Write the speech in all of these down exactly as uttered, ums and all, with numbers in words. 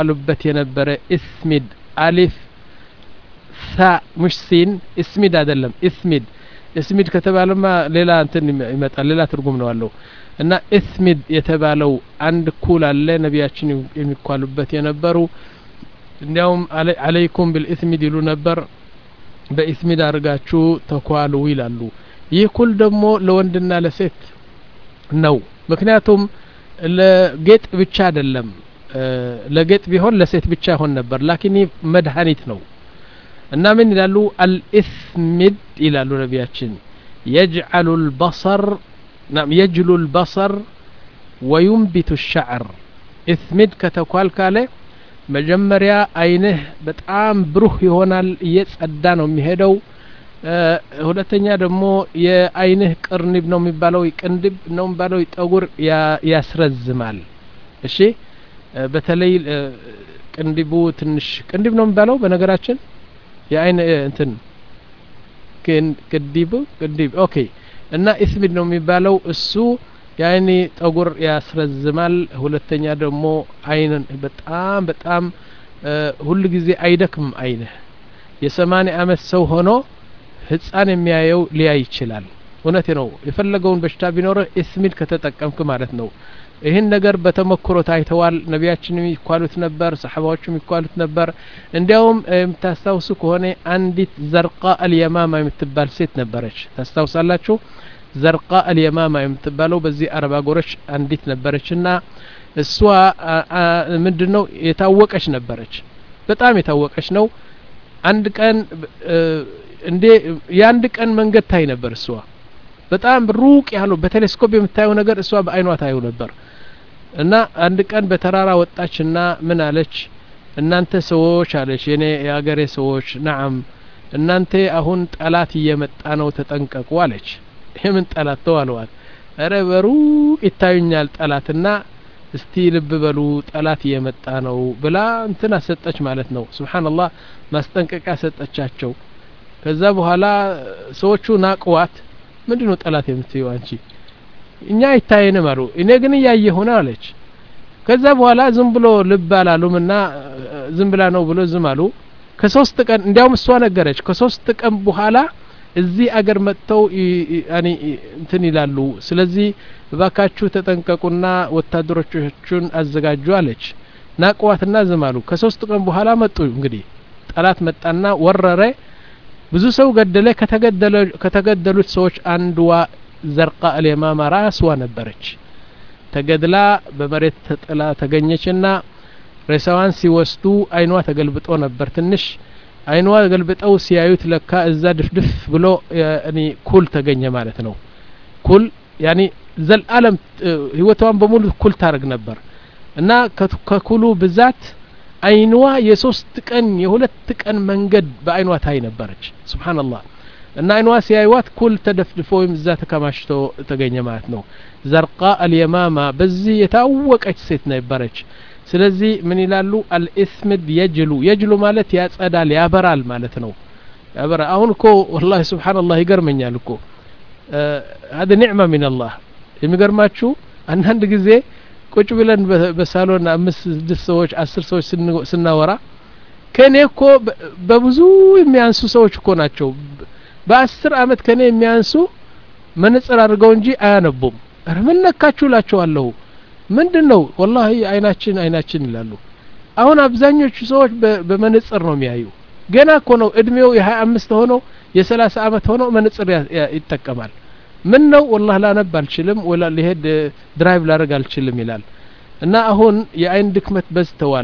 لبت ينبر اسمد ألف ثاء مش سين اسمد أدلم اسمد اسمد كتبالما ليلا انتن يمطال ليلا ترجم ነው አለው እና اسمد የተባለው አንድ ኩል አለ ነብያችን የሚኳሉበት የነበሩ እንዲያውም አለይኩም بالاسمد ይሉ ነበር በእስሚድ አርጋችሁ ተኳሉ ይላሉ ይህ ኩል ደግሞ ለወንድና ለሴት ነው ምክንያቱም ለጌጥ ብቻ አይደለም ለጌጥ ቢሆን ለሴት ብቻ ሆነ ነበር ላኪን መድኃኒት ነው እና ምን ይላሉ الاسمد ይላሉ ነብያችን يجعل البصر نعم يجلو البصر وينبت الشعر اسمد ከተኳል ካለ መጀመሪያ አይንህ በጣም ብሩህ ይሆናል እየጸዳ ነው የሚሄደው ሁለተኛ ደግሞ የአይንህ ቅርንብ ነው የሚባለው ቅንድብ ነው የሚባለው ጠጉር ያስረዝማል እሺ በተለይ ቅንድቡ ትንሽ ቅንድብ ነው የሚባለው በነገራችን የአይን እንትን ቅንድቡ ቅንድብ ኦኬ እና እስሚድ ነው የሚባለው እሱ ያኔ ጠጉር ያስረዝማል ሁለተኛ ደግሞ አይንን በጣም በጣም ሁሉ ጊዜ አይደክም አይንህ የሰማንያ አመት ሰው ሆኖ ህፃን የሚያየው ሊያይ ይችላል እውነቴ ነው የፈለገውን በሽታ ቢኖር እስሚድ ከተጠቀምክ ማለት ነው ይሄን ነገር በተመክሮ ታይተዋል ነብያችንም ይኳሉት ነበር ሰሃባዎችም ይኳሉት ነበር እንዲያውም የምታስታውሱ ከሆነ አንዲት ዘርቃ አልየማማ የምትባል ሴት ነበረች ታስታውሳላችሁ ዘርቃ አልየማማ የምትባለው በዚህ አረብ አገሮች አንዲት ነበረችና እሷ ምንድነው የታወቀች ነበረች በጣም የታወቀች ነው አንድ ቀን እንዴ ያንድ ቀን መንገድ ታይ ነበር እሷ በጣም ሩቅ ያለው በቴሌስኮፕ የምታየው ነገር እሷ በአይኗ ታየው ነበር እና አንድ ቀን በተራራ ወጣችና ምን አለች እናንተ ሰዎች አለች የኔ ያገሬ ሰዎች نعم እናንተ አሁን ጠላት እየመጣ ነው ተጠንቀቁ አለች የምን ጠላት ተዋለዋል አረ በሩቅ ይታዩኛል ጠላትና እስቲ ልብ በሉ ጠላት እየመጣ ነው ብላ እንትና ሰጠች ማለት ነው ሱብሃንአላህ ማስጠንቀቂያ ሰጠቻቸው ከዛ በኋላ ሰዎቹ ናቀዋት ምንድነው ጠላት የምትይው አንቺ እኛ ይታየንም አሉ እኔ ግን ያየሁና አለች ከዛ በኋላ ዝም ብሎ ልብ አላሉምና ዝም ብላ ነው ብሎ ዝም አሉ ከሶስት ቀን እንዲያውም እሷ ነገረች ከሶስት ቀን በኋላ እዚህ አገር መጥተው ያኒ እንትን ይላሉ ስለዚህ ባካችሁ ተጠንቀቁና ወታደሮቹን አዘጋጁ አለች ናቀዋትና ዝም አሉ ከሶስት ቀን በኋላ መጡ እንግዲህ ጠላት መጣና ወረረ ብዙ ሰው ገደለ ከተገደለ ከተገደሉት ሰዎች አንድዋ ዘርቃ አልየማማ ራስዋ ነበረች ተገድላ በመሬት ተጥላ ተገኘችና ሬሳዋን ሲወስዱ አይኗ ተገልብጦ ነበር ትንሽ አይኗ ተገልብጠው ሲያዩት ለካ እዛ ድፍድፍ ብሎ ያኒ ኩል ተገኘ ማለት ነው ኩል ያኒ ዘልዓለም ህይወቷን በሙሉ ኩል ታርግ ነበር እና ከኩሉ ብዛት አይኗ የሶስት ቀን የሁለት ቀን መንገድ በአይኗ ታይ ነበረች ሱብሃንአላህ እና አይኗ ሲያዩት ኩል ተደፍድፎ እዛ ተከማሽቶ ተገኘ ማለት ነው ዘርቃ አልየማማ በዚህ የታወቀች ሴት ነበረች ስለዚህ ምን ይላሉ الاسمد يجلو يجلو ማለት ያጸዳል ያበራል ማለት ነው ያበራ አሁን እኮ والله سبحان الله ይገርመኛል እኮ هذا نعمه من الله የሚገርማችሁ አንድ ጊዜ ቁጭ ብለን በሳሎን አምስት ስድስት ሰዎች አስር ሰዎች ስናወራ ከኔ እኮ በብዙ የሚያንሱ ሰዎች እኮ ናቸው በአስር አመት ከኔ የሚያንሱ መነጽር አድርገው እንጂ አያነቡም አረ ምን ነካችሁ ላችኋለሁ ምንድነው والله አይናችን አይናችን ይላሉ አሁን አብዛኞቹ ሰዎች በመነጽር ነው የሚያዩ ገና እኮ ነው እድሜው የ25 ሆኖ የ30 አመት ሆኖ መነጽር ይጠቀማል ምን ነው والله ላነብ አልችልም ወላ ለሄድ ድራይቭ ላረግ አልችልም ይላል እና አሁን የአይን ድክመት በዝተዋል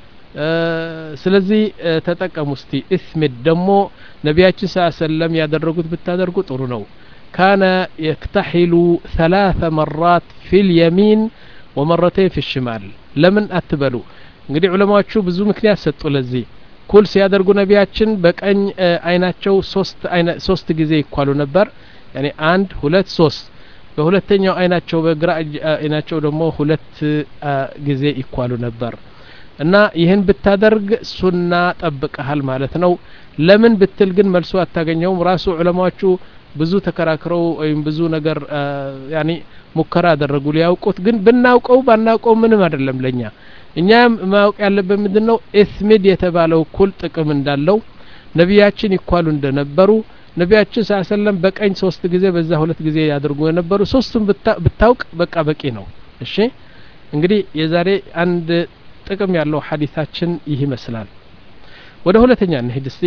ስለዚህ ተጠቀሙ እስቲ እስሚድ ደሞ ነብያችን ሰለላሁ ዐለይሂ ወሰለም ያደረጉት ብታደርጉ ጥሩ ነው كان يكتحل ثلاث مرات في اليمين ومرتين في الشمال ለምን አትበሉ እንግዲህ ዑለማዎቹ ብዙ ምክንያት ሰጡ ለዚህ ኩል ሲያደርጉ ነብያችን በቀኝ አይናቸው ሶስት አይነ ሶስት ጊዜ ይኳሉ ነበር ያኒ አንድ ሁለት ሶስት በሁለተኛው አይናቸው በግራ አይናቸው ደግሞ ሁለት ጊዜ ይኳሉ ነበር እና ይሄን ብታደርግ ሱና ጠብቀሃል ማለት ነው ለምን ብትል ግን መልሱ አታገኘውም ራሱ ዑለማዎቹ ብዙ ተከራክረው ወይም ብዙ ነገር ያኒ ሙከራ አደረጉ ሊያውቁት ግን ብናውቀው ባናውቀው ምንም አይደለም ለኛ እኛም ማወቅ ያለብን ምንድነው ኢስሚድ የተባለው ኩል ጥቅም እንዳለው ነቢያችን ይኳሉ እንደነበሩ ነቢያችን ሰለላሁ ዐለይሂ ወሰለም በቀኝ ሶስት ጊዜ በዛ ሁለት ጊዜ ያድርጉ የነበሩ ሶስቱም ብታውቅ በቃ በቂ ነው እሺ እንግዲህ የዛሬ አንድ ጥቅም ያለው ሐዲሳችን ይህ ይመስላል ወደ ሁለተኛ እንሂድ እስቲ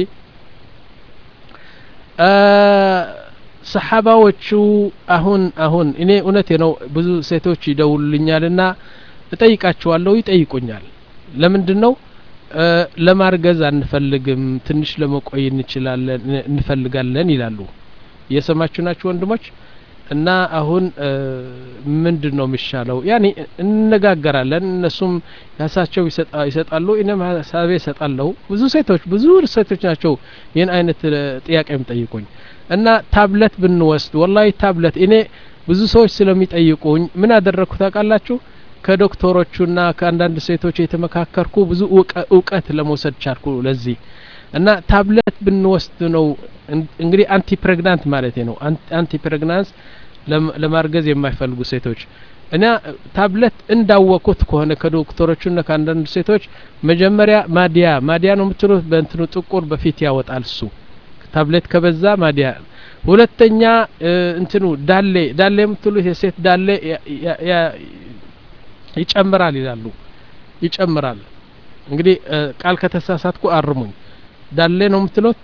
ሰሃባዎቹ አሁን አሁን እኔ እውነቴ ነው ብዙ ሴቶች ይደውሉልኛልና እጠይቃቸዋለሁ ይጠይቁኛል ለምንድነው ለማርገዝ አንፈልግም ትንሽ ለመቆይ እንችላለን እንፈልጋለን ይላሉ የሰማችሁ ናችሁ ወንድሞች እና አሁን ምንድነው የሚሻለው ያኒ እንነጋገራለን እነሱም ያሳቸው ይሰጣሉ እኔም ሐሳቤ እሰጣለሁ ብዙ ሴቶች ብዙ ሴቶች ናቸው ይሄን አይነት ጥያቄ የሚጠይቁኝ እና ታብሌት ብንወስድ ወላሂ ታብሌት እኔ ብዙ ሰዎች ስለሚጠይቁኝ ምን አደረኩ ታውቃላችሁ ከዶክተሮቹና ከአንዳንድ ሴቶች የተመካከርኩ ብዙ ዕውቀት ለመውሰድ ቻልኩ ለዚህ እና ታብሌት ብንወስድ ነው እንግዲህ አንቲ ፕሬግናንት ማለት ነው አንቲ ፕሬግናንስ ለማርገዝ የማይፈልጉ ሴቶች እና ታብሌት እንዳወቁት ከሆነ ከዶክተሮቹና ከአንዳንድ ሴቶች መጀመሪያ ማዲያ ማዲያ ነው የምትሉት በእንትኑ ጥቁር በፊት ያወጣል እሱ ታብሌት ከበዛ ማዲያ ሁለተኛ እንትኑ ዳሌ ዳሌ የምትሉት የሴት ዳሌ ይጨምራል ይላሉ ይጨምራል እንግዲህ ቃል ከተሳሳትኩ አርሙኝ ዳሌ ነው የምትሉት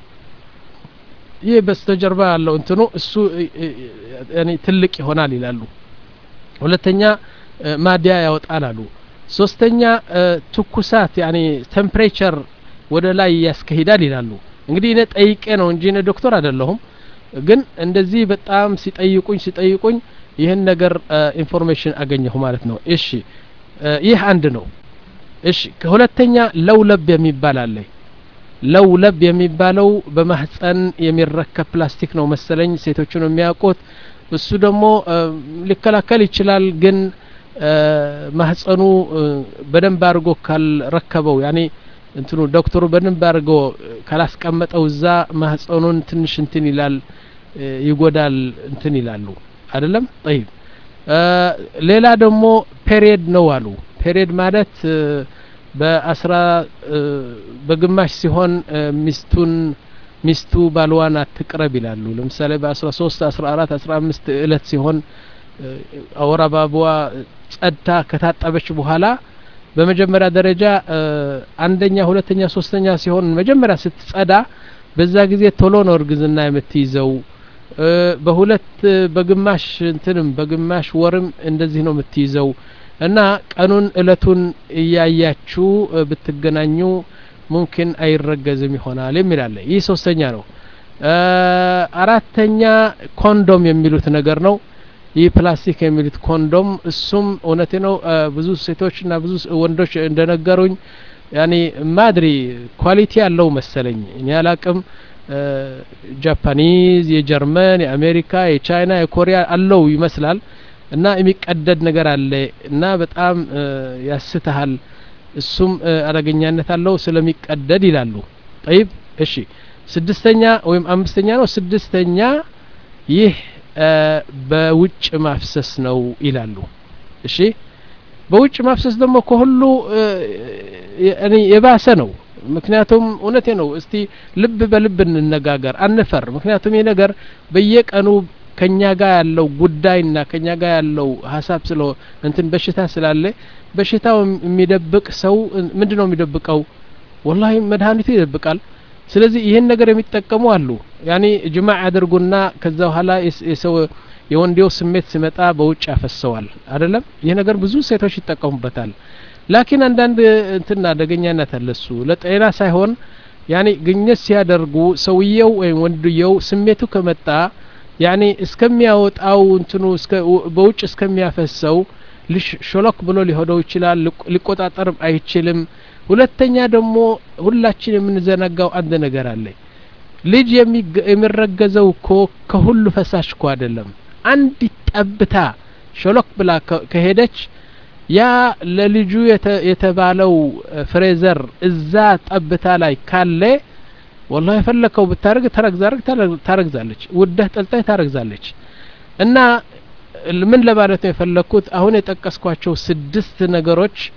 ይህ በስተጀርባ ያለው እንትኑ እሱ ያኒ ትልቅ ይሆናል ይላሉ ሁለተኛ ማዲያ ያወጣል አሉ ሶስተኛ ትኩሳት ያኒ ቴምፕሬቸር ወደ ላይ ያስከሂዳል ይላሉ እንግዲህ እኔ ጠይቄ ነው እንጂ እኔ ዶክተር አይደለሁም ግን እንደዚህ በጣም ሲጠይቁኝ ሲጠይቁኝ ይሄን ነገር ኢንፎርሜሽን አገኘሁ ማለት ነው እሺ ይህ አንድ ነው እሺ ከሁለተኛ ለውለብ የሚባል አለ ለውለብ የሚባለው በማህፀን የሚረከብ ፕላስቲክ ነው መሰለኝ ሴቶቹ ነው የሚያውቁት እሱ ደግሞ ሊከላከል ይችላል ግን ማህፀኑ በደንብ አድርጎ ካልረከበው ያኒ እንትኑ ዶክተሩ በደንብ አድርጎ ካላስቀመጠው እዛ ማህፀኑን ትንሽ እንትን ይላል ይጎዳል እንትን ይላሉ አይደለም طيب ሌላ ደግሞ ፔሪየድ ነው አሉ ፔሪየድ ማለት በአስራ በግማሽ ሲሆን ሚስቱን ሚስቱ ባልዋን አትቅረብ ይላሉ ለምሳሌ በ13 14 15 እለት ሲሆን አወራባቧ ጸዳ ከታጠበች በኋላ በመጀመሪያ ደረጃ አንደኛ ሁለተኛ ሶስተኛ ሲሆን መጀመሪያ ስትጸዳ በዛ ጊዜ ቶሎ ነው እርግዝና የምትይዘው በሁለት በግማሽ እንትንም በግማሽ ወርም እንደዚህ ነው የምትይዘው እና ቀኑን እለቱን እያያችሁ ብትገናኙ ሙምኪን አይረገዝም ይሆናል የሚላል ይህ ሶስተኛ ነው አራተኛ ኮንዶም የሚሉት ነገር ነው ይህ ፕላስቲክ የሚሉት ኮንዶም እሱም እውነቴ ነው ብዙ ሴቶችና ብዙ ወንዶች እንደነገሩኝ ያኒ ማድሪ ኳሊቲ ያለው መሰለኝ እኔ አላቅም ጃፓኒዝ የጀርመን የአሜሪካ የቻይና የኮሪያ አለው ይመስላል እና የሚቀደድ ነገር አለ እና በጣም ያስተሃል እሱም አደገኛነት አለው ስለሚቀደድ ይላሉ طيب እሺ ስድስተኛ ወይም አምስተኛ ነው ስድስተኛ ይህ በውጭ ማፍሰስ ነው ይላሉ እሺ በውጭ ማፍሰስ ደግሞ ከሁሉ እኔ የባሰ ነው ምክንያቱም እውነቴ ነው እስቲ ልብ በልብ እንነጋገር አንፈር ምክንያቱም ይሄ ነገር በየቀኑ ከኛ ጋር ያለው ጉዳይና ከኛ ጋር ያለው ሐሳብ ስለ እንትን በሽታ ስላለ በሽታው የሚደብቅ ሰው ምንድነው የሚደብቀው والله መድኃኒቱ ይደብቃል ስለዚህ ይሄን ነገር የሚጠቀሙ አሉ ያኒ ጅማዕ ያደርጉና ከዛ በኋላ የሰው የወንዴው ስሜት ሲመጣ በውጭ ያፈሰዋል አይደለም ይሄ ነገር ብዙ ሴቶች ይጠቀሙበታል ላኪን አንዳንድ እንትና አደገኛነት አለሱ ለጤና ሳይሆን ያኒ ግኝት ሲያደርጉ ሰውየው ወይም ወንድየው ስሜቱ ከመጣ ያኒ እስከሚያወጣው እንትኑ እስከ በውጭ እስከሚያፈሰው ሾሎክ ብሎ ሊሆደው ይችላል ሊቆጣጠር አይችልም ሁለተኛ ደግሞ ሁላችን የምንዘናጋው አንድ ነገር አለ ልጅ የሚረገዘው እኮ ከሁሉ ፈሳሽ እኮ አይደለም አንድ ጠብታ ሾሎክ ብላ ከሄደች ያ ለልጁ የተባለው ፍሬዘር እዛ ጠብታ ላይ ካለ والله ፈለከው ብታረግ ተረግዛረግ ታረግዛለች ውደህ ጠልጣይ ታረግዛለች እና ምን ለማለት ነው የፈለኩት አሁን የጠቀስኳቸው ስድስት ነገሮች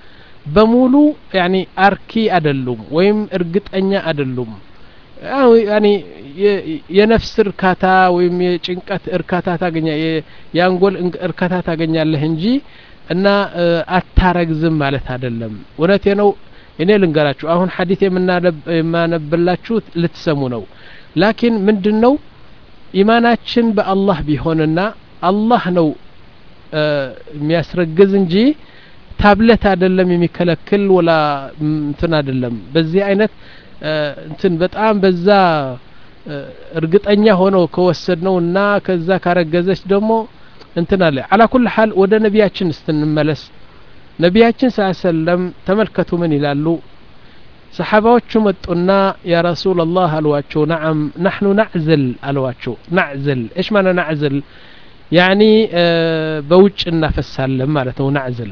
በሙሉ ያኒ አርኪ አይደሉም ወይም እርግጠኛ አይደሉም ያኒ የነፍስ እርካታ ወይም የጭንቀት እርካታ ታገኛ የአንጎል እርካታ ታገኛለህ እንጂ እና አታረግዝም ማለት አይደለም ወነቴ ነው እኔ ልንገራችሁ አሁን ሐዲስ የማነብላችሁ ልትሰሙ ነው ላኪን ምንድነው ኢማናችን በአላህ ቢሆንና አላህ ነው የሚያስረግዝ እንጂ ታብለት አይደለም የሚከለክል ወላ እንትን አይደለም በዚህ አይነት እንትን በጣም በዛ እርግጠኛ ሆኖ ከወሰድነውና ከዛ ካረገዘች ደግሞ እንትን አለ على كل حال ወደ ነቢያችን እስትንመለስ ነቢያችን ሰለላም ተመልከቱ ምን ይላሉ ሰሃባዎቹ መጡና ያ ረሱላህ አልዋቸው نعم نحن نعزل አልዋቸው نعزل ايش معنى نعزل يعني በውጭ እናፈሳለን ማለት ነው نعزل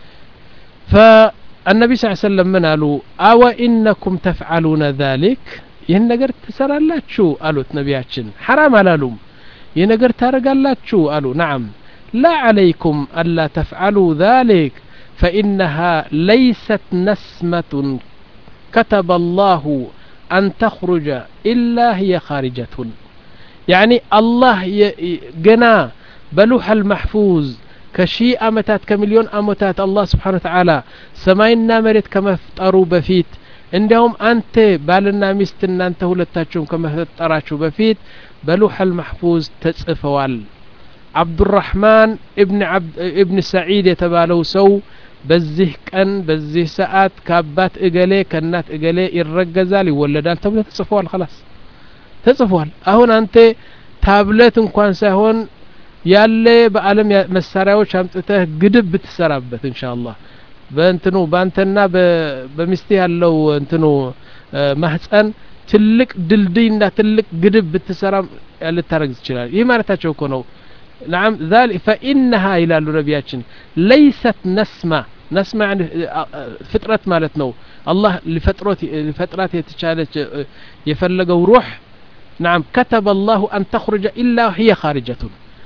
فالنبي صلى الله عليه وسلم من قالوا أو إنكم تفعلون ذلك ይህን ነገር ትሰራላችሁ አሉት ነቢያችን حرام አላሉም ይህን ነገር ታረጋላችሁ አሉ نعم لا عليكم ألا تفعلوا ذلك فإنها ليست نسمة كتب الله أن تخرج إلا هي خارجة يعني الله جنا بلوح المحفوظ كشي أمتات كمليون أمتات الله سبحانه وتعالى سماينا مريت كما فتروا بفيت عندهم أنت بالنا مستنا أنت هلتاتشون كما فتراتشوا بفيت بلوح المحفوظ تتصفوال عبد الرحمن ابن عبد ابن سعيد يتبالو سو بزه كان بزه ساعات كابات اقلي كنات اقلي يرقزال يولدال تبلو تصفوال خلاص تصفوال اهون أنت تابلت انكوان ساهون ያለ በአለም መሳሪያዎች አምጥተህ ግድብ ብትሰራበት ኢንሻአላህ በእንትኑ ባንተና በሚስት ያለው እንትኑ ማህፀን ትልቅ ድልድይና ትልቅ ግድብ ብትሰራ ልታረግዝ ይችላል ይህ ማለታቸው እኮ ነው نعم ذلك فإنها إلى نبياتنا ليست نسمة نسمة يعني فترة مالتنا الله لفترات لفترات يتشالج يفلقوا روح نعم كتب الله أن تخرج إلا هي خارجة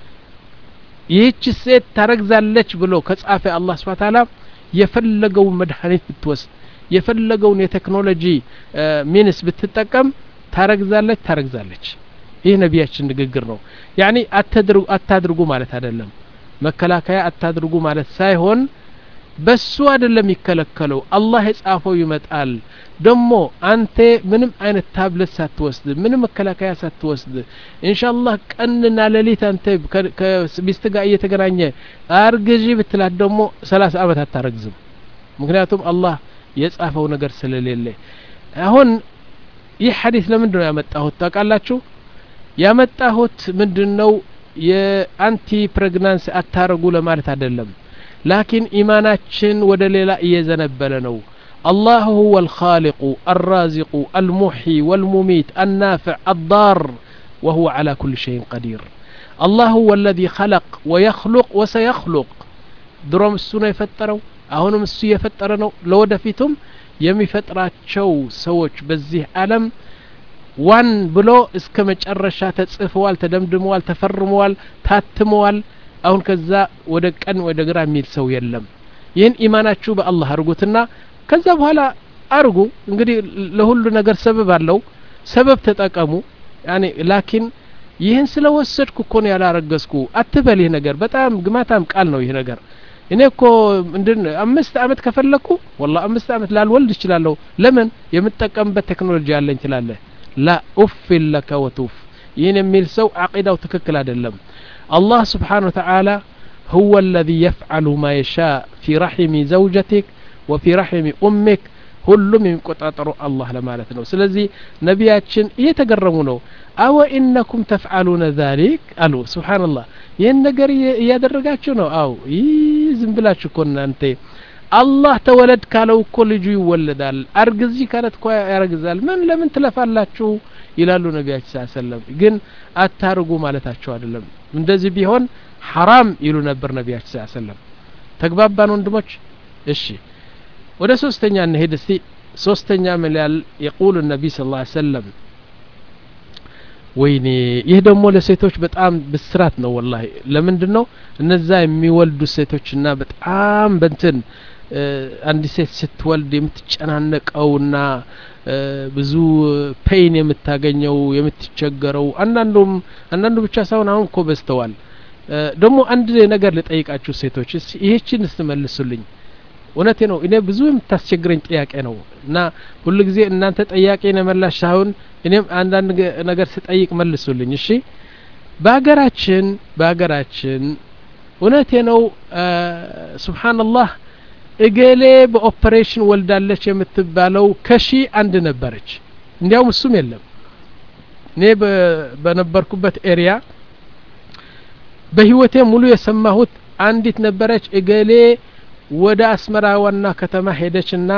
ይህች ሴት ታረግዛለች ብሎ ከጻፈ አላህ Subhanahu Wa Ta'ala የፈለገው መድኃኒት ብትወስድ የፈለገውን የቴክኖሎጂ ሚንስ ብትጠቀም ታረግዛለች ታረግዛለች ይህ ነቢያችን ንግግር ነው يعني አታድርጉ አታድርጉ ማለት አይደለም መከላከያ አታድርጉ ማለት ሳይሆን በሱ አይደለም ይከለከለው አላህ የጻፈው ይመጣል ደሞ አንተ ምንም አይነት ታብለት ሳትወስድ ምንም መከላከያ ሳትወስድ ኢንሻአላህ ቀንና ለሊት አንተ ከሚስት ጋር እየተገናኘ አርግጂ ብትላት ደሞ ሰላሳ አመት አታረግዝም ምክንያቱም አላህ የጻፈው ነገር ስለሌለ አሁን ይህ ሐዲስ ለምንድነው ያመጣሁት ታውቃላችሁ ያመጣሁት ምንድነው የአንቲ ፕሬግናንሲ አታረጉ ለማለት አይደለም لكن إيماناتشن ودليل إيزنبلنو الله هو الخالق الرازق المحيي والمميت النافع الضار وهو على كل شيء قدير الله هو الذي خلق ويخلق وسيخلق دروم السنة يفتروا أهونم السنة يفترنو لو دفيتم يمي فترات شو سوش بزيه ألم وان بلو اسكمج الرشا تتصفوال تدمدموال تفرموال تاتموال አሁን ከዛ ወደ ቀን ወደ ግራ የሚል ሰው የለም ይህን ኢማናችሁ በአላህ አርጉትና ከዛ በኋላ አርጉ እንግዲህ ለሁሉ ነገር ሰበብ አለው ሰበብ ተጠቀሙ ያኒ ላኪን ይህን ስለወሰድኩ እኮ ነው ያላረገዝኩ አትበል ይህ ነገር በጣም ግማታም ቃል ነው ይህ ነገር እኔ እኮ እንድን አምስት አመት ከፈለኩ والله አምስት አመት ላልወልድ እችላለሁ ለምን የምትጠቀምበት ቴክኖሎጂ ያለኝ ይችላል لا ኡፍል ለከ ወቱፍ ይህን የሚል ሰው አቂዳው ትክክል አይደለም الله سبحانه وتعالى هو الذي يفعل ما يشاء في رحم زوجتك وفي رحم أمك كلهم يقطعوا الله لمالتنا ስለዚህ ነቢያችን እየተገረሙ ነው أو إنكم تفعلون ذلك قالوا سبحان الله ይህን ነገር እያደረጋችሁ ነው አው ዝም ብላችሁ እኮ እናንተ አላህ ተወለድ ካለው እኮ ልጁ ይወለዳል አርግዚ ካለት እኮ ያረግዛል ምን ለምን ትለፋላችሁ ይላሉ ነቢያችን ሰለላሁ ዐለይሂ ወሰለም ግን አታርጉ ማለታቸው አይደለም እንደዚህ ቢሆን حرام ይሉ ነበር ነቢያችን ሰለላሁ ዐለይሂ ወሰለም ተግባባን ወንድሞች እሺ ወደ ሶስተኛ እንሄድ እስቲ ሶስተኛ ምን ይላል يقول النبي صلى الله عليه وسلم ወይኔ ይህ ደግሞ ለሴቶች በጣም ብስራት ነው والله ለምንድነው እነዛ የሚወልዱ ሴቶችና በጣም በእንትን አንዲት ሴት ስትወልድ የምትጨናነቀውና ብዙ ፔን የምታገኘው የምትቸገረው አንዳንዱም አንዳንዱ ብቻ ሳይሆን አሁን እኮ በስተዋል ደግሞ አንድ ነገር ልጠይቃችሁ ሴቶች ይሄችን ስትመልሱልኝ እውነቴ ነው እኔ ብዙ የምታስቸግረኝ ጥያቄ ነው እና ሁሉ ጊዜ እናንተ ጥያቄ ነው መላሽ ሳይሆን እኔም አንዳንድ ነገር ስጠይቅ መልሱልኝ እሺ በአገራችን በአገራችን እውነቴ ነው ሱብሃንአላህ እገሌ በኦፕሬሽን ወልዳለች የምትባለው ከሺ አንድ ነበረች እንዲያውም እሱም የለም እኔ በነበርኩበት ኤሪያ በህይወቴ ሙሉ የሰማሁት አንዲት ነበረች እገሌ ወደ አስመራ ዋና ከተማ ሄደችና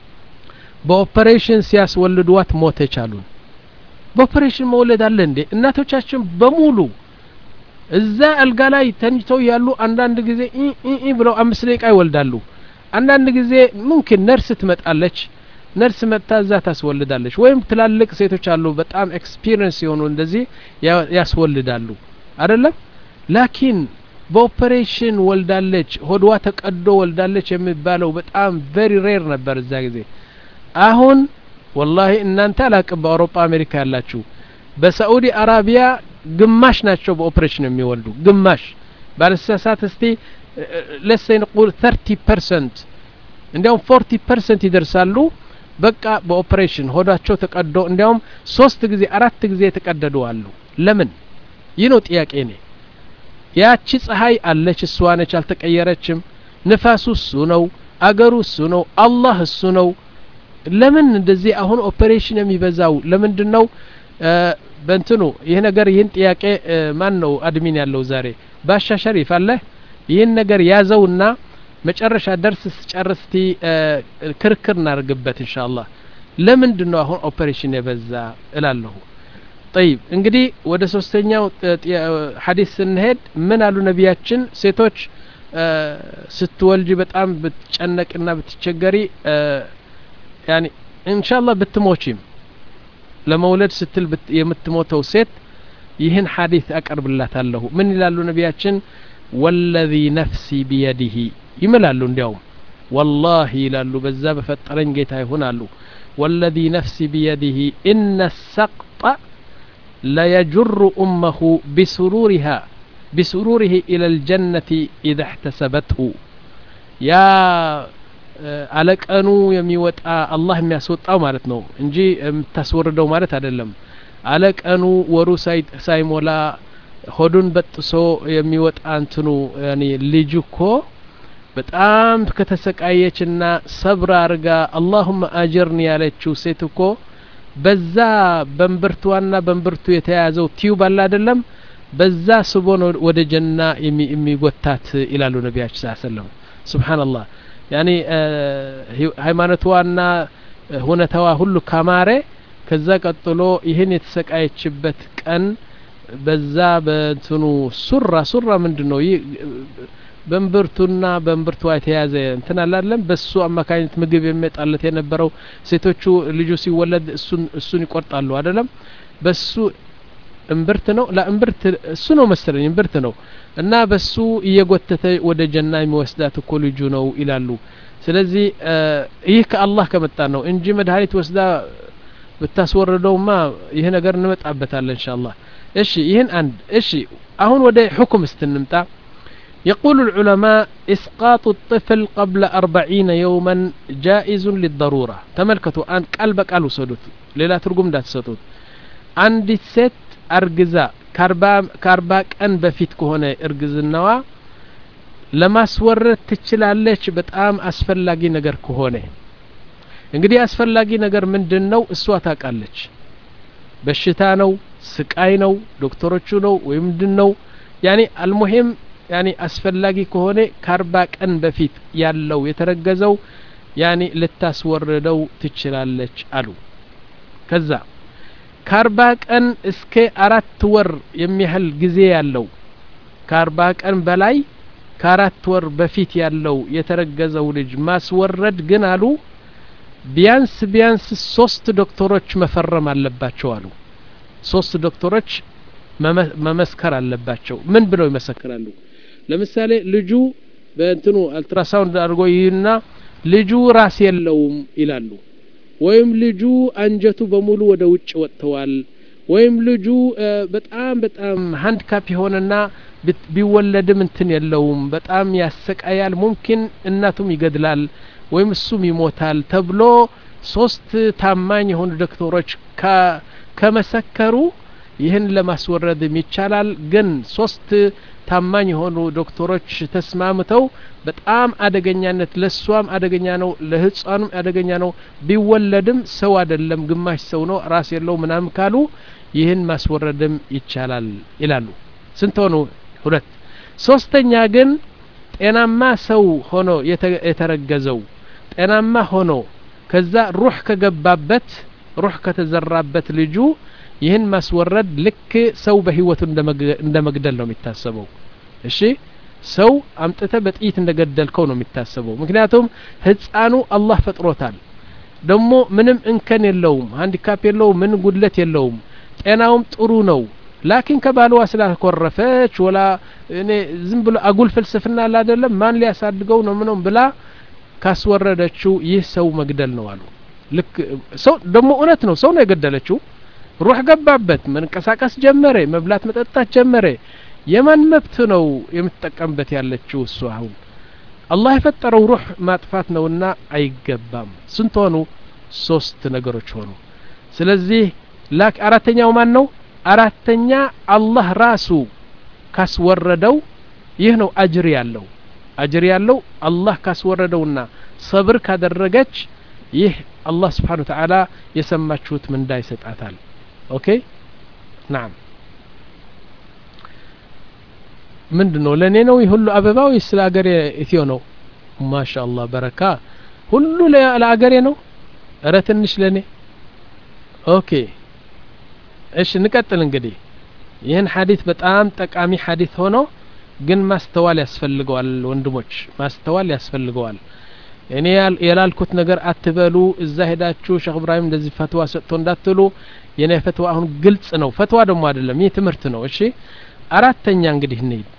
በኦፕሬሽን ሲያስወልዱዋት ሞተች አሉን በኦፕሬሽን መውለድ አለ እንዴ እናቶቻችን በሙሉ እዛ አልጋ ላይ ተኝተው ያሉ አንዳንድ ጊዜ ኢ ኢ ብለው አምስት ደቂቃ ይወልዳሉ አንዳንድ ጊዜ ممكن ነርስ ትመጣለች ነርስ መጣ እዛ ታስወልዳለች ወይም ትላልቅ ሴቶች አሉ በጣም ኤክስፒሪየንስ የሆኑ እንደዚህ ያስወልዳሉ አይደለም ላኪን በኦፕሬሽን ወልዳለች ሆድዋ ተቀዶ ወልዳለች የሚባለው በጣም ቬሪ ሬር ነበር እዛ ጊዜ አሁን والله እናንተ አላቅም በአውሮፓ አሜሪካ ያላችሁ በሳዑዲ አረቢያ ግማሽ ናቸው በኦፕሬሽን የሚወልዱ ግማሽ ባለሳሳት እስቲ let's say نقول thirty percent እንዲያውም forty percent ይደርሳሉ በቃ በኦፕሬሽን ሆዳቸው ተቀዶ እንዲያውም ሶስት ጊዜ አራት ጊዜ ተቀደዱ አሉ ለምን ይህ ነው ጥያቄ ነው ያቺ ፀሐይ አለች እሷ ነች አልተቀየረችም ንፋሱ እሱ ነው አገሩ እሱ ነው አላህ እሱ ነው ለምን እንደዚህ አሁን ኦፕሬሽን የሚበዛው ለምንድነው በእንትኑ ይሄ ነገር ይሄን ጥያቄ ማን ነው አድሚን ያለው ዛሬ ባሻ ሸሪፍ አለ ይሄን ነገር ያዘውና መጨረሻ ደርስ ስጨርስቲ ክርክር እናርግበት ኢንሻአላህ ለምንድነው አሁን ኦፕሬሽን የበዛ እላለሁ طيب እንግዲህ ወደ ሶስተኛው ሐዲስ እንሄድ ምን አሉ ነቢያችን ሴቶች ስትወልጂ በጣም ብትጨነቅና ብትቸገሪ يعني ان شاء الله ብትሞቺም ለመውለድ ስትል የምትሞተው ሴት ይህን ሐዲስ አቀርብላታለሁ ምን ይላሉ ነቢያችን والذي نفسي بيده ይምላሉ እንዲያውም والله ይላሉ በዛ በፈጠረኝ ጌታ ይሆናሉ والذي نفسي بيده ان السقط لا يجر امه بسرورها بسروره الى الجنه اذا احتسبته يا አለቀኑ የሚወጣ አላህ የሚያስወጣው ማለት ነው እንጂ የምታስወርደው ማለት አይደለም አለቀኑ ወሩ ሳይሞላ ሆዱን በጥሶ የሚወጣ እንትኑ ያኒ ልጅኮ በጣም ከተሰቃየችና ሰብር አርጋ اللهم اجرني ያለችው ሴትኮ በዛ በንብርቷና በንብርቱ የተያዘው ቲዩብ አለ አይደለም በዛ ስቦ ነው ወደ ጀና የሚጎታት ይላሉ ነብያችን ሰለላሁ ዐለይሂ ወሰለም ሱብሃንአላህ ያኒ ሃይማኖቷና ሁነታዋ ሁሉ ካማረ ከዛ ቀጥሎ ይሄን የተሰቃየችበት ቀን በዛ በእንትኑ ሱራ ሱራ ምንድነው በንብርቱና በንብርቷ የተያዘ እንትን አላለም በሱ አማካኝነት ምግብ የሚጣለት የነበረው ሴቶቹ ልጁ ሲወለድ እሱን እሱን ይቆርጣሉ አይደለም በሱ እንብርት ነው ለእንብርት እሱ ነው መሰለኝ እንብርት ነው እና በሱ እየጎተተ ወደ ጀና የሚወስዳት እኮ ልጁ ነው ይላሉ ስለዚህ ይህ ከአላህ ከመጣ ነው እንጂ መድኃኒት ወስዳ ብታስወርደውማ ይሄ ነገር እንመጣበታለን ኢንሻአላህ እሺ ይሄን አንድ እሺ አሁን ወደ ሁክም እስትንምጣ يقول العلماء اسقاط الطفل قبل أربعين يوما جائز للضرورة تملكتوا ان قلب قال وسدوت ሌላ ትርጉም እንዳትሰጡት አንዲት ሴት አርግዛ ካርባ ካርባ ቀን በፊት ከሆነ እርግዝናዋ ለማስወረድ ትችላለች በጣም አስፈላጊ ነገር ከሆነ እንግዲህ አስፈላጊ ነገር ምንድነው እሷ ታውቃለች በሽታ ነው ስቃይ ነው ዶክተሮቹ ነው ወይ ምንድነው ያኒ አልሙሂም ያኒ አስፈላጊ ከሆነ ካርባ ቀን በፊት ያለው የተረገዘው ያኒ ልታስወርደው ትችላለች አሉ ከዛ ካርባ ቀን እስከ አራት ወር የሚያህል ጊዜ ያለው ካርባ ቀን በላይ ከአራት ወር በፊት ያለው የተረገዘው ልጅ ማስወረድ ግን አሉ ቢያንስ ቢያንስ ሶስት ዶክተሮች መፈረም አለባቸው አሉ ሶስት ዶክተሮች መመስከር አለባቸው ምን ብለው ይመሰክራሉ ለምሳሌ ልጁ በእንትኑ አልትራሳውንድ አድርጎ ይይና ልጁ ራስ የለውም ይላሉ ወይም ልጁ አንጀቱ በሙሉ ወደ ውጭ ወጥተዋል ወይም ልጁ በጣም በጣም ሃንድካፕ የሆነና ቢወለድም እንትን የለውም በጣም ያሰቃያል ሙምኪን እናቱም ይገድላል ወይም እሱም ይሞታል ተብሎ ሶስት ታማኝ የሆኑ ዶክተሮች ከመሰከሩ ይህን ለማስወረድ ይቻላል ግን ሶስት ታማኝ የሆኑ ዶክተሮች ተስማምተው በጣም አደገኛነት ለሷም አደገኛ ነው ለህፃኑም አደገኛ ነው ቢወለድም ሰው አይደለም ግማሽ ሰው ነው ራስ የለው ምናም ካሉ ይህን ማስወረድም ይቻላል ይላሉ ስንት ሆኑ ሁለት ሶስተኛ ግን ጤናማ ሰው ሆኖ የተረገዘው ጤናማ ሆኖ ከዛ ሩህ ከገባበት ሩህ ከተዘራበት ልጁ ይህን ማስወረድ ልክ ሰው በህይወቱ እንደመግደል ነው የሚታሰበው እሺ ሰው አምጥተ በጥይት እንደገደልከው ነው የሚታሰበው ምክንያቱም ህፃኑ አላህ ፈጥሮታል ደሞ ምንም እንከን የለውም ሃንዲካፕ የለውም ምን ጉድለት የለውም ጤናውም ጥሩ ነው ላኪን ከባልዋ ስላኮረፈች ወላ እኔ ዝም ብሎ አጉል ፍልስፍና አይደለም ማን ሊያሳድገው ነው ምንም ብላ ካስወረደችው ይህ ሰው መግደል ነው አሉ ልክ ሰው ደሞ እውነት ነው ሰው ነው የገደለችው ሩህ ገባበት መንቀሳቀስ ጀመረ መብላት መጠጣት ጀመረ የማን መብት ነው የምትጠቀምበት ያለችው እሱ አሁን አላህ የፈጠረው ሩህ ማጥፋት ነውና አይገባም ስንት ሆኑ ሶስት ነገሮች ሆኑ ስለዚህ ላክ አራተኛው ማን ነው አራተኛ አላህ ራሱ ካስወረደው ይህ ነው አጅር ያለው አጅር ያለው አላህ ካስወረደውና ሰብር ካደረገች ይህ አላህ Subhanahu Wa Ta'ala የሰማችሁት ምን እንዳይሰጣታል ኦኬ نعم ምንድነው ለኔ ነው ይሁሉ አበባው ይስላገር ኢትዮ ነው ማሻአላህ በረካ ሁሉ ለአገሬ ነው እረ ትንሽ ለኔ ኦኬ እሺ እንቀጥል እንግዲህ ይህን ሐዲስ በጣም ጠቃሚ ሐዲስ ሆኖ ግን ማስተዋል ያስፈልገዋል ወንድሞች ማስተዋል ያስፈልገዋል እኔ ያላልኩት ነገር አትበሉ እዛ ሄዳችሁ ሼክ ኢብራሂም እንደዚህ ፈትዋ ሰጥቶ እንዳትሉ የኔ ፈትዋ አሁን ግልጽ ነው ፈትዋ ደግሞ አይደለም ይህ ትምህርት ነው እሺ አራተኛ እንግዲህ እንሂድ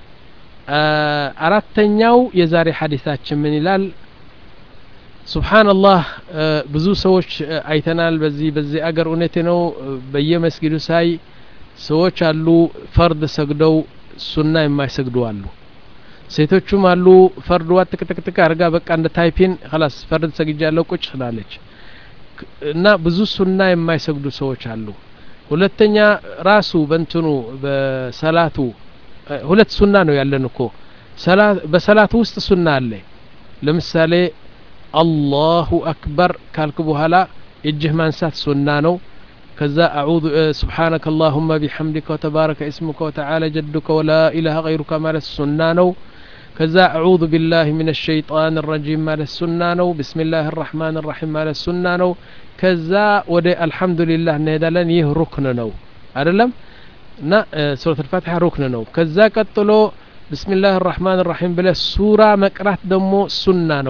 አራተኛው የዛሬ ሐዲሳችን ምን ይላል ሱብሃንአላህ ብዙ ሰዎች አይተናል በዚህ በዚህ አገር እውነቴ ነው በየመስጊዱ ሳይ ሰዎች አሉ ፈርድ ሰግደው ሱና የማይሰግዱ አሉ ሴቶቹም አሉ ፈርድዋ ተከተከተከ አርጋ በቃ እንደ ታይፒን خلاص ፈርድ ሰግጃለሁ ቁጭ ስላለች እና ብዙ ሱና የማይሰግዱ ሰዎች አሉ ሁለተኛ ራሱ በእንትኑ በሰላቱ ሁለት ሱና ነው ያለን እኮ ሰላት በሰላቱ ውስጥ ሱና አለ ለምሳሌ አላሁ አክበር ካልኩ በኋላ እጅህ ማንሳት ሱና ነው ከዛ አዑዙ سبحانك اللهم بحمدك وتبارك اسمك وتعالى جدك ولا اله غيرك ማለት ሱና ነው ከዛ አዑዙ بالله من الشيطان الرجيم ማለት ሱና ነው بسم الله الرحمن الرحيم ማለት ሱና ነው ከዛ ወደ አልহামዱሊላህ እንሄዳለን ይህ ሩክን ነው አይደለም እና ሱረቱ الفاتحه ሩክን ነው ከዛ ቀጥሎ بسم الله الرحمن الرحيم ብለ ሱራ መቅራት ደግሞ ሱና ነው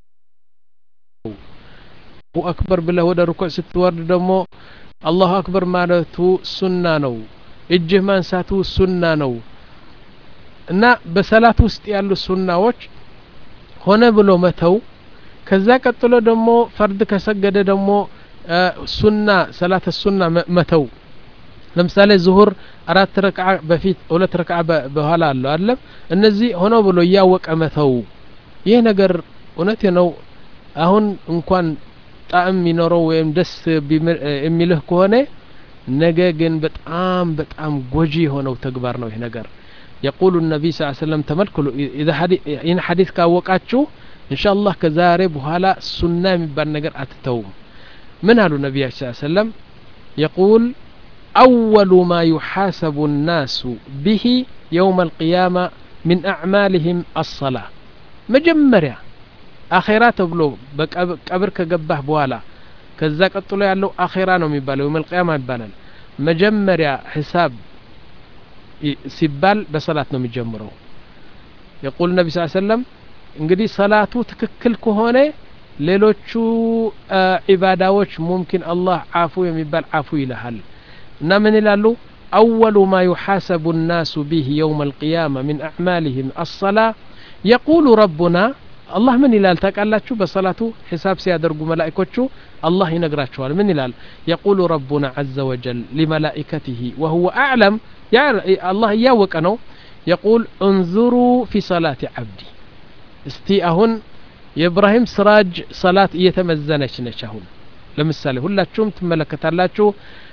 አክበር ብለ ወደ ሩኩዕ ስትወርድ ደግሞ አላሁ አክበር ማለቱ ሱና ነው እጅህ ማንሳቱ ሱና ነው እና በሰላት ውስጥ ያሉ ሱናዎች ሆነ ብሎ መተው ከዛ ቀጥሎ ደግሞ ፈርድ ከሰገደ ደግሞ ሱና ሰላት ሱና መተው ለምሳሌ ዙሁር አራት ረክዓ በፊት ሁለት ረክዓ በኋላ አለ አይደል እነዚህ ሆነ ብሎ ያወቀ መተው ይሄ ነገር እውነት ነው አሁን እንኳን ጣም ይኖረው ወይም ደስ የሚልህ ከሆነ ነገ ግን በጣም በጣም ጎጂ ሆነው ተግባር ነው ይሄ ነገር يقول النبي صلى الله عليه وسلم تملكوا اذا حديث ان حديث ካወቃችሁ ኢንሻአላህ ከዛሬ በኋላ ሱና የሚባል ነገር አትተውም ምን አሉ ነብያችን ሰለላሁ ዐለይሂ ወሰለም يقول اول ما يحاسب الناس به يوم القيامه من اعمالهم الصلاه መጀመሪያ አኺራ ተብሎ በቀብር ከገባህ በኋላ ከዛ ቀጥሎ ያለው አኺራ ነው የሚባለው የውመል ቂያማ ይባላል መጀመሪያ ሂሳብ ሲባል በሰላት ነው የሚጀምረው يقول النبي صلى الله عليه وسلم እንግዲህ ሰላቱ ትክክል ከሆነ ሌሎቹ ኢባዳዎች ሙምኪን አላህ አፉ የሚባል አፉ ይልሃል እና ምን ይላሉ اول ما يحاسب الناس به يوم القيامه من اعمالهم الصلاه يقول ربنا الله من ይላል ታቃላችሁ በሰላቱ ሒሳብ ሲያደርጉ መላእክቶቹ الله ይነግራቸዋል ምን ይላል يقول ربنا عز وجل لملائكته وهو أعلم يعني الله ያወቀ ነው يقول انظروا في صلاة عبدي እስቲ አሁን የኢብራሂም ስራጅ ሰላት እየተመዘነች ነች አሁን ለምሳሌ ሁላችሁም ትመለከታላችሁ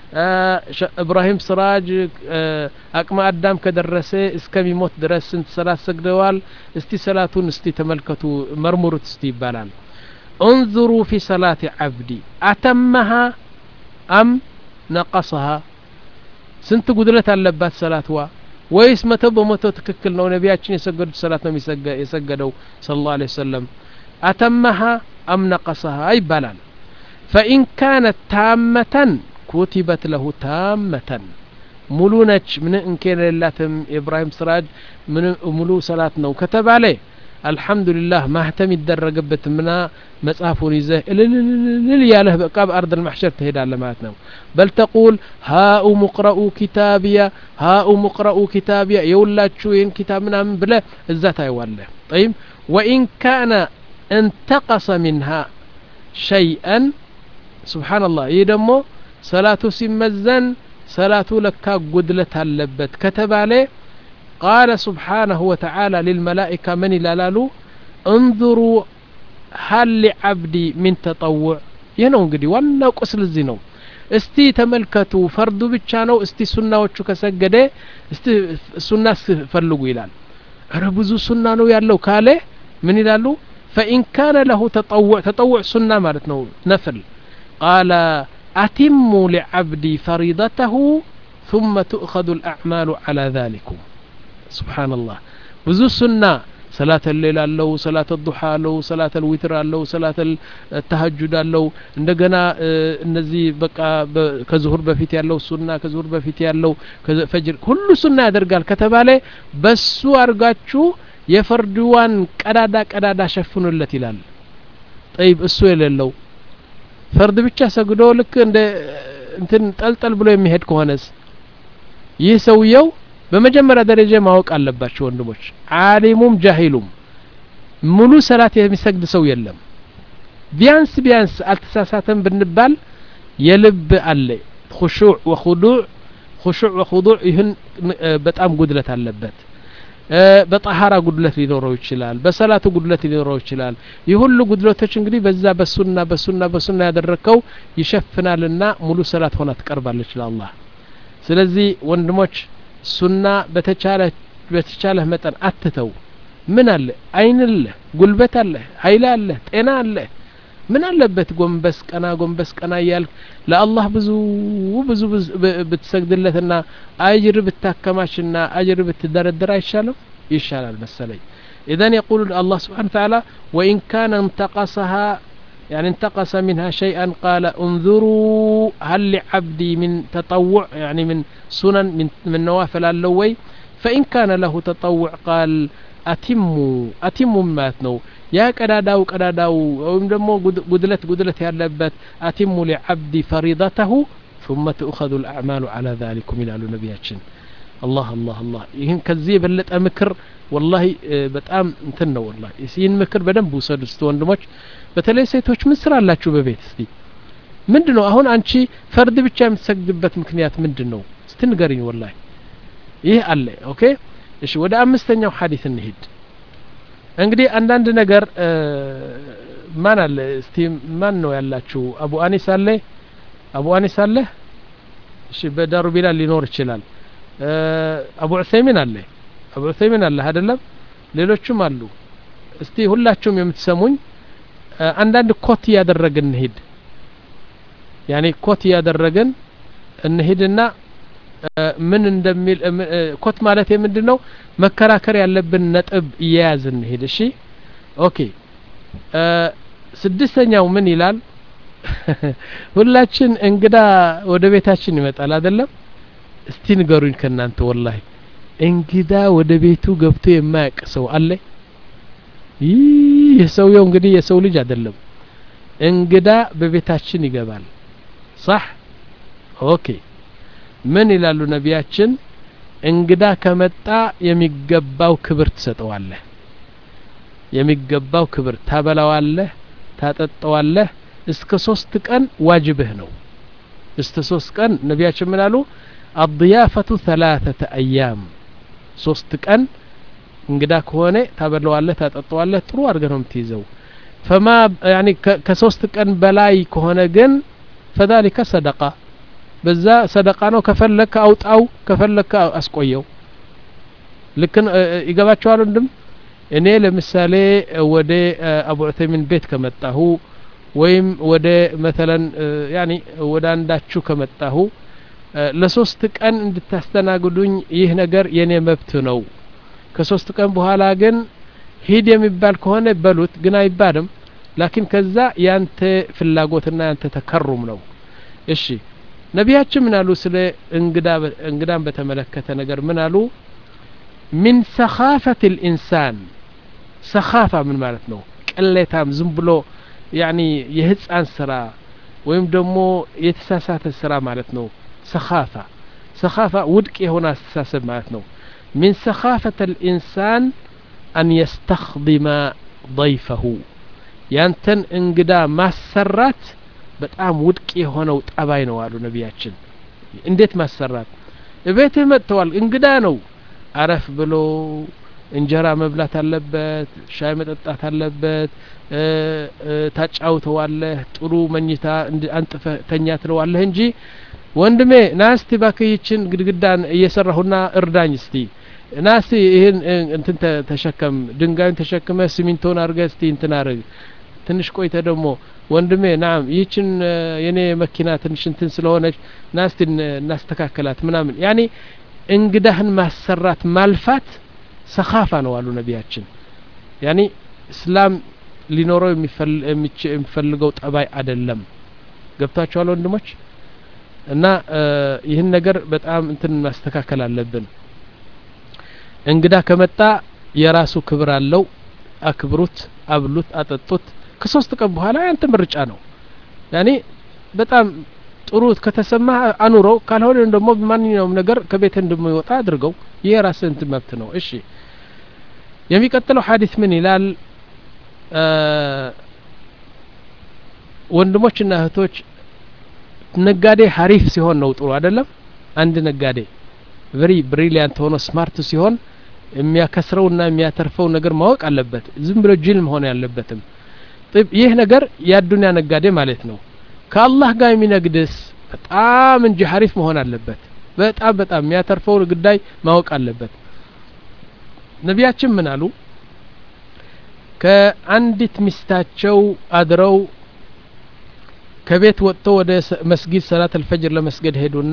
ኢብራሂም ስራጅ አቅመ አዳም ከደረሰ እስከሚሞት ድረስ ስንት ሰላት ሰግደዋል እስቲ ሰላቱን እስቲ ተመልከቱ መርሙሩት እስቲ ይባላል انظروا في صلاة عبدي أتمها أم نقصها ስንት ጉድለት አለባት ሰላትዋ ወይስ መቶ በመቶ ትክክል ነው ነብያችን የሰገዱት ሰላት ነው የሰገደው ሰለላሁ ዐለይሂ ወሰለም أتمها أم نقصها ይባላል فإن كانت تامة كتبت له تامة ملونج من إن كان لاتم إبراهيم سراج من ملو صلاة نو كتب عليه الحمد لله ما اهتم يدرجبت منا مصحفون يزه لل ياله بقاب أرض المحشر تهد على ماتنا بل تقول هاء مقرأوا كتابيا هاء مقرأوا كتابيا يولاتشو ين كتابنا من بلا الذات يواله طيب وإن كان انتقص منها شيئا سبحان الله يدمو صلاة سمزن صلاة لك قدلة اللبت كتب عليه قال سبحانه وتعالى للملائكة من لالالو انظروا هل لعبدي من تطوع ينو قدي وانا قسل الزينو استي تملكتو فردو بيتشانو استي سنة وچو كسجده استي سنة فلقو يلال ربزو سنة نو يالو كالي من يلالو فإن كان له تطوع تطوع سنة مالتنو نفل قال أتموا لعبدي فريضته ثم تؤخذ الأعمال على ذلك سبحان الله بزو السنة صلاة الليل الله صلاة الضحى الله صلاة الوتر الله صلاة التهجد الله عندنا النزي بقى كظهر بفيت الله سنة كظهر بفيت الله كفجر كل سنة درجال كتب عليه بس أرجعشوا يفردوان كرادا كرادا شفنوا التلال طيب السؤال الله فرد ብቻ ሰግዶ ልክ እንደ እንትን ጠልጠል ብሎ የሚሄድ ከሆነስ ይህ ሰውየው በመጀመሪያ ደረጃ ማወቅ አለባቸው ወንድሞች ዓሊሙም ጃሂሉም ሙሉ ሰላት የሚሰግድ ሰው የለም ቢያንስ ቢያንስ አልተሳሳተም ብንባል የልብ አለ خشوع وخضوع خشوع وخضوع ይህን በጣም ጉድለት አለበት በጣሃራ ጉድለት ሊኖረው ይችላል በሰላቱ ጉድለት ሊኖረው ይችላል ይሁሉ ጉድለቶች እንግዲህ በዛ በሱና በሱና በሱና ያደረከው ይሸፍናልና ሙሉ ሰላት ሆና ተቀርባለች ለአላህ ስለዚህ ወንድሞች ሱና በተቻለ በተቻለ መጠን አትተው ምን አለ አይን አለ ጉልበት አለ ኃይል አለ ጤና አለ ምን አለበት ጎንበስ ቀና ጎንበስ ቀና ያልክ ለአላህ ብዙ ብዙ ብትሰግድለትና አጅር ብታከማችና አጅር ብትደረደር አይሻልም ይሻላል መሰለኝ اذا يقول الله سبحانه وتعالى وان كان انتقصها يعني انتقص منها شيئا قال انظروا هل لعبدي من تطوع يعني من سنن من من نوافل اللوي فان كان له تطوع قال اتموا اتموا ماتنو يا قداداو قداداو ወይም ደግሞ ጉድለት ጉድለት ያለበት اتموا لعبدي فريضته ثم تؤخذ الاعمال على ذلك ይላሉ ነብያችን الله الله الله ይሄን ከዚህ የበለጠ ምክር والله በጣም እንትን ነው والله ይህን ምክር በደንብ ወሰዱ እስቲ ወንድሞች በተለይ ሴቶች ምን ስራ አላችሁ በቤት እስቲ ምንድነው አሁን አንቺ ፈርድ ብቻ የምትሰግድበት ምክንያት ምንድነው እስቲ ንገሪኝ والله ይሄ አለ ኦኬ እሺ ወደ አምስተኛው ሐዲስ እንሂድ እንግዲህ አንዳንድ ነገር ማን አለ እስቲ ማን ነው ያላችሁ አቡ አኒስ አለ አቡ አኒስ አለ እሺ በዳሩ ቢላል ሊኖር ይችላል አቡ ዑሰይሚን አለ አቡ ዑሰይሚን አለ አይደለም ሌሎችም አሉ እስቲ ሁላችሁም የምትሰሙኝ አንዳንድ ኮት ያደረግን እንሂድ ያኔ ኮት ያደረግን እንሂድና ምን እንደሚል ኮት ማለት ምንድነው መከራከር ያለብን ነጥብ ይያዝን እንሂድ እሺ ኦኬ ስድስተኛው ምን ይላል ሁላችን እንግዳ ወደ ቤታችን ይመጣል አይደለም እስቲ ንገሩኝ ከናንተ والله እንግዳ ወደ ቤቱ ገብቶ የማያውቅ ሰው አለ ይህ ሰውየው እንግዲህ የሰው ልጅ አይደለም እንግዳ በቤታችን ይገባል صح ኦኬ ምን ይላሉ ነቢያችን እንግዳ ከመጣ የሚገባው ክብር ተሰጠዋለህ የሚገባው ክብር ታበላዋለህ ታጠጣዋለህ እስከ ሶስት ቀን ዋጅብህ ነው እስከ ሶስት ቀን ነቢያችን ምን አሉ الضيافة ثلاثة أيام ሶስት ቀን እንግዳ ከሆነ ታበላዋለህ ታጠጣዋለህ ጥሩ አድርገህ ነው የምትይዘው فما يعني ከሶስት ቀን በላይ ከሆነ ግን فذلك صدقة በዛ صدقة ነው ከፈለክ አውጣው ከፈለክ አስቆየው لكن ይገባቸዋል እንድም እኔ ለምሳሌ ወደ አቡ ዑተይሚን ቤት ከመጣሁ ወይም ወደ مثلا يعني ወደ አንዳችሁ ከመጣሁ ለሶስት ቀን እንድታስተናግዱኝ ይህ ነገር የኔ መብት ነው ከሶስት ቀን በኋላ ግን ሂድ የሚባል ከሆነ በሉት ግን አይባልም ላኪን ከዛ ያንተ ፍላጎትና ያንተ ተከሩም ነው እሺ ነቢያችን ምን አሉ ስለ እንግዳ እንግዳን በተመለከተ ነገር ምን አሉ من سخافة الإنسان سخافة من ማለት ነው ቅሌታም ዝም ብሎ يعني የህፃን ስራ ወይም ደግሞ የተሳሳተ ስራ ማለት ነው سخافة سخافة ውድቅ የሆነ አስተሳሰብ ማለት ነው من سخافة الإنسان أن يستخدم ضيفه ያንተን እንግዳ ማሰራት በጣም ውድቅ የሆነው ጠባይ ነው አሉ ነቢያችን እንዴት ማሰራት እቤትህ መጥተዋል እንግዳ ነው አረፍ ብሎ እንጀራ መብላት አለበት ሻይ መጠጣት አለበት ታጫውተዋለህ ጥሩ መኝታ አንጥፈ ተኛ ትለዋለህ እንጂ ወንድሜ ናስቲ ባከይችን ግድግዳን እየሰራሁና እርዳኝ እስቲ ናስቲ ይሄን እንትን ተሸከም ድንጋዩን ተሸክመ ሲሚንቶን አርገ እስቲ እንትን አርግ ትንሽ ቆይተ ደግሞ ወንድሜ ናም ይችን የኔ መኪና ትንሽ እንትን ስለሆነች ናስቲ እናስተካከላት ምናምን ያኒ እንግዳህን ማሰራት ማልፋት ሰኻፋ ነው አሉ ነቢያችን ያኒ እስላም ሊኖረው የሚፈልገው ጠባይ አይደለም ገብታችኋል ወንድሞች እና ይህን ነገር በጣም እንትን ማስተካከል አለብን እንግዳ ከመጣ የራሱ ክብር አለው አክብሩት አብሉት አጠጡት ከሶስት ቀን በኋላ ያንተ ምርጫ ነው ያኒ በጣም ጥሩ ከተሰማ አኑሮ ካልሆነ ደግሞ በማንኛውም ነገር ከቤት እንደሚወጣ አድርገው የራስ እንትን መብት ነው እሺ የሚቀጥለው ሐዲስ ምን ይላል ወንድሞችና እህቶች ነጋዴ ሐሪፍ ሲሆን ነው ጥሩ አይደለም አንድ ነጋዴ very brilliant ሆኖ ስማርት ሲሆን የሚያከስረውና የሚያተርፈው ነገር ማወቅ አለበት ዝም ብሎ ጅል መሆን ያለበትም طيب ይህ ነገር ያዱንያ ነጋዴ ማለት ነው ከአላህ ጋር የሚነግድስ በጣም እንጂ ሐሪፍ መሆን አለበት በጣም በጣም የሚያተርፈው ጉዳይ ማወቅ አለበት ነቢያችን ምን አሉ ከአንዲት ሚስታቸው አድረው ከቤት ወጥተው ወደ መስጊድ ሰላት الفجر ለመስገድ ሄዱና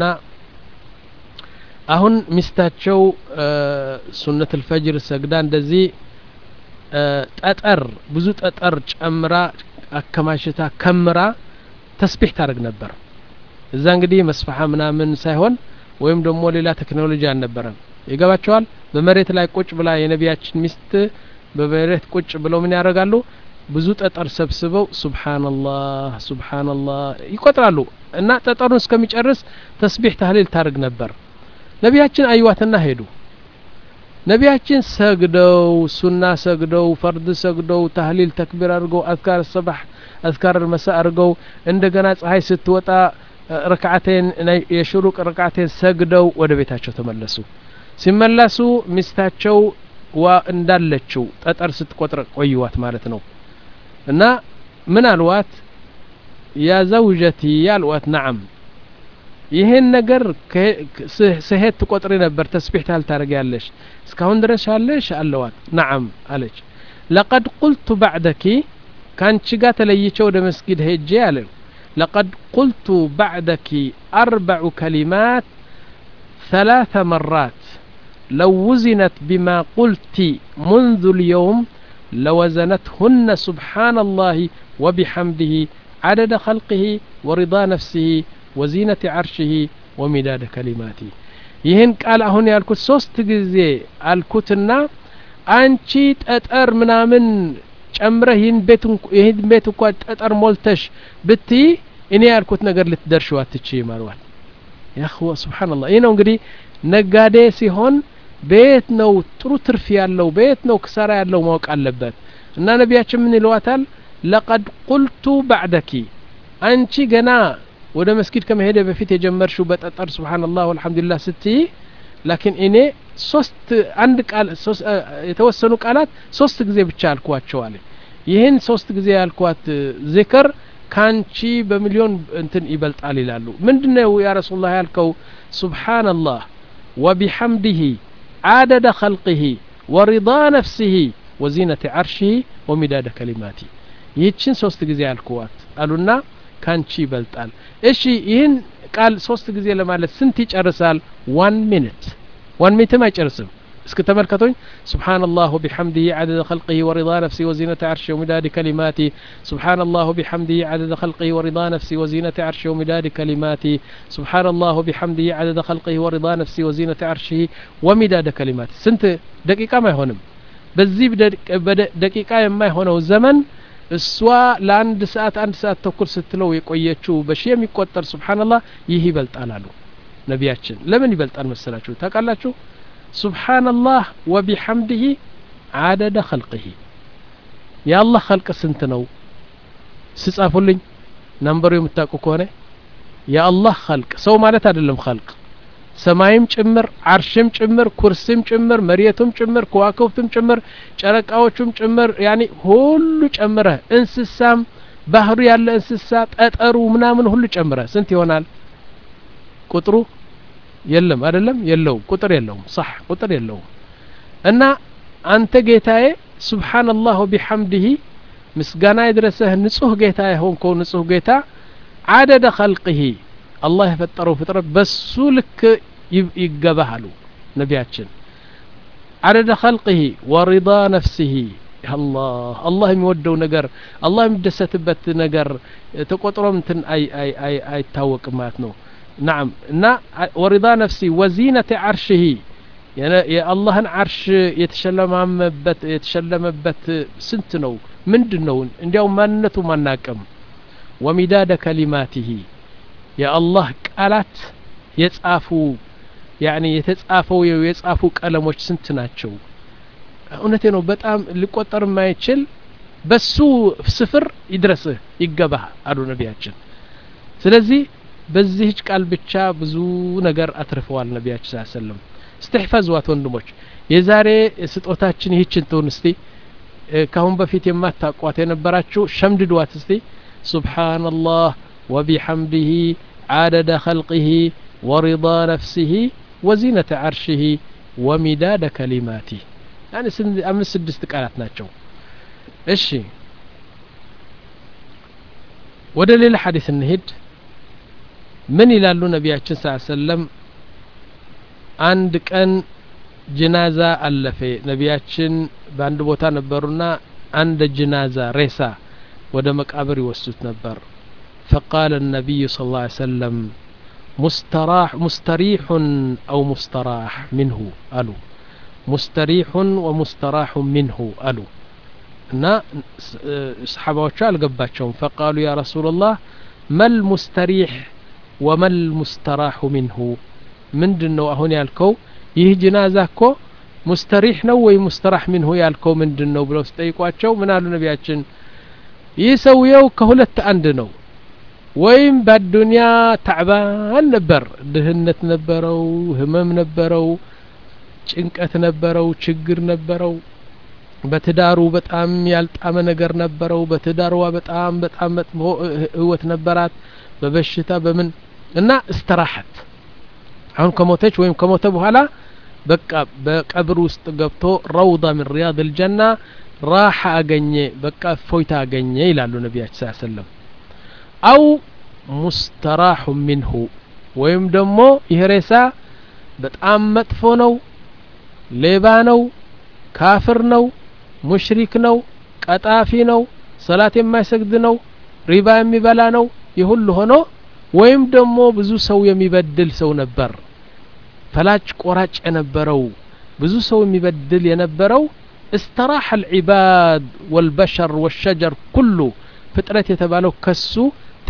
አሁን ሚስታቸው ሱነት الفجر ሰግዳ እንደዚህ ጠጠር ብዙ ጠጠር ጨምራ አከማሽታ ከምራ ተስቢህ ታረግ ነበር እዛ እንግዲህ መስፈሃ ምናምን ሳይሆን ወይም ደግሞ ሌላ ቴክኖሎጂ አልነበረም ይገባቸዋል በመሬት ላይ ቁጭ ብላ የነቢያችን ሚስት በመሬት ቁጭ ብለው ምን ያደርጋሉ ብዙ ጠጠር ሰብስበው ሱብሃንአላህ ሱብሃንአላህ ይቆጥራሉ እና ጠጠሩን እስከሚጨርስ ተስቢህ ተህሊል ታረግ ነበር ነቢያችን አይዋትና ሄዱ ነቢያችን ሰግደው ሱና ሰግደው ፈርድ ሰግደው ተህሊል ተክቢር አድርገው አዝካር الصباح አዝካር المساء አድርገው እንደገና ፀሐይ ስትወጣ ረክዓተን የሽሩቅ ረክዓተን ሰግደው ወደ ቤታቸው ተመለሱ ሲመለሱ ሚስታቸው ዋ እንዳለችው ጠጠር ስትቆጥር ቆይዋት ማለት ነው እና ምን አልዋት ያ ዘውጀቲ ያልዋት نعم ይሄን ነገር ሰሄት ተቆጥሪ ነበር ተስቢህ ታልታረጋለሽ እስካሁን ድረስ አለሽ አለዋት نعم አለች لقد قلت بعدك كانت ጋር ተለይቼ ወደ መስጊድ ሄጄ አለ لقد قلت بعدك أربع كلمات ثلاث مرات لو وزنت بما قلت منذ اليوم لوزنتهن سبحان الله وبحمده عدد خلقه ورضا نفسه وزينة عرشه ومداد كلماته ይህን ቃል አሁን ያልኩት ሶስት ጊዜ አልኩትና አንቺ ጠጠር ምናምን ጨምረህ ይህን ቤት ይህን ቤት እንኳን ጠጠር ሞልተሽ ብትይ እኔ ያልኩት ነገር ልትደርሽው አትችይ ማርዋል ያ ኸዋ ሱብሃንአላህ ይሄ ነው እንግዲህ ነጋዴ ሲሆን ቤት ነው ጥሩ ትርፍ ያለው ቤት ነው ክሳራ ያለው ማወቅ አለበት እና ነቢያችን ምን ይለዋታል لقد قلت بعدك አንቺ ገና ወደ መስጊድ ከመሄደ በፊት የጀመርሽው በጠጠር ሱብሃንአላህ ወልሐምዱሊላህ ስትይ ላኪን እኔ ሶስት አንድ ቃል ሶስት የተወሰኑ ቃላት ሶስት ጊዜ ብቻ አልኳቸው አለ ይሄን ሶስት ጊዜ ያልኳት ዚክር ካንቺ በሚሊዮን እንትን ይበልጣል ይላሉ ምንድነው ያ ረሱላህ ያልከው ሱብሃንአላህ ወቢሐምዲሂ عدد خلقه ورضا نفسه وزينة عرشه ومداد كلماته ይህችን ሶስት ጊዜ ያልኳት አሉና ካንቺ ይበልጣል እሺ ይህን ቃል ሶስት ጊዜ ለማለት ስንት ይጨርሳል one minute one minute አይጨርስም እስከ ተመልከቱኝ سبحان الله وبحمده عدد خلقه ورضا نفسه وزينة عرشه ومداد كلماته سبحان الله وبحمده عدد خلقه ورضا نفسه وزينة عرشه ومداد كلماته سبحان الله وبحمده عدد خلقه ورضا نفسه وزينة عرشه ومداد كلماته سنت دقيقة ما يهونم በዚህ ደቂቃ የማይሆነው ዘመን እሷ ለአንድ ሰዓት አንድ ሰዓት ተኩል ስትለው የቆየችው በሺ የሚቆጠር ሱብሃንአላህ ይህ ይበልጣል አሉ ነቢያችን ለምን ይበልጣል መሰላችሁ ታውቃላችሁ ሱብሃንአላህ ወቢሐምዲሂ عدد خلقه يا الله خلق ስንት ነው ስጻፉልኝ ነምበሩ የምታውቁ ከሆነ ያ አላህ خلق ሰው ማለት አይደለም خلق ሰማይም ጭምር አርሽም ጭምር ኩርሲም ጭምር መሬቱም ጭምር ከዋክብቱም ጭምር ጨረቃዎቹም ጭምር ያኒ ሁሉ ጨምረ እንስሳም ባህሩ ያለ እንስሳ ጠጠሩ ምናምን ሁሉ ጨምረ ስንት ይሆናል ቁጥሩ የለም አይደለም የለው ቁጥር የለውም صح ቁጥር የለውም እና አንተ ጌታዬ ሱብሃንአላህ ወቢሐምዲሂ ምስጋና ይድረሰህ ንጹህ ጌታ ሆንከው ንጹህ ጌታ عدد خلقه الله يفطروا فطرة بس لك يقبهلوا نبياتشن عدد خلقه ورضا نفسه الله الله يودو نجر الله يمدستبت نجر تقطرم تن اي اي اي اي تاوق ماتنو نعم نا ورضا نفسي وزينة عرشه يعني يا الله عرش يتشلمበት يتشلمበት ስንት ነው ምንድነው እንዲያው ማንነቱ ማናቀም ومداد كلماته يا الله ቃላት የጻፉ يعني የተጻፈው የጻፉ ቀለሞች ስንት ናቸው እውነቴ ነው በጣም ሊቆጠር የማይችል በሱ ስፍር ይድረስህ ይገባህ አሉ ነቢያችን ስለዚህ በዚህ ቃል ብቻ ብዙ ነገር አትርፈዋል ነቢያችን ሰለላሁ ዐለይሂ ወሰለም استحفظوا ወንድሞች የዛሬ ስጦታችን ይህችን ተውን እስቲ ካሁን በፊት የማታቋት የነበራችሁ ሸምድዷት እስቲ سبحان الله وبحمده عدد خلقه ورضا نفسه وزينة عرشه ومداد كلماته يعني أمس سدست قالات ናቸው እሺ ወደ ሌላ ሐዲስ እንሂድ ምን ይላሉ ነቢያችን ሰለላሁ ዐለይሂ ወሰለም አንድ ቀን ጅናዛ አለፈ ነቢያችን በአንድ ቦታ ነበሩና አንድ ጅናዛ ሬሳ ወደ መቃብር ይወስዱት ነበር فقال النبي صلى الله عليه وسلم مستراح مستريح أو مستراح منه قالوا مستريح ومستراح منه قالوا نا صحابة القباتهم فقالوا يا رسول الله ما المستريح وما المستراح منه من دنو هون يالكو يه جنازة مستريح نو ومستراح منه يالكو من دنو بلو استيقواتشو من قالوا نبياتشن يسويو كهولت عند ነው ወይም በዱንያ تعبان ነበር ድህነት ነበረው ህመም ነበረው ጭንቀት ነበረው ችግር ነበረው በትዳሩ በጣም ያልጣመ ነገር ነበረው በትዳሯ በጣም በጣም መጥፎ ህይወት ነበራት በበሽታ በምን እና استراحت አሁን ከሞተች ወይም ከሞተ በኋላ በቃ በቀብር ውስጥ ገብቶ روضة من رياض الجنة راح አገኘ በቃ ፎይታ አገኘ ይላሉ ነብያችን ሰለላሁ ዐለይሂ ወሰለም أو مستراح منه ወይም ደግሞ ይሄሬሳ በጣም መጥፎ ነው ሌባ ነው ካፍር ነው ሙሽሪክ ነው ቀጣፊ ነው ሰላት የማይሰግድ ነው ሪባ የሚበላ ነው ይሁሉ ሆኖ ወይም ደግሞ ብዙ ሰው የሚበድል ሰው ነበር ፈላጭ ቆራጭ የነበረው ብዙ ሰው የሚበድል የነበረው استراح العباد والبشر والشجر كله ፍጥረት የተባለው ከሱ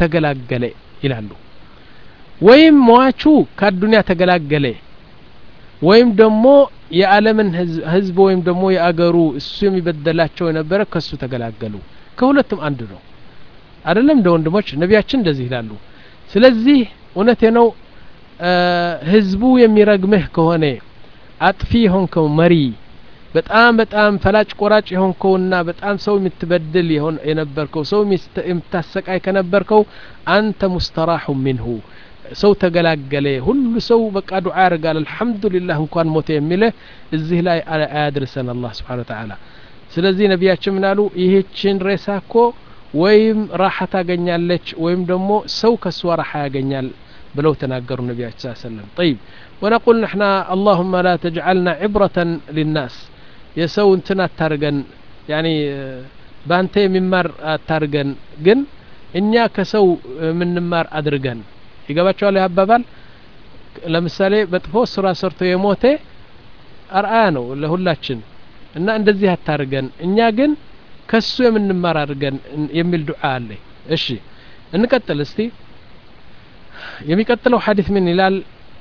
ተገላገለ ይላሉ ወይም ሟቹ ከዱንያ ተገላገለ ወይም ደግሞ የዓለምን ህዝብ ወይም ደግሞ የአገሩ እሱ የሚበደላቸው የነበረ ከሱ ተገላገሉ ከሁለቱም አንድ ነው አይደለም እንደ ወንድሞች ነቢያችን እንደዚህ ይላሉ ስለዚህ እውነቴ ነው ህዝቡ የሚረግምህ ከሆነ አጥፊ ሆንከው መሪ በጣም በጣም ፈላጭ ቆራጭ የሆንከውና በጣም ሰው የምትበድል ይሆን የነበርከው ሰው የምታሰቃይ ከነበርከው አንተ ሙስተራሁ منه ሰው ተገላገለ ሁሉ ሰው በቃ ዱዓ ያርጋል አልহামዱሊላህ እንኳን ሞተ የሚለ እዚህ ላይ አያድርሰን አላህ Subhanahu Wa Ta'ala ስለዚህ ነቢያችን ምናሉ ይሄችን ሬሳኮ ወይም ራሓ ታገኛለች ወይም ደግሞ ሰው ከሷ ራሓ ያገኛል ብለው ተናገሩ ነቢያችን ሰለላሁ ዐለይሂ ወሰለም طيب ونقول نحن اللهم لا تجعلنا عبرة للناس የሰው እንትና ታርገን يعني ባንተ የሚማር ታርገን ግን እኛ ከሰው ምንማር አድርገን ይገባቸዋል ያባባል ለምሳሌ በጥፎ ስራ ሰርቶ የሞተ አርአያ ነው ለሁላችን እና እንደዚህ አታርገን እኛ ግን ከሱ የምንማር አድርገን የሚል ዱዓ አለ እሺ እንቀጥል እስቲ የሚቀጥለው ሐዲስ ምን ይላል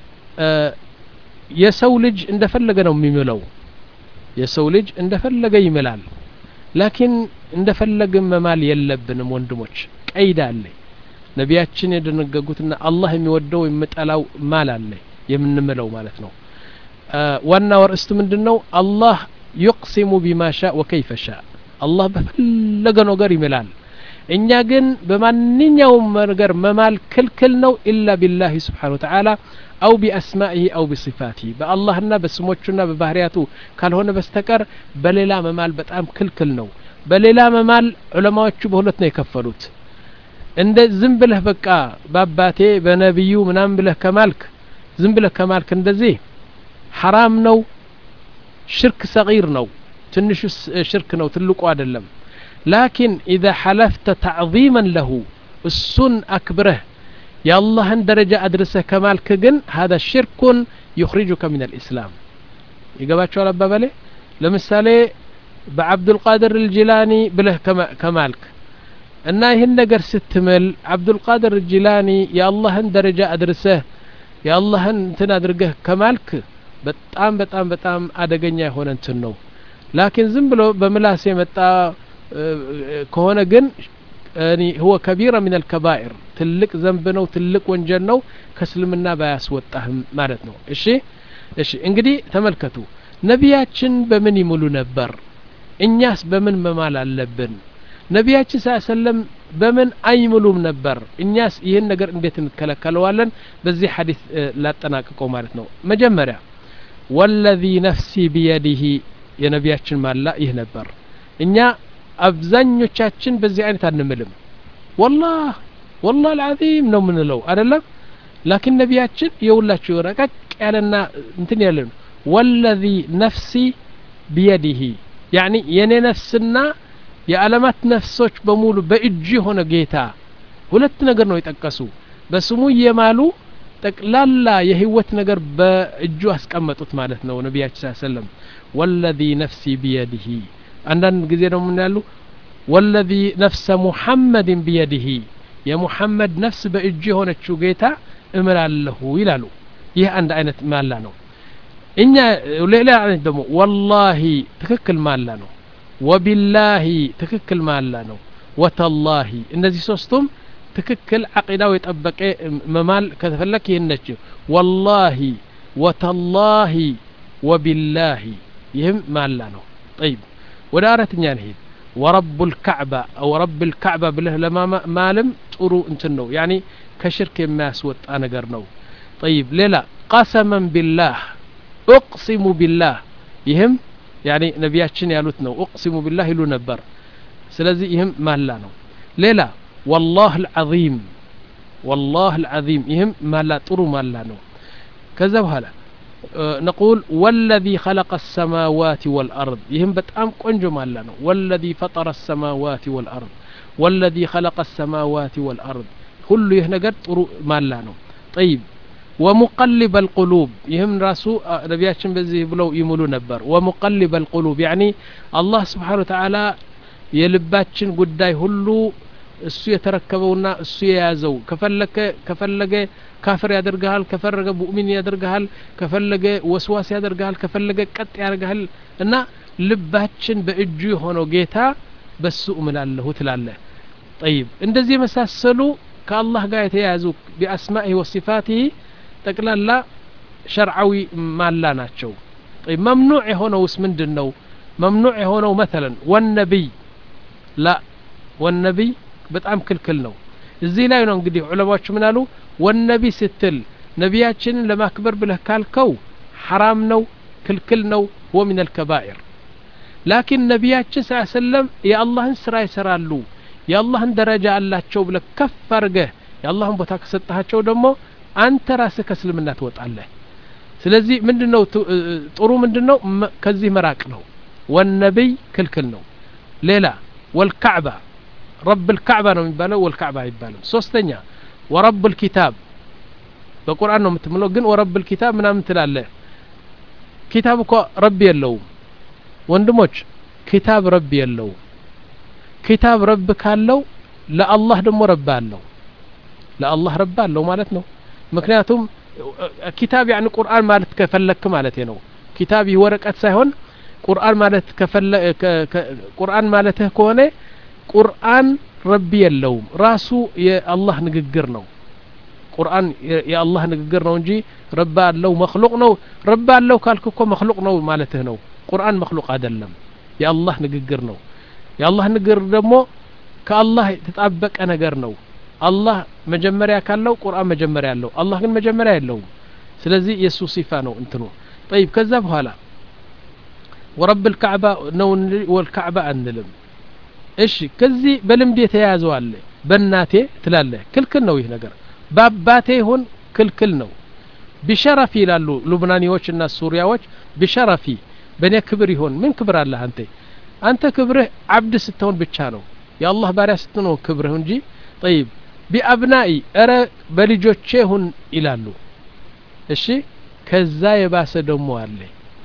የሰው ልጅ እንደፈለገ ነው የሚምለው የሰው ልጅ እንደፈለገ ይምላል ላኪን እንደፈለገ መማል የለብንም ወንድሞች ቀይዳ አለ ነቢያችን የደነገጉትና አላህ የሚወደው የሚጠላው ማል አለ የምንምለው ማለት ነው ዋና ወርስቱ ምንድነው አላህ يقسم بما شاء وكيف شاء الله በፈለገ ነገር ይምላል እኛ ግን በማንኛውም ነገር መማል ክልክል ነው ኢላ ቢላሂ Subhanahu Wa Ta'ala أو بأسمائه أو بصفاته باللهና በስሞቹና በባህሪያቱ ካልሆነ በስተቀር በሌላ መማል በጣም ክልክል ነው በሌላ መማል ዑለማዎቹ በሁለት ነው የከፈሉት እንደ ዝም ብለህ በቃ ባባቴ በነብዩ ምናም ብለህ ከማልክ ዝም ብለህ ከማልክ እንደዚህ حرام ነው ሽርክ صغير ነው ትንሽ ሽርክ ነው ትልቁ አይደለም لكن إذا حلفت تعظيما له السن أكبره يا الله درجة أدرسه كمالك جن هذا شرك يخرجك من الإسلام يقباتشو على بابالي لمثالي بعبد القادر الجيلاني بله كمالك أنه هنقر ستمل عبد القادر الجيلاني يا الله درجة أدرسه يا الله انتنا درجة كمالك بتام بتام بتام أدقنيا هون انتنو لكن زنبلو بملاسي متى كهونا جن يعني هو كبيرة من الكبائر تلك ذنبنا وتلك وانجلنا كسلمنا باس وطهم معناتنا እሺ እሺ እንግዲህ ተመልከቱ ነቢያችን በምን ይሙሉ ነበር እኛስ በምን መማል አለብን ነቢያችን ሰለላም በምን አይሙሉም ነበር እኛስ ይሄን ነገር እንዴት እንከለከለዋለን በዚህ ሐዲስ ላጠናቀቀው ማለት ነው መጀመሪያ والذي نفسي بيده የነቢያችን ማላ ይህ ነበር እኛ አብዛኞቻችን በዚህ አይነት አንምልም والله والله العظيم ነው ምንለው አይደለም لكن ነቢያችን የውላችሁ ረቀቅ ያለና እንትን ያለን والذي نفسي بيده يعني የኔ ነፍስና የዓለማት ነፍሶች በሙሉ በእጁ ሆነ ጌታ ሁለት ነገር ነው የጠቀሱ በስሙ የማሉ ጠቅላላ የህይወት ነገር በእጁ አስቀመጡት ማለት ነው ነቢያችን ሰለላም والذي نفسي بيده አንዳንድ ጊዜ ነው ምን ያሉ والذي نفس محمد بيده يا محمد نفس በእጁ ሆነችው ጌታ እምላለሁ ይላሉ ይህ አንድ አይነት ማላ ነው እኛ ሌላ አይነት ደግሞ والله ትክክል ማላ ነው وبالله ትክክል ማላ ነው وتالله እነዚህ ሶስቱም ትክክል አቂዳው የጠበቀ መማል ከተፈለክ ይነች والله وتالله وبالله ይህም ማላ ነው طيب ወደ አራተኛ እንሂድ ورب الكعبة أو رب الكعبة بله لما مالم طرو انتنو يعني كشرك ما سوت أنا قرنو طيب ليلا قسما بالله أقسم بالله يهم يعني نبياتشن يالوتنو أقسم بالله يلو نبر سلازي يهم مالانو ليلا والله العظيم والله العظيم يهم مالا طرو مالانو كذا وهلا أه نقول والذي خلق السماوات والأرض يهم بتأم قنجو مالانو والذي فطر السماوات والأرض والذي خلق السماوات والأرض كل يهنقر طرو مالانو طيب ومقلب القلوب يهم راسو نبياتشن بزيه بلو يمولو نبر ومقلب القلوب يعني الله سبحانه وتعالى يلباتشن قداي هلو እሱ የተረከበውና እሱ የያዘው ከፈለከ ከፈለገ ካፍር ያደርጋል ከፈለገ ሙእሚን ያደርጋል ከፈለገ ወስዋስ ያደርጋል ከፈለገ ቀጥ ያደርጋል እና ልባችን በእጁ የሆነው ጌታ በሱ እምላለሁ ትላለህ طيب እንደዚህ መሳሰሉ ከአላህ ጋር የተያያዙ بأسمائه وصفاته ጠቅላላ ሸርዓዊ ማላ ናቸው طيب ممنوع የሆነውስ ምንድነው ممنوع የሆነው مثلا والنبي لا والنبي በጣም ክልክል ነው እዚህ ላይ ነው እንግዲህ ዑለማዎች ምን አሉ ወነቢ ስትል ነቢያችንን ለማክበር ብለህ ካልከው حرام ነው ክልክል ነው هو من الكبائر لكن ነቢያችን ሰለላሁ ዐለይሂ ወሰለም የአላህን ስራ ይሰራሉ የአላህን ደረጃ አላቸው ብለህ ከፍ አድርገህ የአላህን ቦታ ከሰጣቸው ደግሞ አንተ ራስህ ከእስልምና ትወጣለህ ስለዚህ ምንድነው ጥሩ ምንድነው ከዚህ መራቅ ነው ወነቢ ክልክል ነው ሌላ والكعبة رب الكعبة ነው የሚባለው والكعبة አይባልም ሶስተኛ ورب الكتاب በቁርአን ነው የምትምለው ግን ورب الكتاب ምናምን ትላለህ ኪታብ እኮ ረብ የለውም ወንድሞች ኪታብ ረብ የለውም ኪታብ ረብ ካለው ለአላህ ደግሞ ረብ አለው ለአላህ ረብ አለው ማለት ነው ምክንያቱም ኪታብ يعني ቁርአን ማለት ከፈለክ ማለት ነው ኪታብ ይወረቀት ሳይሆን ቁርአን ማለት ከፈለ ቁርአን ማለት ከሆነ ቁርአን ረብ የለውም ራሱ የአላህ ንግግር ነው ቁርአን የአላህ ንግግር ነው እንጂ ረብ አለው መخلوق ነው ረብ አለው ካልኩ እኮ መخلوق ነው ማለት ነው ቁርአን መخلوق አይደለም የአላህ ንግግር ነው የአላህ ንግግር ደግሞ ከአላህ የተጣበቀ ነገር ነው አላህ መጀመሪያ ካለው ቁርአን መጀመሪያ ያለው አላህ ግን መጀመሪያ የለውም ስለዚህ የሱ ሲፋ ነው እንትኑ طيب ከዛ በኋላ ورب الكعبة ነው والكعبة አንልም እሺ ከዚህ በልምድ የተያዘው አለ በእናቴ ትላለህ ክልክል ነው ይሄ ነገር በአባቴ ይሁን ክልክል ነው بشرف ይላሉ ሉብናኒዎችና ሱሪያዎች بشرف በኔ ክብር ይሁን ምን ክብር አለ አንተ አንተ ክብርህ አብድ ስትሆን ብቻ ነው የአላህ ባሪያ ስትሆን ክብርህ እንጂ طيب بأبنائي እረ በልጆቼ ይሁን ይላሉ እሺ ከዛ የባሰ ደግሞ አለ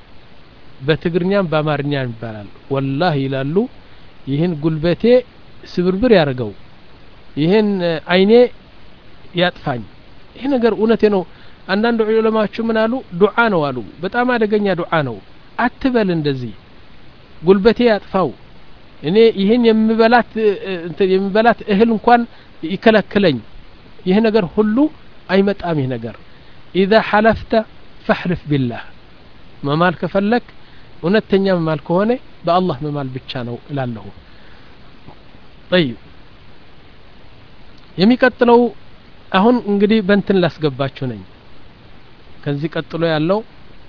በትግርኛም በአማርኛም ይባላል والله ይላሉ ይሄን ጉልበቴ ስብርብር ያርገው ይሄን አይኔ ያጥፋኝ ይሄ ነገር እውነቴ ነው አንዳንድ ዑለማዎች ምን አሉ ዱዓ ነው አሉ በጣም አደገኛ ዱዓ ነው አትበል እንደዚህ ጉልበቴ ያጥፋው እኔ ይሄን የምበላት የምበላት እህል እንኳን ይከለክለኝ ይሄ ነገር ሁሉ አይመጣም ይሄ ነገር اذا حلفت فاحلف بالله መማል ከፈለክ እውነተኛ መማል ከሆነ በአላህ መማል ብቻ ነው እላለሁ طيب የሚቀጥለው አሁን እንግዲህ በእንትን ላስገባችሁ ነኝ ከዚህ ቀጥሎ ያለው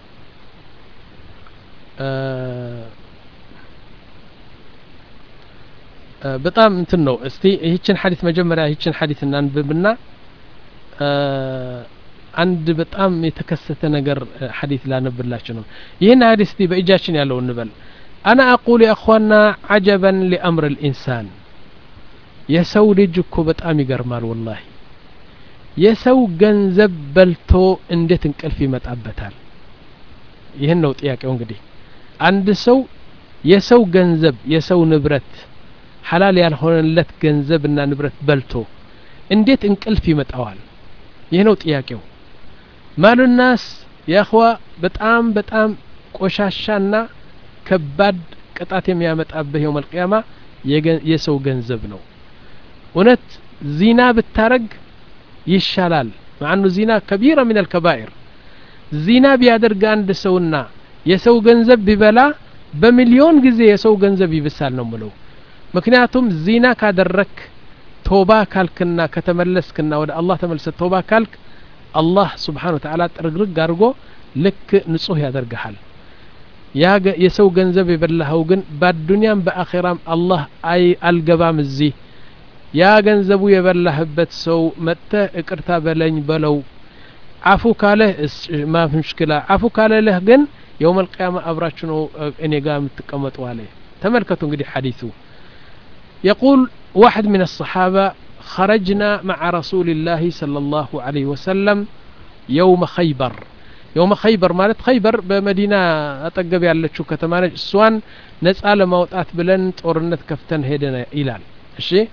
በጣም እንትን ነው እስቲ ይህችን ሐዲስ መጀመሪያ ይህችን ሐዲስ እናንብብና አንድ በጣም የተከሰተ ነገር ሐዲስ ላነብላችሁ ነው ይሄን ሐዲስ እስቲ በእጃችን ያለው እንበል انا اقول يا اخوانا عجبا لامر الانسان የሰው ልጅ እኮ በጣም ይገርማል والله የሰው ገንዘብ በልቶ እንዴት እንቅልፍ ይመጣበታል ይሄን ነው ጥያቄው እንግዲህ አንድ ሰው የሰው ገንዘብ የሰው ንብረት ሐላል ያልሆነለት ገንዘብና ንብረት በልቶ እንዴት እንቅልፍ ይመጣዋል ይሄ ነው ጥያቄው ማሉናስ ያخوا በጣም በጣም ቆሻሻና ከባድ ቅጣት የሚያመጣበት የውመል ቂያማ የሰው ገንዘብ ነው እውነት ዚና ብታረግ ይሻላል ማኑ ዚና ከቢራ من الكبائر ዚና ቢያደርግ አንድ ሰውና የሰው ገንዘብ ቢበላ በሚሊዮን ጊዜ የሰው ገንዘብ ይብሳል ነው ምለው ምክንያቱም ዚና ካደረክ ቶባ ካልክና ከተመለስክና ወደ አላህ ተመልሰ ቶባ ካልክ አላህ Subhanahu Wa Ta'ala ጥርግርግ አድርጎ ልክ ንጹህ ያደርግሃል ያ የሰው ገንዘብ የበላኸው ግን በዱንያም በአኺራም አላህ አይ አልገባም እዚህ ያ ገንዘቡ የበላህበት ሰው መተ እቅርታ በለኝ በለው አፉ ካለ ما في مشكلة አፉ ካለ ለህ ግን يوم القيامة አብራችሁ ነው እኔ ጋር የምትቀመጡ አለ ተመልከቱ እንግዲህ ሐዲሱ يقول واحد من الصحابة خرجنا مع رسول الله صلى الله عليه وسلم يوم خيبر يوم خيبر مالت خيبر بمدينة أتقب يالتشو كتمانج السوان نسأل موطات بلن تورنت كفتن هيدنا إلال الشيء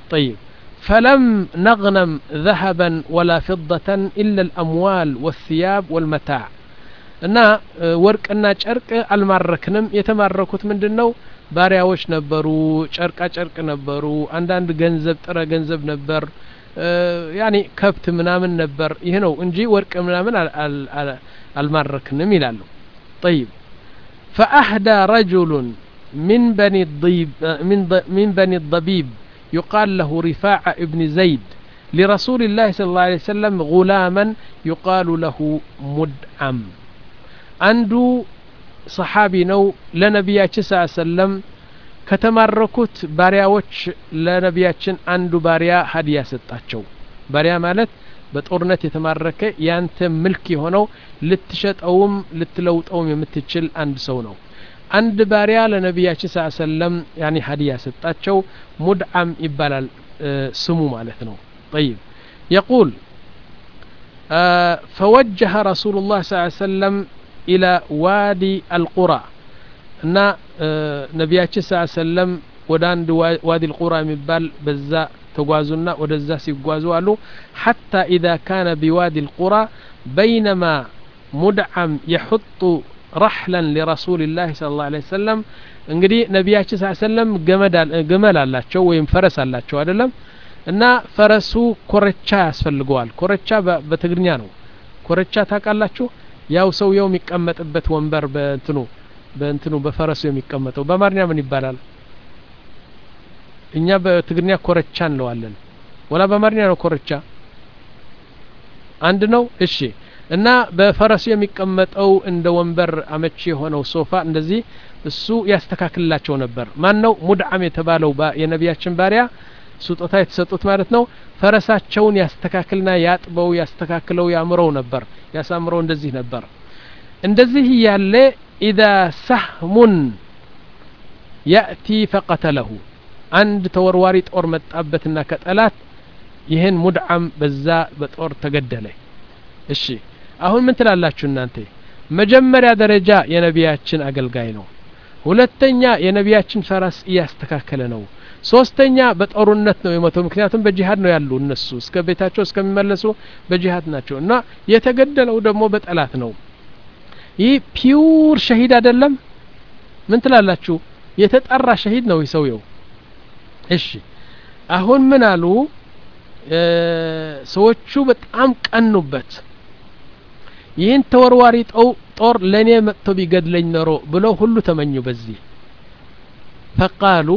طيب فلم نغنم ذهبا ولا فضة إلا الأموال والثياب والمتاع እና ወርቅና ጨርቅ አልማረክንም የተማረኩት ምንድነው ባሪያዎች ነበሩ ጨርቃ ጨርቅ ነበሩ አንዳንድ ገንዘብ ጥረ ገንዘብ ነበር ያኒ ከብት ምናምን ነበር ይሄ ነው እንጂ ወርቅ ምናምን አልማረክንም ይላሉ طيب فأهدى رجل من بني الضيب من من بني الضبيب يقال له رفاعة ابن زيد لرسول الله صلى الله عليه وسلم غلاما يقال له مدعم عنده صحابي نو لنبياتنا صلى الله عليه وسلم ከተማረኩት ባሪያዎች ለነቢያችን አንዱ ባሪያ ሀዲያ ሰጣቸው ባሪያ ማለት በጦርነት የተማረከ ያንተ ምልክ የሆነው ልትሸጠውም ልትለውጠውም የምትችል አንድ ሰው ነው አንድ ባሪያ ለነቢያችን ሰለላሁ ዐለይሂ ወሰለም ያኒ ሀዲያ ሰጣቸው ሙድዓም ይባላል ስሙ ማለት ነው طيب يقول آه فوجه رسول الله صلى الله عليه وسلم إلى وادي القرى እና ነቢያችን ሰለላሁ ዐለይሂ ወሰለም ወደ አንድ ዋዲ القرى የሚባል በዛ ተጓዙና ወደዛ ሲጓዙ አሉ حتى إذا كان بوادي القرى بينما مدعم يحط رحلا لرسول الله صلى الله عليه وسلم እንግዲህ ነቢያችን ሰለላሁ ዐለይሂ ወሰለም ገመድ ገመል አላቸው ወይም ፈረስ አላቸው አይደለም እና ፈረሱ ኮረቻ ያስፈልገዋል ኮረቻ በትግርኛ ነው ኮረቻ ታውቃላችሁ ያው ሰውየው የሚቀመጥበት ወንበር በእንትኑ በእንትኑ በፈረሱ የሚቀመጠው በአማርኛ ምን ይባላል እኛ በትግርኛ ኮረቻ እንለዋለን ወላ በአማርኛ ነው ኮረቻ አንድ ነው እሺ እና በፈረሱ የሚቀመጠው እንደ ወንበር አመቺ የሆነው ሶፋ እንደዚህ እሱ ያስተካክልላቸው ነበር ማን ነው ሙድዓም የተባለው የነቢያችን ባሪያ ስጦታ የተሰጡት ማለት ነው ፈረሳቸውን ያስተካክልና ያጥበው ያስተካክለው ያምረው ነበር ያሳምረው እንደዚህ ነበር እንደዚህ ያለ إذا سهم يأتي فقتله عند توروري طور متابتنا كتلات يهن مدعم بزا بطور تقدله الشي አሁን ምን ትላላችሁ እናንተ መጀመሪያ ደረጃ የነቢያችን አገልጋይ ነው ሁለተኛ የነቢያችን ፈረስ ያስተካከለ ነው ሶስተኛ በጦርነት ነው የሞተው ምክንያቱም በጂሃድ ነው ያሉ እነሱ እስከ ቤታቸው እስከሚመለሱ በጂሃድ ናቸው እና የተገደለው ደግሞ በጠላት ነው ይህ ፒውር ሸሂድ አይደለም ምን ትላላችሁ የተጠራ ሸሂድ ነው ይሰውየው እሺ አሁን ምን አሉ ሰዎቹ በጣም ቀኑበት ይህን ተወርዋሪ ጦር ለኔ መጥቶ ቢገድለኝ ኖሮ ብለው ሁሉ ተመኙ በዚህ فقالوا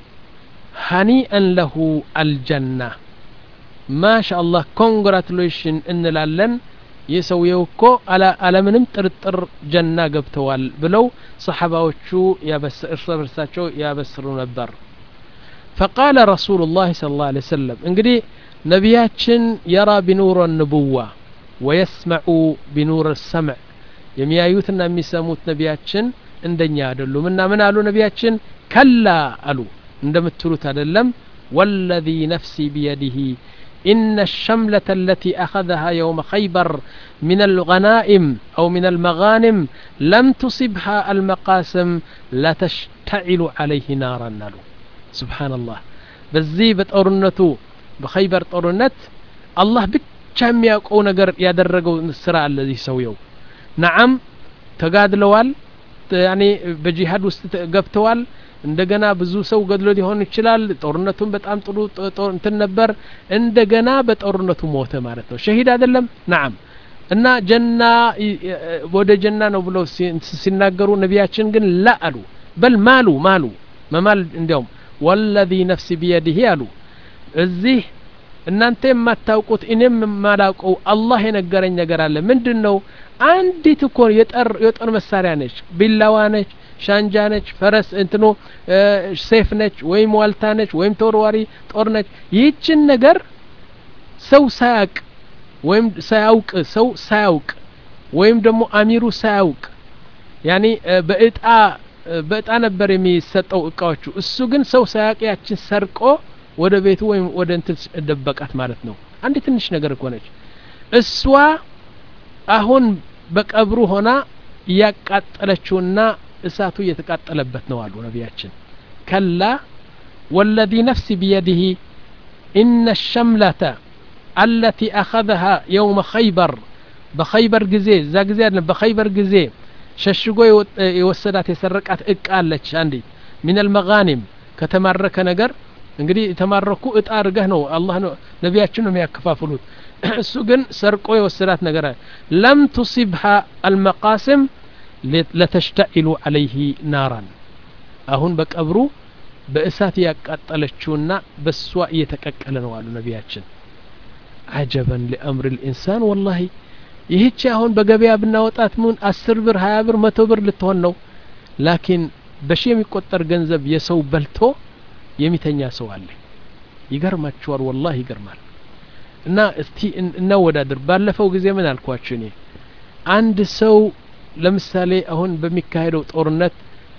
هنيئا له الجنة ما شاء الله congratulation እንላለን የሰውየው እኮ አላ ምንም ጥርጥር ጀና ገብተዋል ብለው ሰሃባዎቹ ያበስርሳቸው ያበስሩ ነበር فقال رسول الله صلى الله عليه وسلم እንግዲህ ነቢያችን يرى بنور النبوة ويسمع بنور السمع የሚያዩትና የሚሰሙት ነቢያችን እንደኛ አይደሉም እና ምን አሉ ነቢያችን ከላ አሉ እንደምትሉት አይደለም والذي نفسي بيده إن الشملة التي أخذها يوم خيبر من الغنائم أو من المغانم لم تصبها المقاسم لا تشتعل عليه نارا نالو سبحان الله بزي بتورنتو بخيبر تورنت الله بتشام يقو نجر يدرجو السراء الذي سويو نعم تقادلوال يعني بجهاد وستقبتوال እንደገና ብዙ ሰው ገድሎ ሊሆን ይችላል ጦርነቱን በጣም ጥሩ እንትን ነበር እንደገና በጦርነቱ ሞተ ማለት ነው ሸሂድ አይደለም نعم እና ጀና ወደ ጀና ነው ብለው ሲናገሩ ነቢያችን ግን لا አሉ በል ማሉ ማሉ መማል እንደውም والذي نفسي بيده አሉ እዚህ እናንተ የማታውቁት እኔም የማላውቀው አላህ የነገረኝ ነገር አለ ምንድነው አንዲት እኮ የጠር የጦር መሳሪያ ነች ቢላዋ ነች ሻንጃ ነች ፈረስ እንትኑ ሴፍ ነች ወይም ዋልታ ነች ወይም ተወርዋሪ ጦር ነች ይህችን ነገር ሰው ሳያውቅ ወይም ሳያውቅ ሰው ሳያውቅ ወይም ደግሞ አሚሩ ሳያውቅ ያኒ በእጣ በእጣ ነበር የሚሰጠው እቃዎቹ እሱ ግን ሰው ሳያውቅ ያችን ሰርቆ ወደ ቤቱ ወይም ወደ እንትን ደበቃት ማለት ነው አንድ ትንሽ ነገር እኮ ነች እሷ አሁን በቀብሩ ሆና ያቃጠለችውና እሳቱ የተቃጠለበት ነው አሉ ነቢያችን ከላ والذي نفسي بيده إن الشملة التي أخذها يوم خيبر بخيبر جزي ذا جزي بخيبر جزي ششقو يوسدات يسرقات إقالة عندي من المغانم كتمرك نجر እንግዲህ ተማረኩ እጣ አርገህ ነው አላህ ነው ነቢያችን ነው የሚያከፋፍሉት እሱ ግን ሰርቆ የወሰዳት ነገር ለም تصبها المقاسم لتشتعل عليه نارا አሁን በቀብሩ በእሳት ያቃጠለችውና በሷ እየተቀቀለ ነው አሉ ነቢያችን عجبا لامر الانسان والله ይህች አሁን በገበያ ብናወጣት ምን አስር ብር ሃያ ብር መቶ ብር ልትሆን ነው ላኪን በሺ የሚቆጠር ገንዘብ የሰው በልቶ የሚተኛ ሰው አለ ይገርማችኋል والله ይገርማል እና እስቲ እናወዳድር ባለፈው ጊዜ ምን አልኳችሁ እኔ አንድ ሰው ለምሳሌ አሁን በሚካሄደው ጦርነት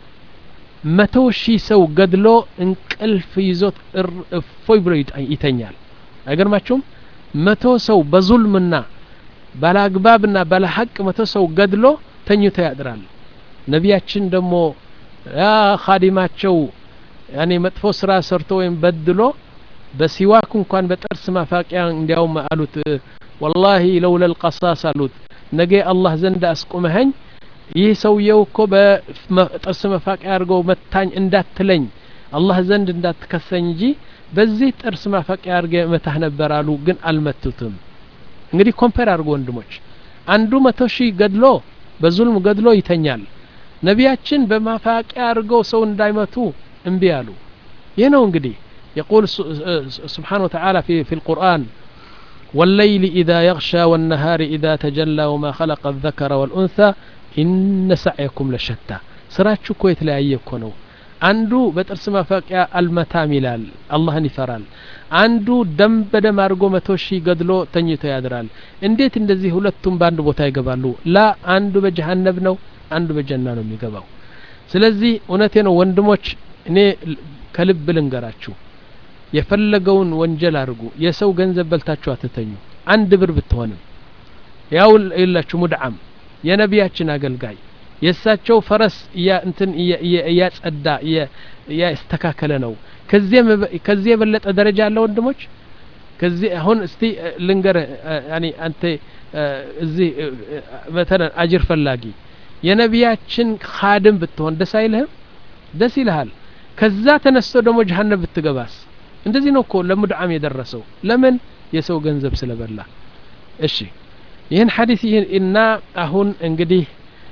መቶ ሺህ ሰው ገድሎ እንቅልፍ ይዞት እፎይ ብሎ ይተኛል አይገርማችሁም መቶ ሰው በዙልምና ባላግባብና ባለሐቅ መቶ ሰው ገድሎ ተኝቶ ያድራል ነቢያችን ደግሞ ያ ኻዲማቸው ያኔ መጥፎ ስራ ሰርቶ ወይም በድሎ በሲዋክ እንኳን በጥርስ ማፋቂያ እንዲያውም አሉት والله لولا القصاص አሉት ነገ አላህ ዘንድ አስቆመኸኝ ይህ ሰውየው እኮ በጥርስ ማፋቂያ አርገው መታኝ እንዳትለኝ አላህ ዘንድ እንዳትከሰኝ እንጂ በዚህ ጥርስ ማፋቂያ አርገ መታህ ነበር አሉ ግን አልመቱትም እንግዲህ ኮምፔር አርጎ ወንድሞች አንዱ መቶ ሺህ ገድሎ በዙልም ገድሎ ይተኛል ነቢያችን በማፋቂያ አርገው ሰው እንዳይመቱ انبيالو ينو انقدي يقول سبحانه وتعالى في, في القرآن والليل إذا يغشى والنهار إذا تجلى وما خلق الذكر والأنثى إن سعيكم لشتى سراتشو كويت لأيكونو عنده بترس ما فاقيا المتاملال الله نفرال عنده دم بدم أرقو متوشي قدلو تنيتو يادرال انديت اندزي هلتم باندو بوتا يقبالو لا عنده بجهنم نو عنده بجنانو يقباو سلزي ونتينو وندموش እኔ ከልብ ልንገራችሁ የፈለገውን ወንጀል አርጉ የሰው ገንዘብ በልታችሁ አትተኙ አንድ ብር ብትሆንም ያው ይላችሁ ሙድዓም የነቢያችን አገልጋይ የሳቸው ፈረስ ያ እንትን ያጸዳ ያስተካከለ ነው ከዚህ ከዚህ የበለጠ ደረጃ አለ ወንድሞች ከዚህ አሁን እስቲ ልንገር ያኒ አንተ እዚህ مثلا አጅር ፈላጊ የነቢያችን ኻድም ብትሆን ደስ አይልህም ደስ ይልሃል ከዛ ተነስቶ ደግሞ ጀሃነም ብትገባስ እንደዚህ ነው እኮ ለሙድዓም የደረሰው ለምን የሰው ገንዘብ ስለበላ እሺ ይሄን ሐዲስ ይሄን እና አሁን እንግዲህ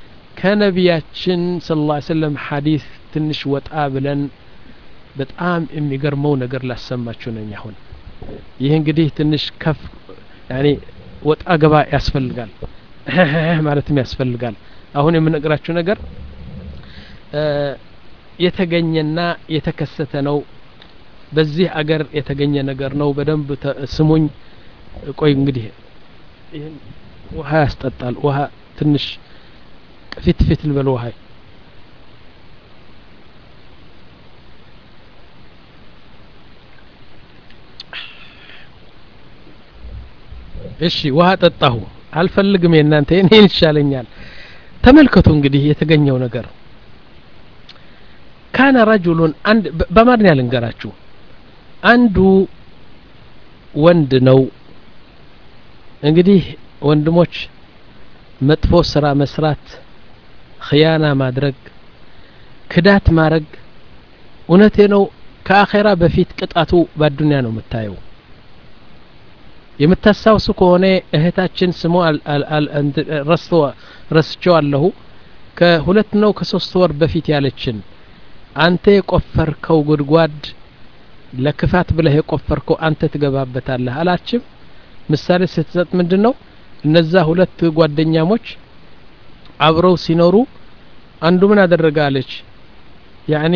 ከነቢያችን ሰለላሁ ዐለይሂ ወሰለም ሐዲስ ትንሽ ወጣ ብለን በጣም የሚገርመው ነገር ላሰማችሁ ነኝ አሁን ይሄ እንግዲህ ትንሽ ከፍ ያኒ ወጣ ገባ ያስፈልጋል ማለትም ያስፈልጋል አሁን የምነግራችሁ ነገር የተገኘና የተከሰተ ነው በዚህ አገር የተገኘ ነገር ነው በደንብ ስሙኝ ቆይ እንግዲህ ይሄን ውሃ ያስጠጣል ውሃ ትንሽ ፊት ፊት ልበል ውሃ እሺ ውሃ ጠጣሁ አልፈልግም የናንተ እኔ ይሻለኛል ተመልከቱ እንግዲህ የተገኘው ነገር كان رجل عند بمرني لنقراچو عنده ወንድ ነው እንግዲህ ወንድሞች መጥፎ ስራ መስራት ኺያና ማድረግ ክዳት ማድረግ እውነቴ ነው ከአኺራ በፊት ቅጣቱ በዱንያ ነው የምታየው የምታሳውሱ ከሆነ እህታችን ስሙ ረስቶ ረስቸው አለሁ ከሁለት ነው ከሶስት ወር በፊት ያለችን አንተ የቆፈርከው ጉድጓድ ለክፋት ብለህ የቆፈርከው አንተ ትገባበታለህ አላችም ምሳሌ ስትሰጥ ምንድነው እነዛ ሁለት ጓደኛሞች አብረው ሲኖሩ አንዱ ምን አደረጋለች ያኒ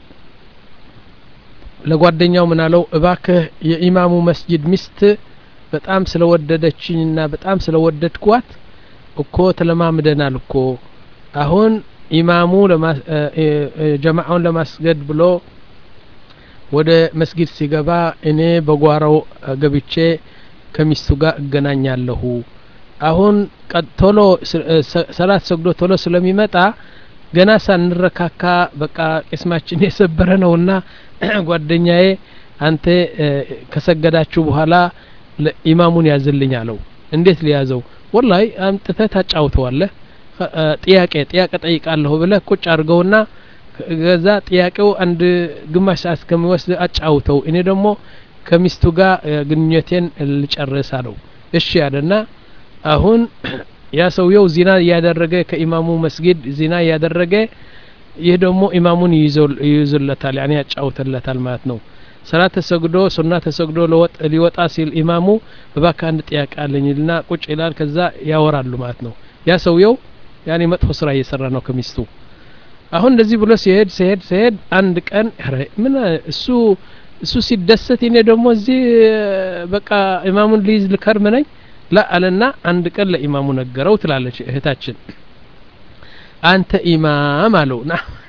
ለጓደኛው ምን አለው እባክህ የኢማሙ መስጂድ ሚስት በጣም ስለወደደችኝና በጣም ስለወደድኳት እኮ ተለማምደናል እኮ አሁን ኢማሙ ጀማዓውን ለማስገድ ብሎ ወደ መስጊድ ሲገባ እኔ በጓራው ገብቼ ከሚስቱ ጋር እገናኛለሁ አሁን ቶሎ ሰላት ሰግዶ ቶሎ ስለሚመጣ ገና ሳንረካካ በቃ ቅስማችን የሰበረ ነውና ጓደኛዬ አንተ ከሰገዳችሁ በኋላ ለኢማሙን ያዝልኝ አለው እንዴት ሊያዘው ወላሂ አምጥተህ ታጫውተዋለህ ጥያቄ ጥያቄ ጠይቃለሁ ብለህ ቁጭ አድርገውና ገዛ ጥያቄው አንድ ግማሽ ሰዓት እስከሚወስድ አጫውተው እኔ ደግሞ ከሚስቱ ጋር ግንኙነቴን ልጨርስ አለው እሺ ያለና አሁን ያ ሰውየው ዚና ያደረገ ከኢማሙ መስጊድ ዚና ያደረገ ይህ ደግሞ ኢማሙን ይይዙለታል ያኔ ያጫውተለታል ማለት ነው ሰላት ተሰግዶ ሱና ተሰግዶ ለወጥ ሊወጣ ሲል ኢማሙ በባካ አንድ ጥያቄ አለኝልና ቁጭ ይላል ከዛ ያወራሉ ማለት ነው ያ ሰውየው ያኔ መጥፎ ስራ እየሰራ ነው ከሚስቱ አሁን እንደዚህ ብሎ ሲሄድ ሲሄድ ሲሄድ አንድ ቀን ምን እሱ እሱ ሲደሰት እኔ ደግሞ እዚህ በቃ ኢማሙን ሊይዝ ልከርም ነኝ ላ አለና አንድ ቀን ለኢማሙ ነገረው ትላለች እህታችን አንተ ኢማም አለውና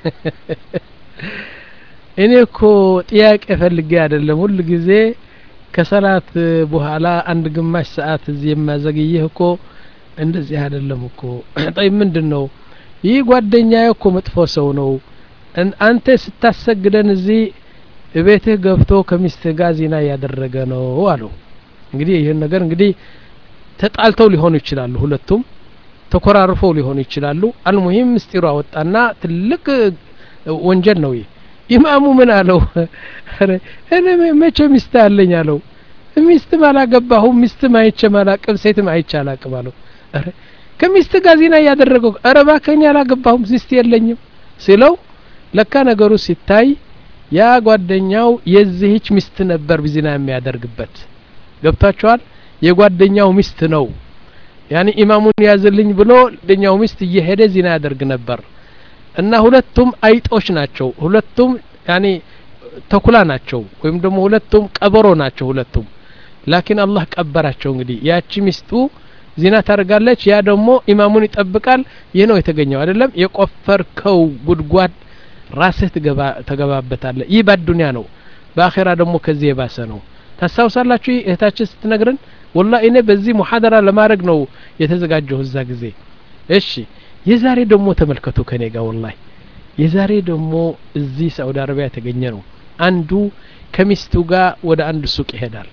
እኔ እኮ ጥያቄ ፈልጌ አይደለም ሁሉ ጊዜ ከሰላት በኋላ አንድ ግማሽ ሰዓት እዚህ የማዘግይህ እኮ እንደዚህ አይደለም እኮ ጠይ ምንድነው ይህ ጓደኛዬ እኮ መጥፎ ሰው ነው አንተ ስታሰግደን እዚህ ቤትህ ገብቶ ከሚስትህ ጋር ዚና ያደረገ ነው አለው እንግዲህ ይሄን ነገር እንግዲህ ተጣልተው ሊሆኑ ይችላሉ ሁለቱም ተኮራርፈው ሊሆኑ ይችላሉ አልሙሂም ምስጢሩ አወጣና ትልቅ ወንጀል ነው ይሄ ኢማሙ ምን አለው እኔ መቼ ሚስት አለኝ አለው ሚስት ማላገባሁ ሚስት ማይቼ ማላቀም ሴትም አይቼ አላቀም አለው አረ ከሚስት ጋር ዚና ያደረገው አረ ባከኛ አላገባሁም ሚስት የለኝም ሲለው ለካ ነገሩ ሲታይ ያ ጓደኛው የዚህች ሚስት ነበር ቢዚና የሚያደርግበት ገብታችኋል የጓደኛው ሚስት ነው ያኒ ኢማሙን ያዝልኝ ብሎ ጓደኛው ሚስት እየሄደ ዚና ያደርግ ነበር እና ሁለቱም አይጦች ናቸው ሁለቱም ያኒ ተኩላ ናቸው ወይም ደግሞ ሁለቱም ቀበሮ ናቸው ሁለቱም ላኪን አላህ ቀበራቸው እንግዲህ ያቺ ሚስቱ ዚና ታርጋለች ያ ደግሞ ኢማሙን ይጠብቃል ይህ ነው የተገኘው አይደለም የቆፈርከው ጉድጓድ ራስህ ተገባ ተገባበታለ ይህ በዱንያ ነው በአኺራ ደግሞ ከዚህ የባሰ ነው ታሳውሳላችሁ እህታችን ስትነግረን والله እኔ በዚህ ሙሐደራ ለማድረግ ነው የተዘጋጀው እዛ ጊዜ እሺ የዛሬ ደግሞ ተመልከቱ ከኔ ጋር والله የዛሬ ደግሞ እዚህ ሳውዲ አረቢያ ተገኘ ነው አንዱ ከሚስቱ ጋር ወደ አንድ ሱቅ ይሄዳል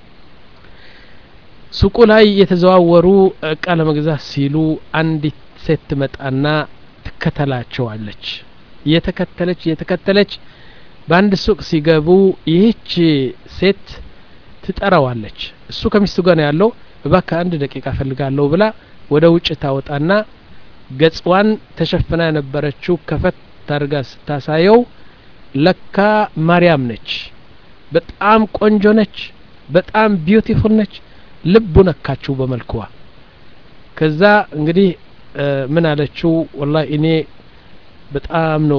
ሱቁ ላይ የተዘዋወሩ እቃ ለመግዛት ሲሉ አንዲት ሴት መጣና ትከተላቸዋለች የተከተለች የተከተለች በአንድ ሱቅ ሲገቡ ይህች ሴት ትጠራዋለች እሱ ከሚስቱ ጋር ነው ያለው በባካ አንድ ደቂቃ ፈልጋለሁ ብላ ወደ ውጭ ታወጣና ገጽዋን ተሸፍና የነበረችው ከፈት ታርጋ ስታሳየው ለካ ማርያም ነች በጣም ቆንጆ ነች በጣም ቢዩቲፉል ነች ልቡ ነካችው በመልኩዋ ከዛ እንግዲህ ምን አለችው والله እኔ በጣም ነው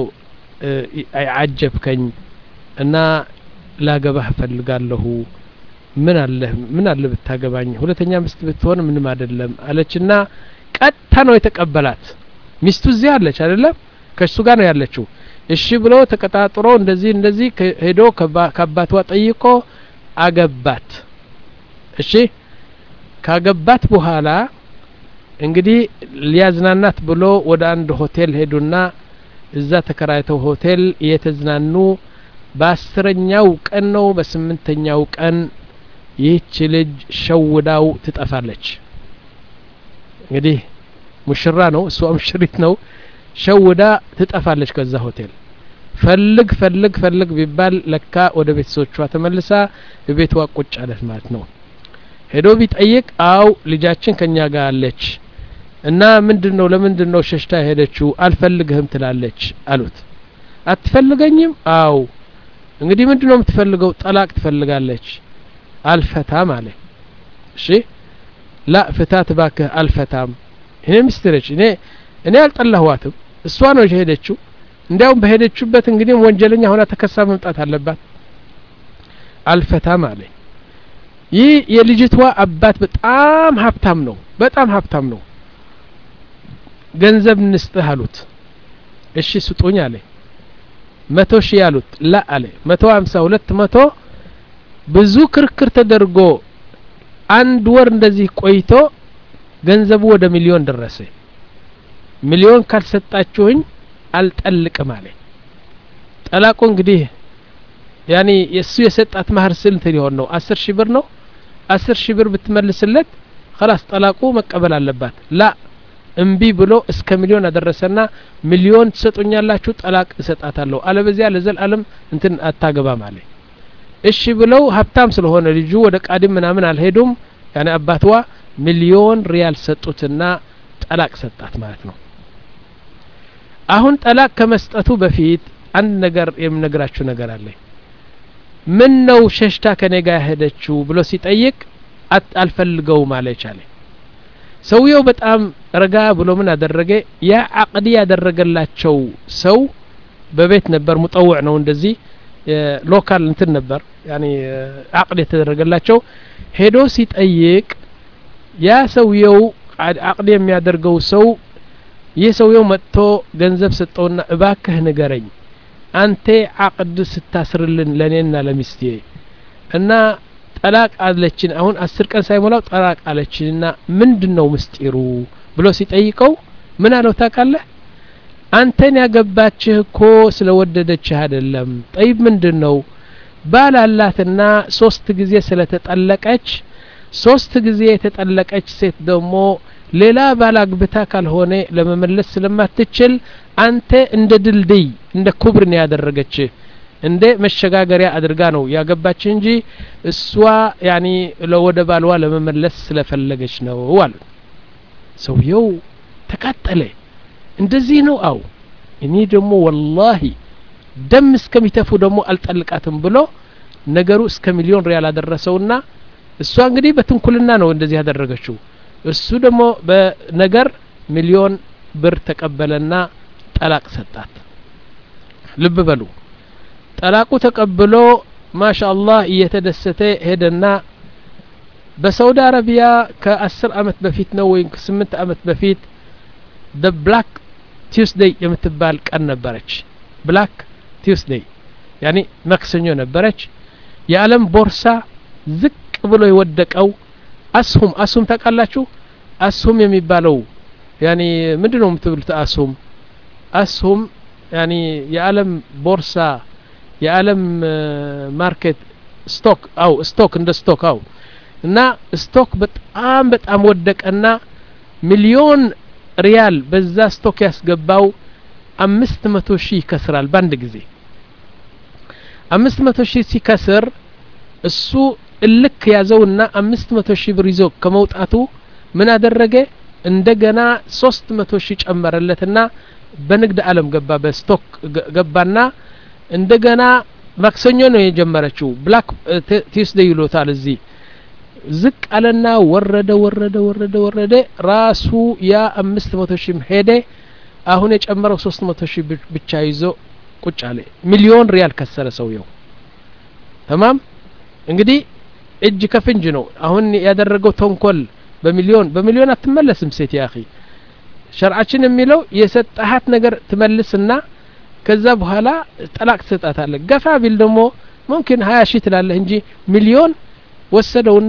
አጀብከኝ እና ላገባህ ፈልጋለሁ ምን አለ ምን አለ ብታገባኝ ሁለተኛ ሚስት ብትሆን ምንም አይደለም አለችና ቀጥታ ነው የተቀበላት ሚስቱ እዚህ አለች አይደለም ከሱ ጋር ነው ያለችው እሺ ብሎ ተቀጣጥሮ እንደዚህ እንደዚህ ሄዶ ከአባቷ ጠይቆ አገባት እሺ ካገባት በኋላ እንግዲህ ሊያዝናናት ብሎ ወደ አንድ ሆቴል ሄዱና እዛ ተከራይተው ሆቴል የተዝናኑ በአስረኛው ቀን ነው በስምንተኛው ቀን ይህች ልጅ ሸውዳው ትጠፋለች እንግዲህ ሙሽራ ነው እሷ ሙሽሪት ነው ሸውዳ ትጠፋለች ከዛ ሆቴል ፈልግ ፈልግ ፈልግ ቢባል ለካ ወደ ቤተሰቦቿ ተመልሳ በቤቷ ቁጭ አለች ማለት ነው ሄዶ ቢጠይቅ አው ልጃችን ከኛ ጋር አለች እና ምንድነው ለምንድነው ሸሽታ ሄደችው አልፈልግህም ትላለች አሉት አትፈልገኝም አው እንግዲህ ምንድነው የምትፈልገው ጠላቅ ትፈልጋለች አልፈታም አለ እሺ ላ ፍታት ባከህ አልፈታም እኔ ምስትረች እኔ እኔ አልጠላህዋትም እሷ ነው ሄደችው እንዲያውም በሄደችበት እንግዲህ ወንጀለኛ ሆና ተከሳ መምጣት አለባት አልፈታም አለ ይህ የልጅቷ አባት በጣም ሀብታም ነው በጣም ሀብታም ነው ገንዘብ እንስጥህ አሉት እሺ ስጡኝ አለ መቶ ሺህ አሉት ላ አለ መቶ ሃምሳ ሁለት መቶ ብዙ ክርክር ተደርጎ አንድ ወር እንደዚህ ቆይቶ ገንዘቡ ወደ ሚሊዮን ደረሰ ሚሊዮን ካልሰጣችሁኝ አልጠልቅም አለ ጠላቁ እንግዲህ ያኒ የሱ የሰጣት ማህር ስንት ሊሆን ነው አስር ሺህ ብር ነው አስር ሺህ ብር ብትመልስለት خلاص ጠላቁ መቀበል አለባት ላ እምቢ ብሎ እስከ ሚሊዮን አደረሰና ሚሊዮን ትሰጡኛላችሁ ጠላቅ እሰጣታለሁ አለበዚያ ለዘላለም እንትን አታገባ ማለት እሺ ብለው ሀብታም ስለሆነ ልጁ ወደ ቃዲም ምናምን አልሄዱም ያኔ አባቷ ሚሊዮን ሪያል ሰጡትና ጠላቅ ሰጣት ማለት ነው አሁን ጠላቅ ከመስጠቱ በፊት አንድ ነገር የምነግራችሁ ነገር አለ ምን ነው ሸሽታ ከኔ ጋር ሄደችው ብሎ ሲጠይቅ አልፈልገው ማለት ይቻላል ሰውየው በጣም ረጋ ብሎ ምን አደረገ ያ አቅዲ ያደረገላቸው ሰው በቤት ነበር ሙጠውዕ ነው እንደዚህ ሎካል እንትን ነበር ያኒ አቅዲ የተደረገላቸው ሄዶ ሲጠይቅ ያ ሰውየው አቅዲ የሚያደርገው ሰው የሰውየው መጥቶ ገንዘብ ሰጠውና እባክህ ንገረኝ አንተ አቅድ ስታስርልን ለኔና ለሚስቴ እና ጠላቅ አለችን አሁን አስር ቀን ሳይሞላው ጠላቅ አለችንና ምንድነው ምስጢሩ ብሎ ሲጠይቀው ምን አለው ታውቃለህ አንተን ያገባችህ እኮ ስለወደደችህ አይደለም ጠይብ ምንድነው ባላላትና ሶስት ጊዜ ስለተጠለቀች ሶስት ጊዜ የተጠለቀች ሴት ደግሞ ሌላ ባላግብታ ካልሆነ ለመመለስ ስለማትችል አንተ እንደ ድልድይ እንደ ኩብር ነው ያደረገች እንደ መሸጋገሪያ አድርጋ ነው ያገባች እንጂ እሷ ያኒ ለወደ ባልዋ ለመመለስ ስለፈለገች ነው አለ ሰውየው ተቃጠለ እንደዚህ ነው አው እኔ ደግሞ ወላሂ ደም እስከሚተፉ ደግሞ አልጠልቃትም ብሎ ነገሩ እስከ ሚሊዮን ሪያል አደረሰውና እሷ እንግዲህ በትንኩልና ነው እንደዚህ ያደረገችው እሱ ደግሞ በነገር ሚሊዮን ብር ተቀበለና ጠላቅ ሰጣት ልብ በሉ ጠላቁ ተቀብሎ ማሻአላህ እየተደሰተ ሄደና በሳውዲ አረቢያ ከ10 አመት በፊት ነው ወይ ከ8 አመት በፊት the black tuesday የምትባል ቀን ነበረች black tuesday ያኒ ማክሰኞ ነበረች የዓለም ቦርሳ ዝቅ ብሎ የወደቀው አስሁም አስሁም ታውቃላችሁ አስሁም የሚባለው ያኒ ምንድነው የምትብሉት አስሁም አስሁም ያኒ የዓለም ቦርሳ የዓለም ማርኬት ስቶክ አው ስቶክ እንደ ስቶክ አው እና ስቶክ በጣም በጣም ወደቀና ሚሊዮን ሪያል በዛ ስቶክ ያስገባው አምስት መቶ ሺህ ይከስራል ባንድ ጊዜ አምስት መቶ ሺህ ሲከስር እሱ እልክ ያዘውና አምስት መቶ ሺህ ብር ይዞ ከመውጣቱ ምን አደረገ እንደገና ሶስት መቶ ሺህ ጨመረለትና በንግድ ዓለም ገባ በስቶክ ገባና እንደገና ማክሰኞ ነው የጀመረችው ብላክ ቲውስዴይ ይሉታል እዚህ ዝቅ አለና ወረደ ወረደ ወረደ ወረደ ራሱ ያ አምስት መቶ ሺህ ሄደ አሁን የጨመረው ሶስት መቶ ሺህ ብቻ ይዞ ቁጭ አለ ሚሊዮን ሪያል ከሰረ ሰውየው تمام እንግዲህ እጅ ከፍንጅ ነው አሁን ያደረገው ተንኮል በሚሊዮን በሚሊዮን አትመለስም ሴት ያኺ ሸርዓችን የሚለው የሰጣሃት ነገር ትመልስና ከዛ በኋላ ጠላቅ ትሰጣታለህ ገፋ ቢል ደግሞ ممكن ሀያ ሺህ ትላለህ እንጂ ሚሊዮን ወሰደውና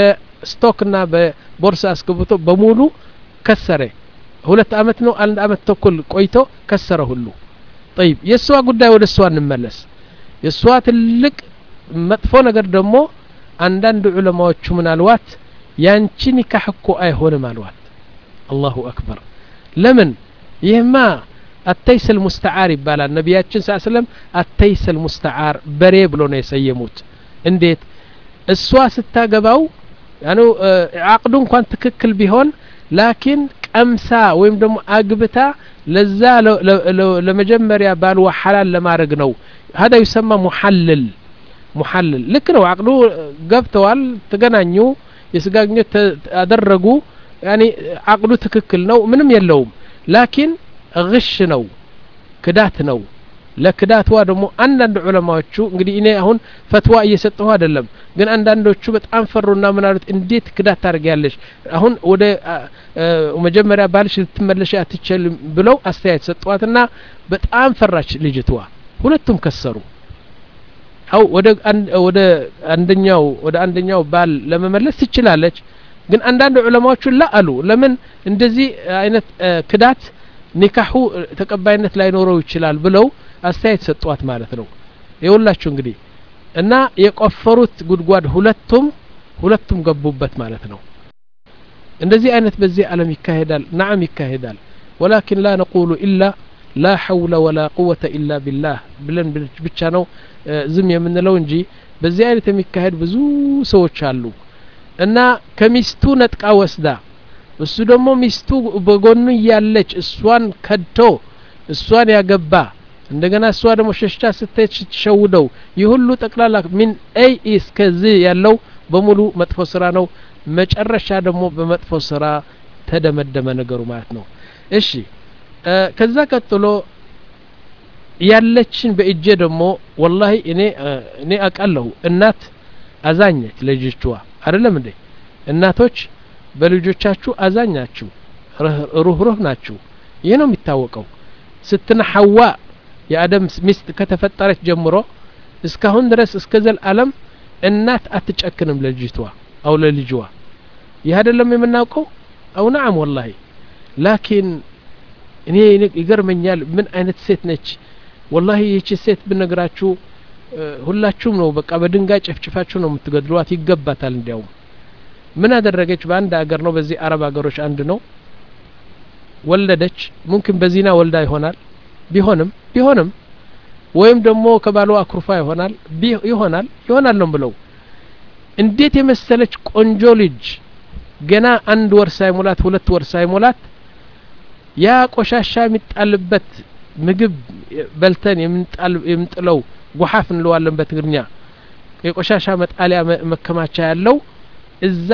በስቶክና በቦርሳ አስገብቶ በሙሉ ከሰረ ሁለት አመት ነው አንድ አመት ተኩል ቆይቶ ከሰረ ሁሉ طيب የሷ ጉዳይ ወደ ሷ እንመለስ የሷ ትልቅ መጥፎ ነገር ደግሞ አንዳንድ ዑለማዎቹ ምን አልዋት ያንቺ ኒካህ እኮ አይሆንም አልዋት አላሁ አክበር ለምን ይህማ التيس المستعار ይባላል ነብያችን ሰለላሁ ዐለይሂ ወሰለም التيس المستعار በሬ ብሎ ነው የሰየሙት እንዴት እሷ ስታገባው ያኑ አቅዱ እንኳን ትክክል ቢሆን ላኪን ቀምሳ ወይም ደግሞ አግብታ ለዛ ለመጀመሪያ ባልዋ ሐላል ለማድረግ ነው هذا يسمى محلل محلل ልክ ነው አቅዱ ገብተዋል ተገናኙ የስጋግኘት አደረጉ ያኒ አቅዱ ትክክል ነው ምንም የለውም ላኪን غش ነው ክዳት ነው ለክዳትዋ ደግሞ አንዳንድ ዑለማዎቹ እንግዲህ እኔ አሁን ፈትዋ እየሰጠሁ አይደለም ግን አንዳንዶቹ በጣም ፈሩና ምን አሉት እንዴት ክዳት ታርጊያለሽ አሁን ወደ መጀመሪያ ባልሽ ልትመለሽ አትችልም ብለው አስተያየት ሰጧትና በጣም ፈራች ልጅትዋ ሁለቱም ከሰሩ አው ወደ ወደ አንደኛው ወደ አንደኛው ባል ለመመለስ ትችላለች ግን አንዳንድ ዑለማዎቹ ላ አሉ ለምን እንደዚህ አይነት ክዳት ኒካሁ ተቀባይነት ላይ ኖረው ይችላል ብለው አስተያየት ሰጧት ማለት ነው ይወላችሁ እንግዲህ እና የቆፈሩት ጉድጓድ ሁለቱም ሁለቱም ገቡበት ማለት ነው እንደዚህ አይነት በዚህ ዓለም ይካሄዳል نعم ይካሄዳል ولكن لا نقول إلا لا حول ولا قوة إلا بالله ብለን ብቻ ነው ዝም የምንለው እንጂ በዚህ አይነት የሚካሄድ ብዙ ሰዎች አሉ እና ከሚስቱ ነጥቃ ወስዳ እሱ ደግሞ ሚስቱ በጎኑ ያለች እሷን ከድቶ እሷን ያገባ እንደገና እሷ ደግሞ ሸሽታ ስትሸውደው ይሁሉ ጠቅላላ ምን አይ እስከዚ ያለው በሙሉ መጥፎ ስራ ነው መጨረሻ ደግሞ በመጥፎ ስራ ተደመደመ ነገሩ ማለት ነው እሺ ከዛ ቀጥሎ ያለችን በእጄ ደግሞ والله እኔ እኔ አቃለሁ እናት አዛኘች ለልጆቿ አይደለም እንዴ እናቶች በልጆቻችሁ አዛኛችሁ ሩህሩህ ናችሁ ይሄ ነው የሚታወቀው ስትነ ሐዋ የአደም ሚስት ከተፈጠረች ጀምሮ እስካሁን ድረስ እስከ ዘላለም እናት አትጨክንም ለልጅቷ አው ለልጅዋ ይሄ አይደለም የምናውቀው አው نعم والله لكن እኔ ይገርመኛል ምን አይነት ሴት ነች والله ይቺ ሴት ብነግራችሁ ሁላችሁም ነው በቃ በድንጋይ ጨፍጭፋችሁ ነው የምትገድሏት ይገባታል እንዲያው ምን አደረገች በአንድ ሀገር ነው በዚህ አረብ ሀገሮች አንድ ነው ወለደች ሙምኪን በዚና ወልዳ ይሆናል ቢሆንም ቢሆንም ወይም ደግሞ ከባሏ አክሩፋ ይሆናል ይሆናል ይሆናል ነው ብለው እንዴት የመሰለች ቆንጆ ልጅ ገና አንድ ወር ሳይሞላት ሁለት ወር ሳይሞላት ያ ቆሻሻ የሚጣልበት ምግብ በልተን የምንጣል የምንጥለው ጉሐፍ እንለዋለን በትግርኛ የቆሻሻ መጣሊያ መከማቻ ያለው እዛ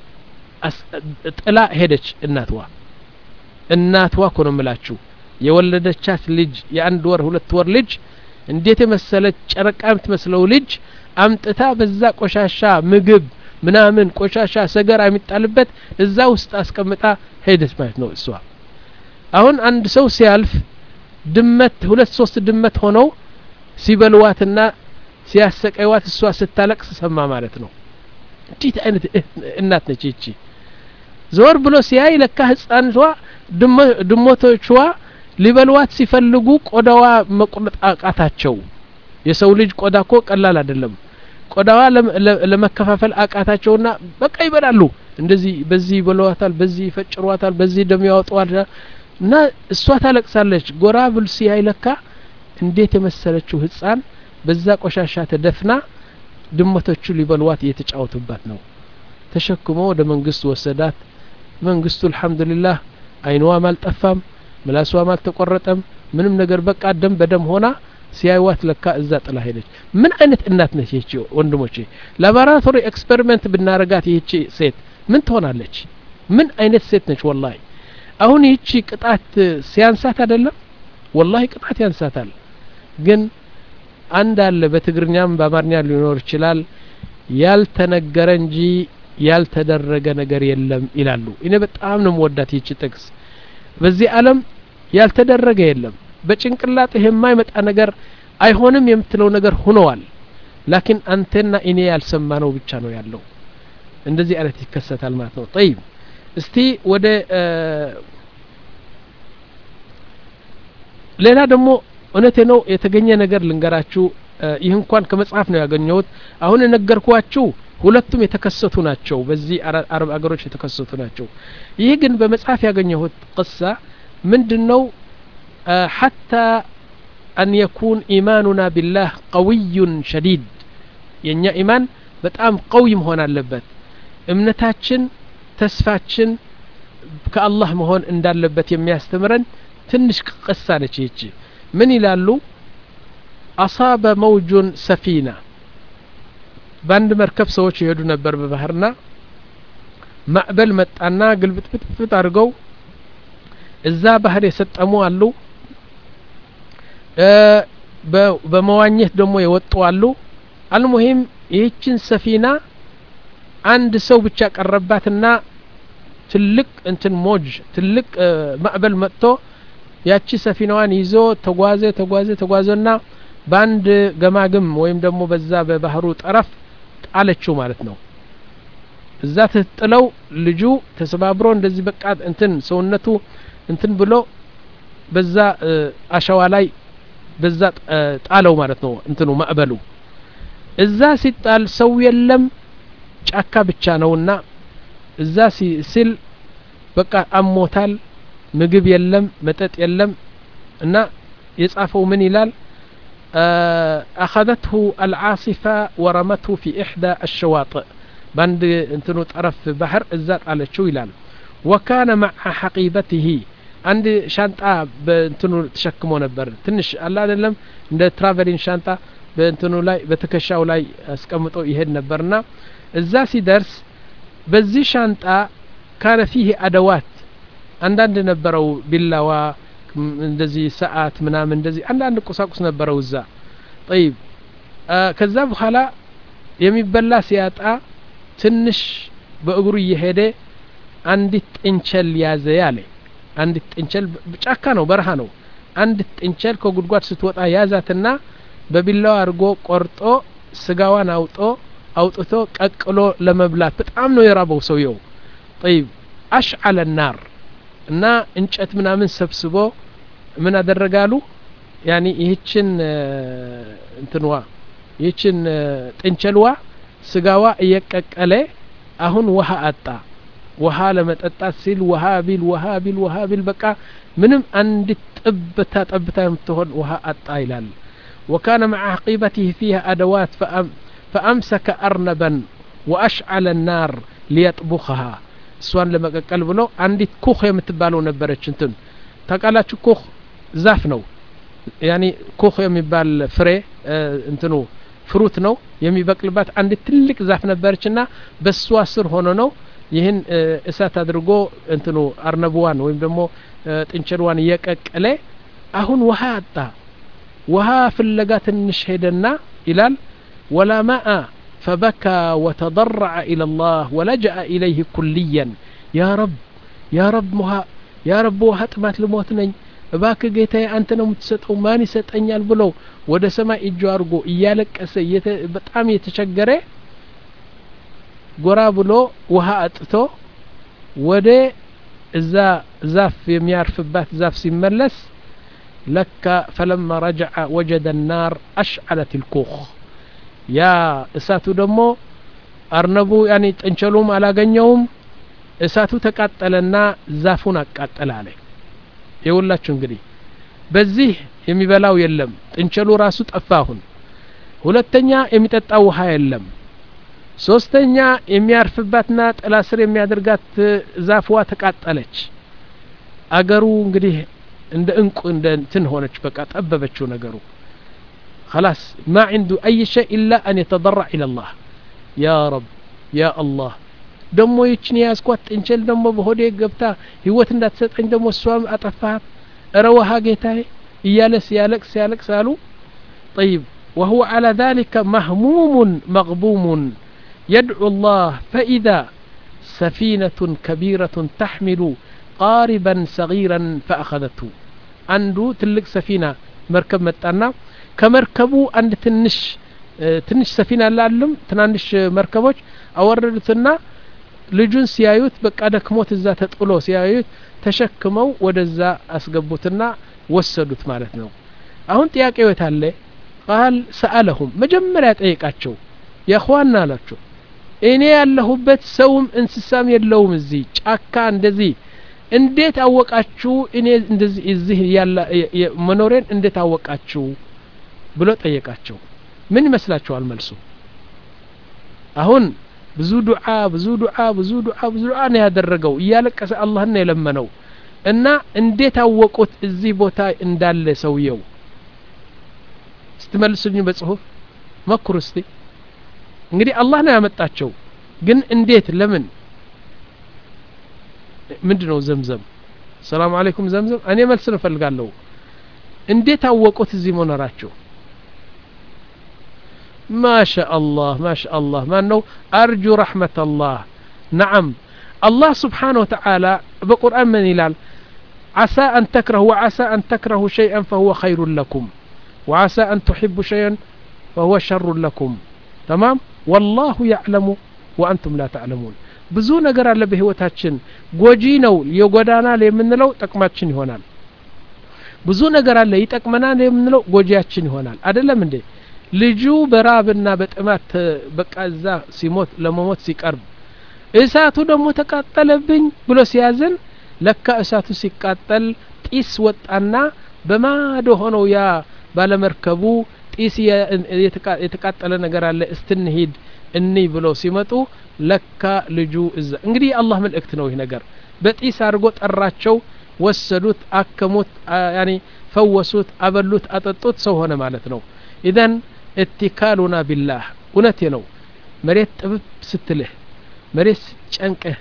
ጥላ ሄደች እናትዋ እናትዋ እኮ ነው የምላችሁ የወለደቻት ልጅ የአንድ ወር ሁለት ወር ልጅ እንዴት የመሰለች ጨረቃ የምትመስለው ልጅ አምጥታ በዛ ቆሻሻ ምግብ ምናምን ቆሻሻ ሰገራ የሚጣልበት እዛ ውስጥ አስቀምጣ ሄደች ማለት ነው እሷ አሁን አንድ ሰው ሲያልፍ ድመት ሁለት ሶስት ድመት ሆነው ሲበልዋትና ሲያሰቀይዋት እሷ ስታለቅስ ሰማ ማለት ነው እንዴት አይነት እናት ነች እቺ ዞር ብሎ ሲያይ ለካ ህፃንቷ ድሞቶቿ ሊበልዋት ሲፈልጉ ቆዳዋ መቁረጥ አቃታቸው የሰው ልጅ ቆዳ እኮ ቀላል አይደለም ቆዳዋ ለመከፋፈል አቃታቸውና በቃ ይበላሉ እንደዚህ በዚህ ይበልዋታል በዚህ ይፈጭሯታል በዚህ ደም ያወጣዋል እና እሷ ታለቅሳለች ጎራ ብል ሲያይ ለካ እንዴት የመሰለችው ህፃን በዛ ቆሻሻ ተደፍና ድመቶቹ ሊበልዋት እየተጫወቱባት ነው ተሸክሞ ወደ መንግስት ወሰዳት መንግስቱ አልহামዱሊላህ አይኗ ማልጠፋም ምላሷ ማልተቆረጠም ምንም ነገር በቃ ደም በደም ሆና ሲያይዋት ለካ እዛ ጥላ ሄደች ምን አይነት እናት ነች እቺ ወንድሞቼ ላቦራቶሪ ኤክስፐሪመንት ብናረጋት ይቺ ሴት ምን ትሆናለች ምን አይነት ሴት ነች والله አሁን ይቺ ቅጣት ሲያንሳት አይደለም والله ቅጣት ያንሳታል ግን አንድ አለ በትግርኛም በአማርኛ ሊኖር ይችላል ያልተነገረ እንጂ ያልተደረገ ነገር የለም ይላሉ እኔ በጣም ነው ወዳት ይቺ ጥቅስ በዚህ ዓለም ያልተደረገ የለም በጭንቅላት የማይመጣ ነገር አይሆንም የምትለው ነገር ሆነዋል ላኪን አንተና እኔ ያልሰማነው ብቻ ነው ያለው እንደዚህ አይነት ይከሰታል ማለት ነው طيب እስቲ ወደ ሌላ ደግሞ እነቴ ነው የተገኘ ነገር ልንገራችሁ ይህ እንኳን ከመጽሐፍ ነው ያገኘሁት አሁን ነገርኳችሁ ሁለቱም የተከሰቱ ናቸው በዚህ አረብ አገሮች የተከሰቱ ናቸው ይህ ግን በመጽሐፍ ያገኘሁት قصة ምንድነው حتى أن يكون إيماننا بالله قوي شديد የኛ ኢማን በጣም قوي መሆን አለበት እምነታችን ተስፋችን ከአላህ መሆን እንዳለበት የሚያስተምረን ትንሽ ቅሳ ነች ይቺ ምን ይላሉ أصاب موج سفينة ባንድ መርከብ ሰዎች ይሄዱ ነበር በባህርና ማዕበል መጣና ግልብጥብጥ አድርገው እዛ ባህር የሰጠሙ አሉ በመዋኘት ደግሞ የወጡ አሉ አልሙሂም ይህችን ሰፊና አንድ ሰው ብቻ ቀረባትና ትልቅ እንትን ሞጅ ትልቅ ማዕበል መጥቶ ያቺ ሰፊናዋን ይዞ ተጓዘ ተጓዘ ተጓዘና ባንድ ገማግም ወይም ደግሞ በዛ በባህሩ ጠረፍ ጣለችው ማለት ነው እዛ ተጥለው ልጁ ተሰባብሮ እንደዚህ በቃ እንትን ሰውነቱ እንትን ብሎ በዛ አሸዋ ላይ በዛ ጣለው ማለት ነው እንትኑ ማዕበሉ እዛ ሲጣል ሰው የለም ጫካ ብቻ ነውና እዛ ሲል በቃ አሞታል ምግብ የለም መጠጥ የለም እና የጻፈው ምን ይላል أخذته العاصفة ورمته في إحدى الشواطئ باند انتنو طرف بحر الزات على شو يلال وكان مع حقيبته عند شانطة بانتنو تشكمو نبر تنش الله دلم عند ترافلين شانطة بانتنو لاي بتكشاو لاي اسكمطو يهد نبرنا الزاسي درس بزي شانطة كان فيه أدوات عندنا نبرو بالله እንደዚህ ሰዓት ምናምን እንደዚህ አንዳንድ ቁሳቁስ ነበረው እዛ طيب ከዛ በኋላ የሚበላ ሲያጣ ትንሽ በእግሩ እየሄደ አንዲት ጥንቸል ያዘ ያለ አንዲት ጥንቸል ጫካ ነው በረሃ ነው አንዲት ጥንቸል ከጉድጓድ ስትወጣ ያዛትና በቢላው አርጎ ቆርጦ ስጋዋን አውጦ አውጥቶ ቀቅሎ ለመብላት በጣም ነው የራበው ሰውየው طيب أشعل النار እና እንጨት ምናምን ሰብስቦ ምን አደረጋሉ ያኒ ይህችን እንትንዋ ይህችን ጥንቸልዋ ስጋዋ እየቀቀለ አሁን ውሃ አጣ ውሃ ለመጠጣት ሲል ውሃ ቢል ውሃ ቢል ውሃ ቢል በቃ ምንም አንድ ጥብታ ጥብታ የምትሆን ውሃ አጣ ይላል وكان مع عقيبته فيها أدوات فأمسك أرنبا وأشعل النار ليطبخها سوان لما قال بلو عندي كوخ يمتبالو ነበረች እንትን ታቃላችሁ ኮኽ ዛፍ ነው يعني ኮኽ የሚባል ፍሬ እንትኑ ፍሩት ነው የሚበቅልባት አንድ ትልቅ ዛፍ ነበረችና በሷ ስር ሆኖ ነው ይህን እሳት አድርጎ እንትኑ አርነብዋን ወይም ደግሞ ጥንቸልዋን እየቀቀለ አሁን ውሃ አጣ ውሃ ፍለጋ ትንሽ ሄደና ይላል ولا ماء فبكى وتضرع إلى الله ولجأ إليه كليا يا رب يا رب مها يا رب وهتمات لموتني باك جيتاي أنت نمتسطو ماني سطنيال بلو ወደ ሰማይ እጁ አርጎ እያለቀሰ በጣም የተቸገረ ጎራ ብሎ ውሃ አጥቶ ወደ እዛ ዛፍ የሚያርፍባት ዛፍ ሲመለስ لك فلما رجع وجد النار أشعلت الكوخ يا እሳቱ ደግሞ አርነቡ ያኒ ጥንቸሉም አላገኘውም እሳቱ ተቃጠለና ዛፉን አቃጠላለ ይውላችሁ እንግዲህ በዚህ የሚበላው የለም ጥንቸሉ ራሱ ጠፋሁን ሁለተኛ የሚጠጣው ውሃ የለም ሶስተኛ የሚያርፍባትና ጥላ ስር የሚያደርጋት ዛፍዋ ተቃጠለች አገሩ እንግዲህ እንደ እንቁ እንደ እንትን ሆነች በቃ ጠበበችው ነገሩ خلاص ما عنده أي شيء إلا أن يتضرع إلى الله يا رب يا الله دمو يتشني ياسكوات انشل دمو بهودي قبتا هوت اندات ستعين دمو السوام أطفات روها قيتاي يالس يالكس يالكس سالو طيب وهو على ذلك مهموم مغبوم يدعو الله فإذا سفينة كبيرة تحمل قاربا صغيرا فأخذته عنده تلك سفينة مركب متانا ከመርከቡ አንድ ትንሽ ትንሽ ሰፊና አላለም ትናንሽ መርከቦች አወረዱትና ልጁን ሲያዩት በቃ ደክሞት እዛ ተጥሎ ሲያዩት ተሸክመው ወደዛ አስገቡትና ወሰዱት ማለት ነው አሁን ጥያቄው የታለ قال سألهم መጀመሪያ ጠይቃቸው ያخዋና አላቸው እኔ ያለሁበት ሰውም እንስሳም የለውም እዚህ ጫካ እንደዚህ እንዴት አወቃችሁ እኔ እንደዚህ እዚህ ያለ መኖሬን እንዴት አወቃችሁ ብሎ ጠየቃቸው ምን ይመስላችኋል መልሱ አሁን ብዙ ዱዓ ብዙ ዱዓ ብዙ ዱዓ ብዙ ዱዓ ነው ያደረገው እያለቀሰ አላህን ነው የለመነው እና እንዴት አወቁት እዚህ ቦታ እንዳለ ሰውየው ስትመልሱኝ በጽሁፍ መክሩ እስቲ እንግዲህ አላህ ነው ያመጣቸው ግን እንዴት ለምን ምንድነው ዘምዘም ሰላም አለይኩም ዘምዘም እኔ መልስ እንፈልጋለሁ እንዴት አወቁት እዚህ መኖራቸው ما شاء الله ما شاء الله ما أنه أرجو رحمة الله نعم الله سبحانه وتعالى بقرآن من يلال عسى أن تكرهوا وعسى أن تكرهوا شيئا فهو خير لكم وعسى أن تحبوا شيئا فهو شر لكم تمام والله يعلم وأنتم لا تعلمون ብዙ ነገር አለ በህይወታችን ጎጂ ነው የጎዳና ላይ የምንለው ጥቅማችን ይሆናል ብዙ ነገር አለ ይጠቅመናል የምንለው ጎጂያችን ይሆናል አይደለም እንዴ ልጁ በራብና በጥማት በቃ እዛ ሲሞት ለመሞት ሲቀርብ እሳቱ ደግሞ ተቃጠለብኝ ብሎ ሲያዝን ለካ እሳቱ ሲቃጠል ጢስ ወጣና በማዶ ሆነው ያ ባለመርከቡ ጢስ የተቃጠለ ነገር አለ እስትንሂድ እኒ ብሎ ሲመጡ ለካ ልጁ እዛ እንግዲህ አላህ መልእክት ነው ይሄ ነገር በጢስ አድርጎ ጠራቸው ወሰዱት አከሙት ያኒ ፈወሱት አበሉት አጠጡት ሰው ሆነ ማለት ነው ኢዘን اتكالنا بالله እውነቴ ነው መሬት ጥብብ ስትልህ መሬት ጨንቀህ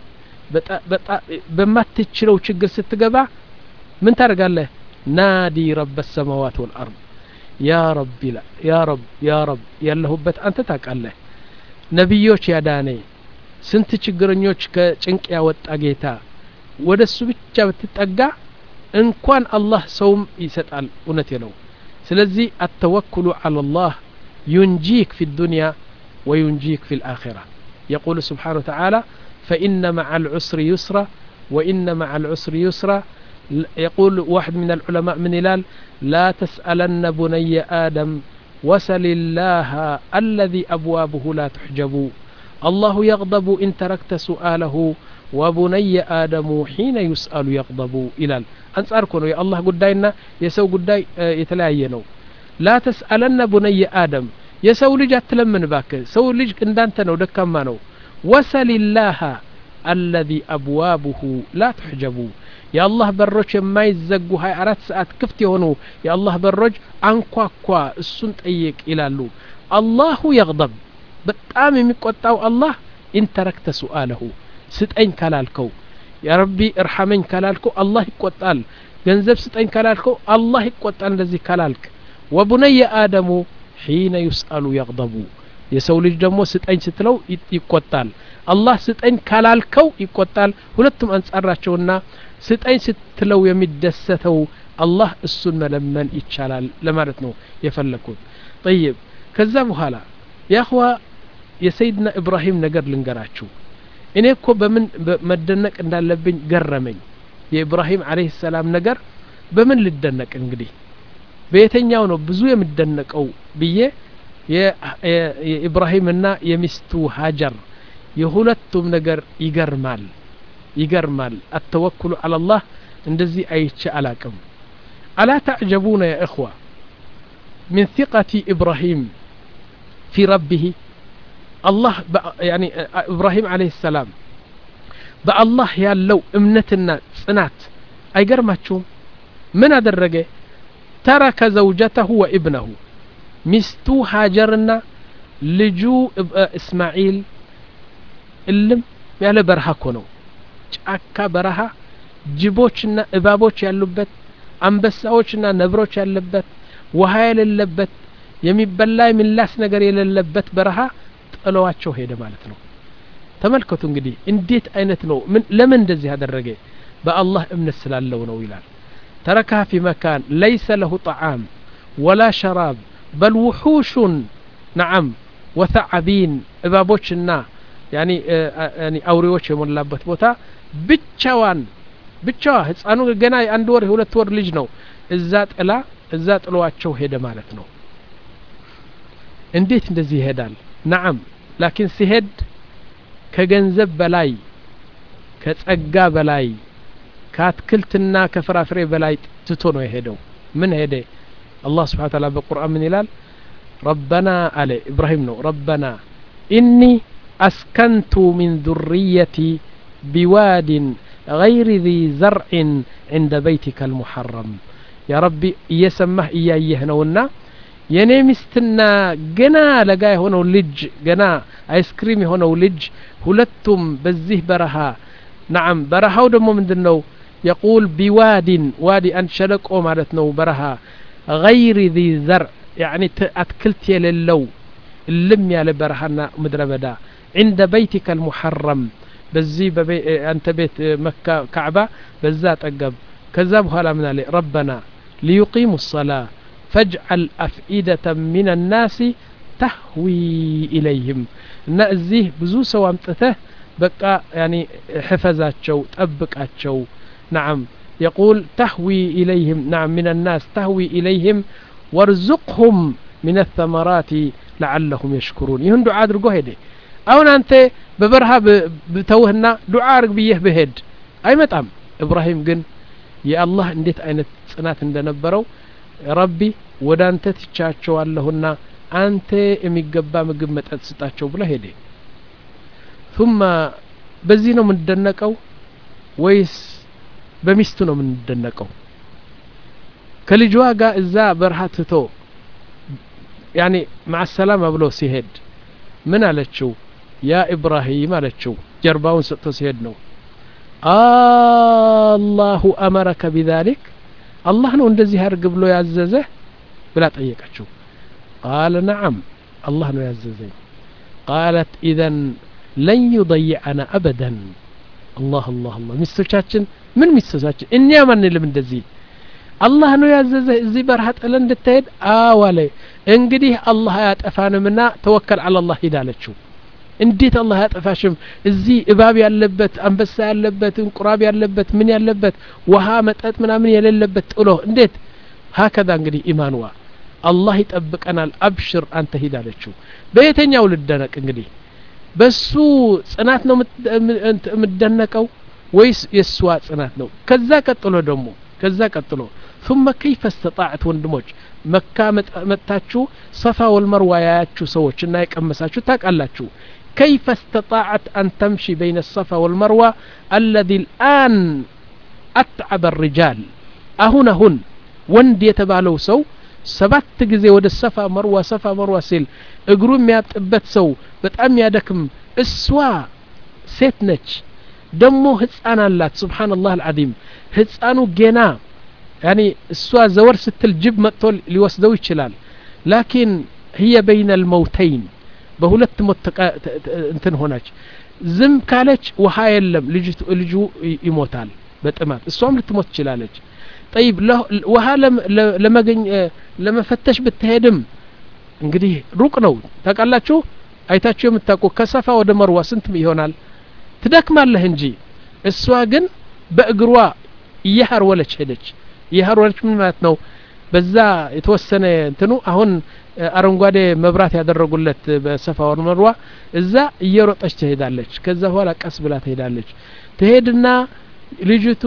በማትችለው ችግር ስትገባ ምን ታደርጋለህ ናዲ رب السماوات والارض يا رب لا يا رب يا رب ያለሁበት አንተ ታውቃለህ ነብዮች ያዳነ ስንት ችግረኞች ከጭንቅ ያወጣ ጌታ ወደሱ ብቻ ብትጠጋ እንኳን አላህ ሰውም ይሰጣል እውነቴ ነው ስለዚህ التوكل على الله ينجيك في الدنيا وينجيك في الآخرة يقول سبحانه وتعالى فإن مع العسر يسرا وإن مع العسر يسرا يقول واحد من العلماء من هلال لا تسألن بني آدم وسل الله الذي أبوابه لا تحجب الله يغضب إن تركت سؤاله وبني آدم حين يسأل يغضب إلى أنصار كونوا يا الله قداينا يسو قداي يتلاينو لا تسألن بني آدم يسو لج أتلمن باك سو لج كندانتنو دكمانو وسل الله الذي أبوابه لا تحجب يا الله بروج ما يزقوا هاي أرات ساعات كفت يهونو يا الله بروج أنقوا قوا السنت أيك إلى اللو الله يغضب بتأمي مقطعو الله إن تركت سؤاله ستأين كلالكو يا ربي ارحمين كلالكو الله يقطعل جنزب ستأين كلالكو الله يقطعل الذي كلالك وبني آدم حين يسأل يغضب يسو لج دمو ستأين ستلو يقطعل الله ستأين كلالكو يقطعل ሁለቱም አንጻራቸውና ستأين ስትለው የሚደሰተው الله እሱን መለመን ይቻላል ለማለት ነው የፈለኩት طيب ከዛ በኋላ يا اخوا የሰይድና ኢብራሂም ነገር ልንገራችሁ እኔ እኮ በምን መደነቅ እንዳለብኝ ገረመኝ የኢብራሂም አለይሂ ሰላም ነገር በምን ልደነቅ እንግዲህ በየተኛው ነው ብዙ የሚደነቀው ብዬ የኢብራሂምና የሚስቱ ሃጀር የሁለቱም ነገር ይገርማል ይገርማል التوكل على الله እንደዚህ አይቼ አላቅም الا تعجبون يا اخوه من ثقة ابراهيم في ربه الله يعني ابراهيم عليه السلام بالله ያለው እምነትና ጽናት አይገርማችሁም ምን አደረገ ترك زوجته وابنه ሚስቱ ሃጀርና ልጁ እስማኤል እልም ያለ በረሃ ነው ጫካ በረሃ ጅቦችና እባቦች ያሉበት አንበሳዎችና ነብሮች ያለበት ውሃ የሌለበት የሚበላ የሚላስ ነገር የሌለበት በረሃ ጥለዋቸው ሄደ ማለት ነው ተመልከቱ እንግዲህ እንዴት አይነት ነው ምን ለምን እንደዚህ ያደረገ በአላህ እምነት ስላለው ነው ይላል تركها في مكان ليس له طعام ولا شراب بل وحوش نعم وثعابين እባቦችና يعني يعني አውሬዎች የሞላበት ቦታ ብቻዋን ብቻዋ ህፃኑ ገና አንድ ወር ሁለት ወር ልጅ ነው እዛ ጥላ እዛ ጥሏቸው ሄደ ማለት ነው እንዴት እንደዚህ ይሄዳል نعم لكن ሲሄድ ከገንዘብ በላይ ከጸጋ በላይ ከአትክልትና ከፍራፍሬ በላይ ትቶ ነው የሄደው ምን ሄደ الله سبحانه وتعالى بالقرآن من هلال ربنا على إبراهيم نو ربنا إني أسكنت من ذريتي بواد غير ذي زرع عند بيتك المحرم يا ربي يسمه إياه هنونا የኔ ሚስትና ገና ለጋይ ሆነው ልጅ ገና አይስክሪም ሆነው ልጅ ሁለቱም በዚህ በረሃ نعم በረሃው ደግሞ ምንድነው يقول بواد وادي أن شلقو مالتنا برها غير ذي زرع يعني أتكلت يللو اللم يالي برهنا مدربدا عند بيتك المحرم بزي ببي أنت بيت مكة كعبة بزات أقب كذبها لمن لي ربنا ليقيموا الصلاة فاجعل أفئدة من الناس تهوي إليهم نأزيه بزو سوامتته بقى يعني حفظات شو تأبقات شو نعم يقول تهوي إليهم نعم من الناس تهوي إليهم وارزقهم من الثمرات لعلهم يشكرون ይህን ዱዓ አድርጎ ሄደ አሁን አንተ በበረሃ ብተውህና ዱዓ አርግ ብየህ በሄድ አይመጣም ኢብራሂም ግን የአላህ እንዴት አይነት ጽናት እንደነበረው ረቢ ወዳንተ ትቻቸዋለሁና አንተ የሚገባ ምግብ መጠጥ ስጣቸው ብለ ሄደ ثم በዚህ ነው ምንደነቀው ወይስ በሚስቱ ነው ምንደነቀው ከልጇ ጋር እዛ በረሃ ትቶ ያኒ مع السلامه ብሎ ሲሄድ ምን አለችው ያ ኢብራሂም አለችው ጀርባውን ሰጥቶ ሲሄድ ነው አላሁ አመረከ بذلك አላህ ነው እንደዚህ አርግ ብሎ ያዘዘ ብላ ጠየቀችው قال نعم الله ነው ያዘዘኝ قالت اذا لن يضيعنا ابدا الله الله الله ሚስቶቻችን ምን ሚስቶቻችን እኛ ማን ልም እንደዚህ አላህ ነው ያዘዘ እዚህ በረሃ ጥለ እንድትሄድ አዋለ እንግዲህ አላህ ያጠፋንምና ተወከል على الله ሂዳለችው እንዴት አላህ ያጠፋሽም እዚህ እባብ ያለበት አንበሳ ያለበት እንቁራብ ያለበት ምን ያለበት ውሃ መጠጥ ምናምን የሌለበት ጥሎ እንዴት هكذا እንግዲህ ኢማንዋ አላህ ይጠብቀናል አብሽር አንተ ሂዳለችው በየተኛው ልደነቅ እንግዲህ በሱ ጽናት ነው ምደነቀው ወይስ የሷ ጽናት ነው ከዛ ቀጥሎ ደግሞ ከዛ ቀጥሎ ثم كيف استطاعت ወንድሞች መካ መጣችሁ ሰፋ ወልመርዋ ያያችሁ ሰዎችና ይቀመሳችሁ ታቃላችሁ كيف استطاعت أن تمشي بين الصفا والمروة الذي الآن أتعب الرجال أهنا هن وند يتبالو سو سبت ጊዜ ወደ ሰፋ መርዋ ሰፋ መርዋ ሲል እግሩ የሚያጥበት ሰው በጣም ያደክም እሷ ሴት ነች ደሞ ህፃን አላት ሱብሃንአላህ አልዓዚም ህፃኑ ገና يعني እሷ ዘወር ስትል ጅብ መጥቶ ሊወስደው ይችላል لكن هي بين الموتين በሁለት ሞት እንትን ሆነች ዝም ካለች ውሃ የለም ልጅ ልጁ ይሞታል በጥማት እሷም ልትሞት ይችላለች طيب ውሃ ለመገኝ ለመፈተሽ ብትሄድም እንግዲህ ሩቅ ነው ታቃላችሁ አይታችሁ የምታውቁ ከሰፋ ወደ መርዋ ስንት ይሆናል ትደክማለህ እንጂ እሷ ግን በእግሯ ይያርወለች ሄደች ይያርወለች ምን ማለት ነው በዛ የተወሰነ እንትኑ አሁን አረንጓዴ መብራት ያደረጉለት በሰፋ ወደ መርዋ እዛ እየሮጠች ትሄዳለች ከዛ በኋላ ቀስ ብላ ትሄዳለች ትሄድና ልጅቱ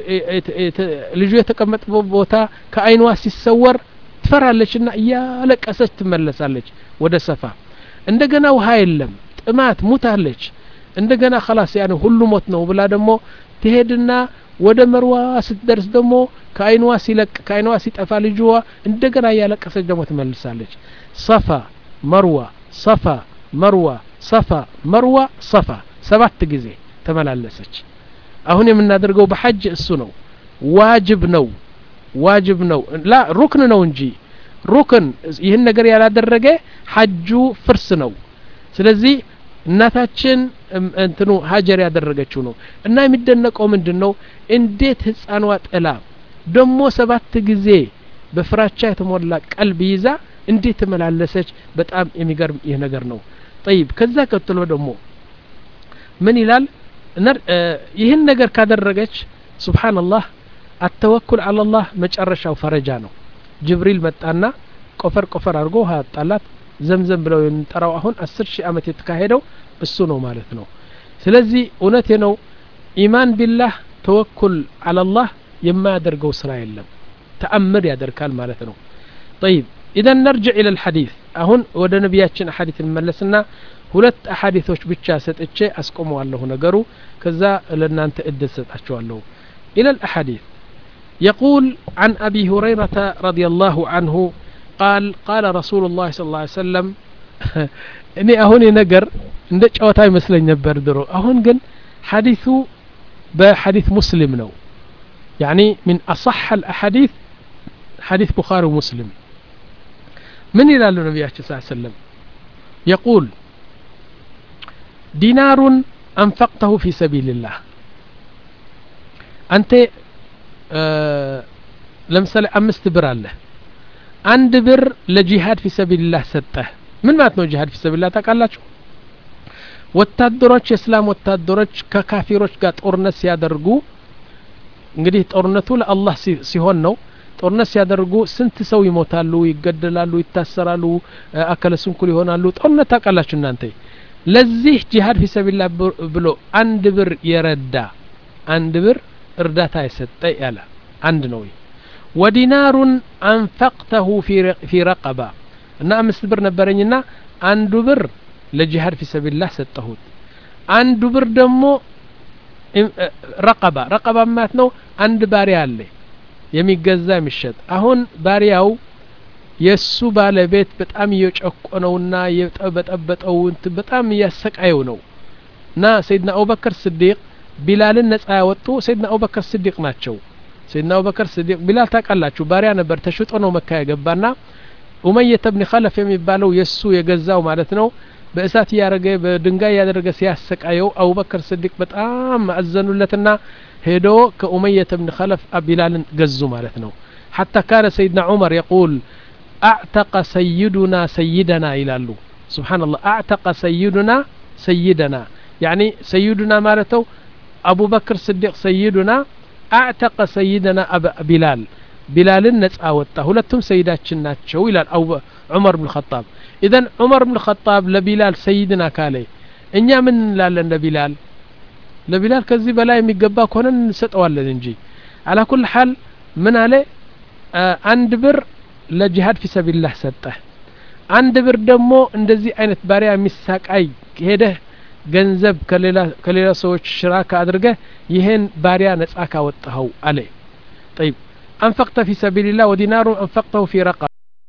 ልጅ የተቀመጠው ቦታ ከአይኗ ሲሰወር ትፈራለችና ያለቀሰች ትመለሳለች ወደ ሰፋ እንደገና ውሃ የለም ጥማት ሙታለች እንደገና خلاص يعني ሁሉ ሞት ነው ብላ ደግሞ ትሄድና ወደ መርዋ ስትደርስ ደግሞ ከአይኗ ሲለቅ ከአይኗ ሲጠፋ ልጅዋ እንደገና ያለቀሰች ደግሞ ትመለሳለች ሰፋ መርዋ ሰፋ መርዋ ሰፋ መርዋ ሰፋ ሰባት ጊዜ ተመላለሰች አሁን የምናደርገው በሐጅ እሱ ነው ዋጅብ ነው ዋጅብ ነው ላ ሩክን ነው እንጂ ሩክን ይሄን ነገር ያላደረገ ሐጁ ፍርስ ነው ስለዚህ እናታችን እንትኑ ሀጀር ያደረገችው ነው እና የሚደነቀው ምንድነው እንዴት ህፃኗ ጥላ ደሞ ሰባት ጊዜ በፍራቻ የተሞላ ቀልብ ይዛ እንዴት ተመላለሰች በጣም የሚገርም ይሄ ነገር ነው طيب ከዛ ቀጥሎ ደግሞ ምን ይላል ይሄን ነገር ካደረገች ሱብሃንአላህ التوكل على الله መጨረሻው ፈረጃ ነው ጅብሪል መጣና ቆፈር ቆፈር አድርጎ ሃጣላት ዘምዘም ብለው እንጠራው አሁን አስር ሺህ አመት የተካሄደው እሱ ነው ማለት ነው ስለዚህ እውነቴ ነው ኢማን ቢላህ ተወኩል على الله የማያደርገው ስራ የለም ተአምር ያደርካል ማለት ነው طيب اذا نرجع الى الحديث አሁን ወደ ነብያችን ሐዲስ እንመለስና ሁለት አሐዲሶች ብቻ ሰጥቼ አስቆመዋለሁ ነገሩ ከዛ ለእናንተ እደሰጣቸዋለሁ الى الاحاديث يقول عن ابي هريره رضي الله عنه قال قال رسول الله صلى الله عليه وسلم እኔ አሁን ነገር እንደ ጨዋታ ይመስለኝ ነበር ድሮ አሁን ግን ሐዲሱ በሐዲስ ሙስሊም ነው يعني من اصح الاحاديث حديث بخاري ومسلم من الى النبي صلى الله عليه وسلم يقول دينار انفقته في سبيل الله انت آه لمثال امست بر الله عند بر لجهاد في سبيل الله سطه من ማለት ነው ጂሃድ في سبيل الله ታቃላችሁ ወታደሮች እስላም ወታደሮች ከካፊሮች ጋር ጦርነት ሲያደርጉ እንግዲህ ጦርነቱ ለአላህ ሲሆን ነው ጦርነት ሲያደርጉ ስንት ሰው ይሞታሉ ይገደላሉ ይታሰራሉ አከለ ስንኩል ይሆናሉ ጦርነት ታቃላችሁ እናንተ ለዚህ ጂሃድ في سبيل الله ብሎ አንድ ብር የረዳ አንድ ብር እርዳታ የሰጠ ያለ አንድ ነው ودينار انفقته في في رقبه እና አምስት ብር ነበረኝና አንዱ ብር ለጂሃድ في سبيل الله ሰጠሁት አንዱ ብር ደግሞ ረቀባ ረቀባ ማለት ነው አንድ ባሪያ አለ የሚገዛ የሚሸጥ አሁን ባሪያው የሱ ባለቤት በጣም እየጨቆነውና የጠበጠበጠው በጣም ያሰቃየው ነው እና ሰይድና አቡበከር ስዲቅ ቢላልን ነፃ ያወጡ ሰይድና አቡበከር ስዲቅ ናቸው ሰይድና አቡበከር ስዲቅ ቢላል ታቃላችሁ ባሪያ ነበር ተሽጦ ነው መካ የገባና ኡመይህ ኢብኑ ኸለፍ የሚባለው የሱ የገዛው ማለት ነው በእሳት ያረገ በድንጋይ ያደረገ ሲያሰቃየው አቡበከር ስዲቅ በጣም አዘኑለትና ሄዶ ከኡመይህ ኢብኑ ኸለፍ ቢላልን ገዙ ማለት ነው حتى كان سيدنا عمر يقول اعتق سيدنا سيدنا ይላሉ سبحان الله اعتق سيدنا سيدنا يعني سيدنا مالته ابو بكر الصديق سيدنا اعتق سيدنا بلال بلال ነፃ ወጣ ሁለቱም ሰይዳችን ናቸው ይላል ዑመር ኢብኑ ኸጣብ اذا عمر بن الخطاب لبلال سيدنا كاله እኛ ምን እንላለን ለቢላል ለቢላል ከዚህ በላይ የሚገባ ከሆነ እንሰጠዋለን እንጂ على كل حال ምን አለ አንድ ብር ለጂሃድ في سبيل الله ሰጠ አንድ ብር ደግሞ እንደዚህ አይነት ባሪያ የሚሳቃይ ሄደህ ገንዘብ ከሌላ ከሌላ ሰዎች ሽራካ አድርገህ ይሄን ባሪያ ነፃ ካወጣው አለ طيب انفقت في سبيل الله ودينار انفقته في رقبه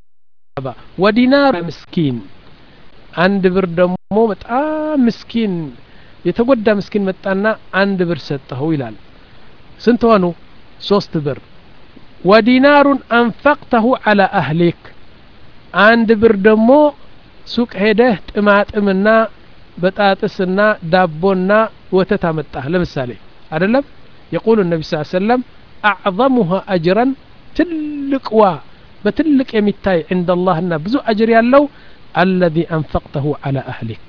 ودينار مسكين አንድ ብር ደግሞ በጣም ምስኪን የተጎዳ ምስኪን መጣና አንድ ብር ሰጠው ይላል ስንት ሆኑ ሶስት ብር ودينار انفقته على اهلك አንድ ብር ደግሞ ሱቅ ሄደህ ጥማጥምና በጣጥስና ዳቦና ወተት አመጣህ ለምሳሌ አይደለም يقول النبي صلى الله عليه وسلم اعظمها اجرا تلقوا بتلق يمتاي عند الله እና ብዙ አጅር ያለው الذي انفقته على اهلك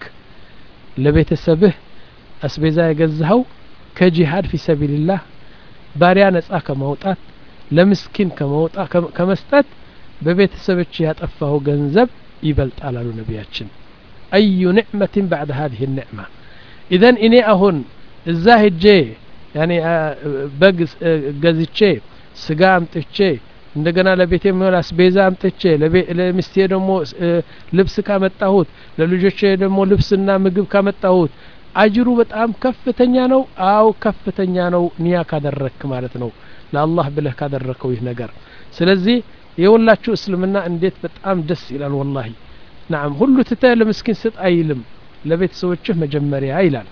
ለቤተሰብህ አስቤዛ የገዛው ከጂሃድ في سبيل الله ባሪያ ነፃ ከማውጣት ለምስኪን ከማውጣት ከመስጠት በቤተሰቦች ያጠፋው ገንዘብ ይበልጣል አሉ ነብያችን اي نعمه بعد هذه النعمه اذا اني اهون እዛ ሄጄ يعني በግ ገዝቼ ስጋ አምጥቼ እንደገና ለቤቴ የሚሆን አስቤዛ አምጥቼ ለሚስቴ ደግሞ ልብስ ካመጣሁት ለልጆቼ ደግሞ ልብስና ምግብ ካመጣሁት አጅሩ በጣም ከፍተኛ ነው አው ከፍተኛ ነው ኒያ ካደረክ ማለት ነው ለአላህ ብለህ ካደረከው ይህ ነገር ስለዚህ የወላችሁ እስልምና እንዴት በጣም ደስ ይላል والله نعم ሁሉ ተተ ለምስኪን ስጥ አይልም ለቤተሰቦችህ መጀመሪያ ይላል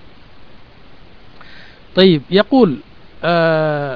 طيب يقول آه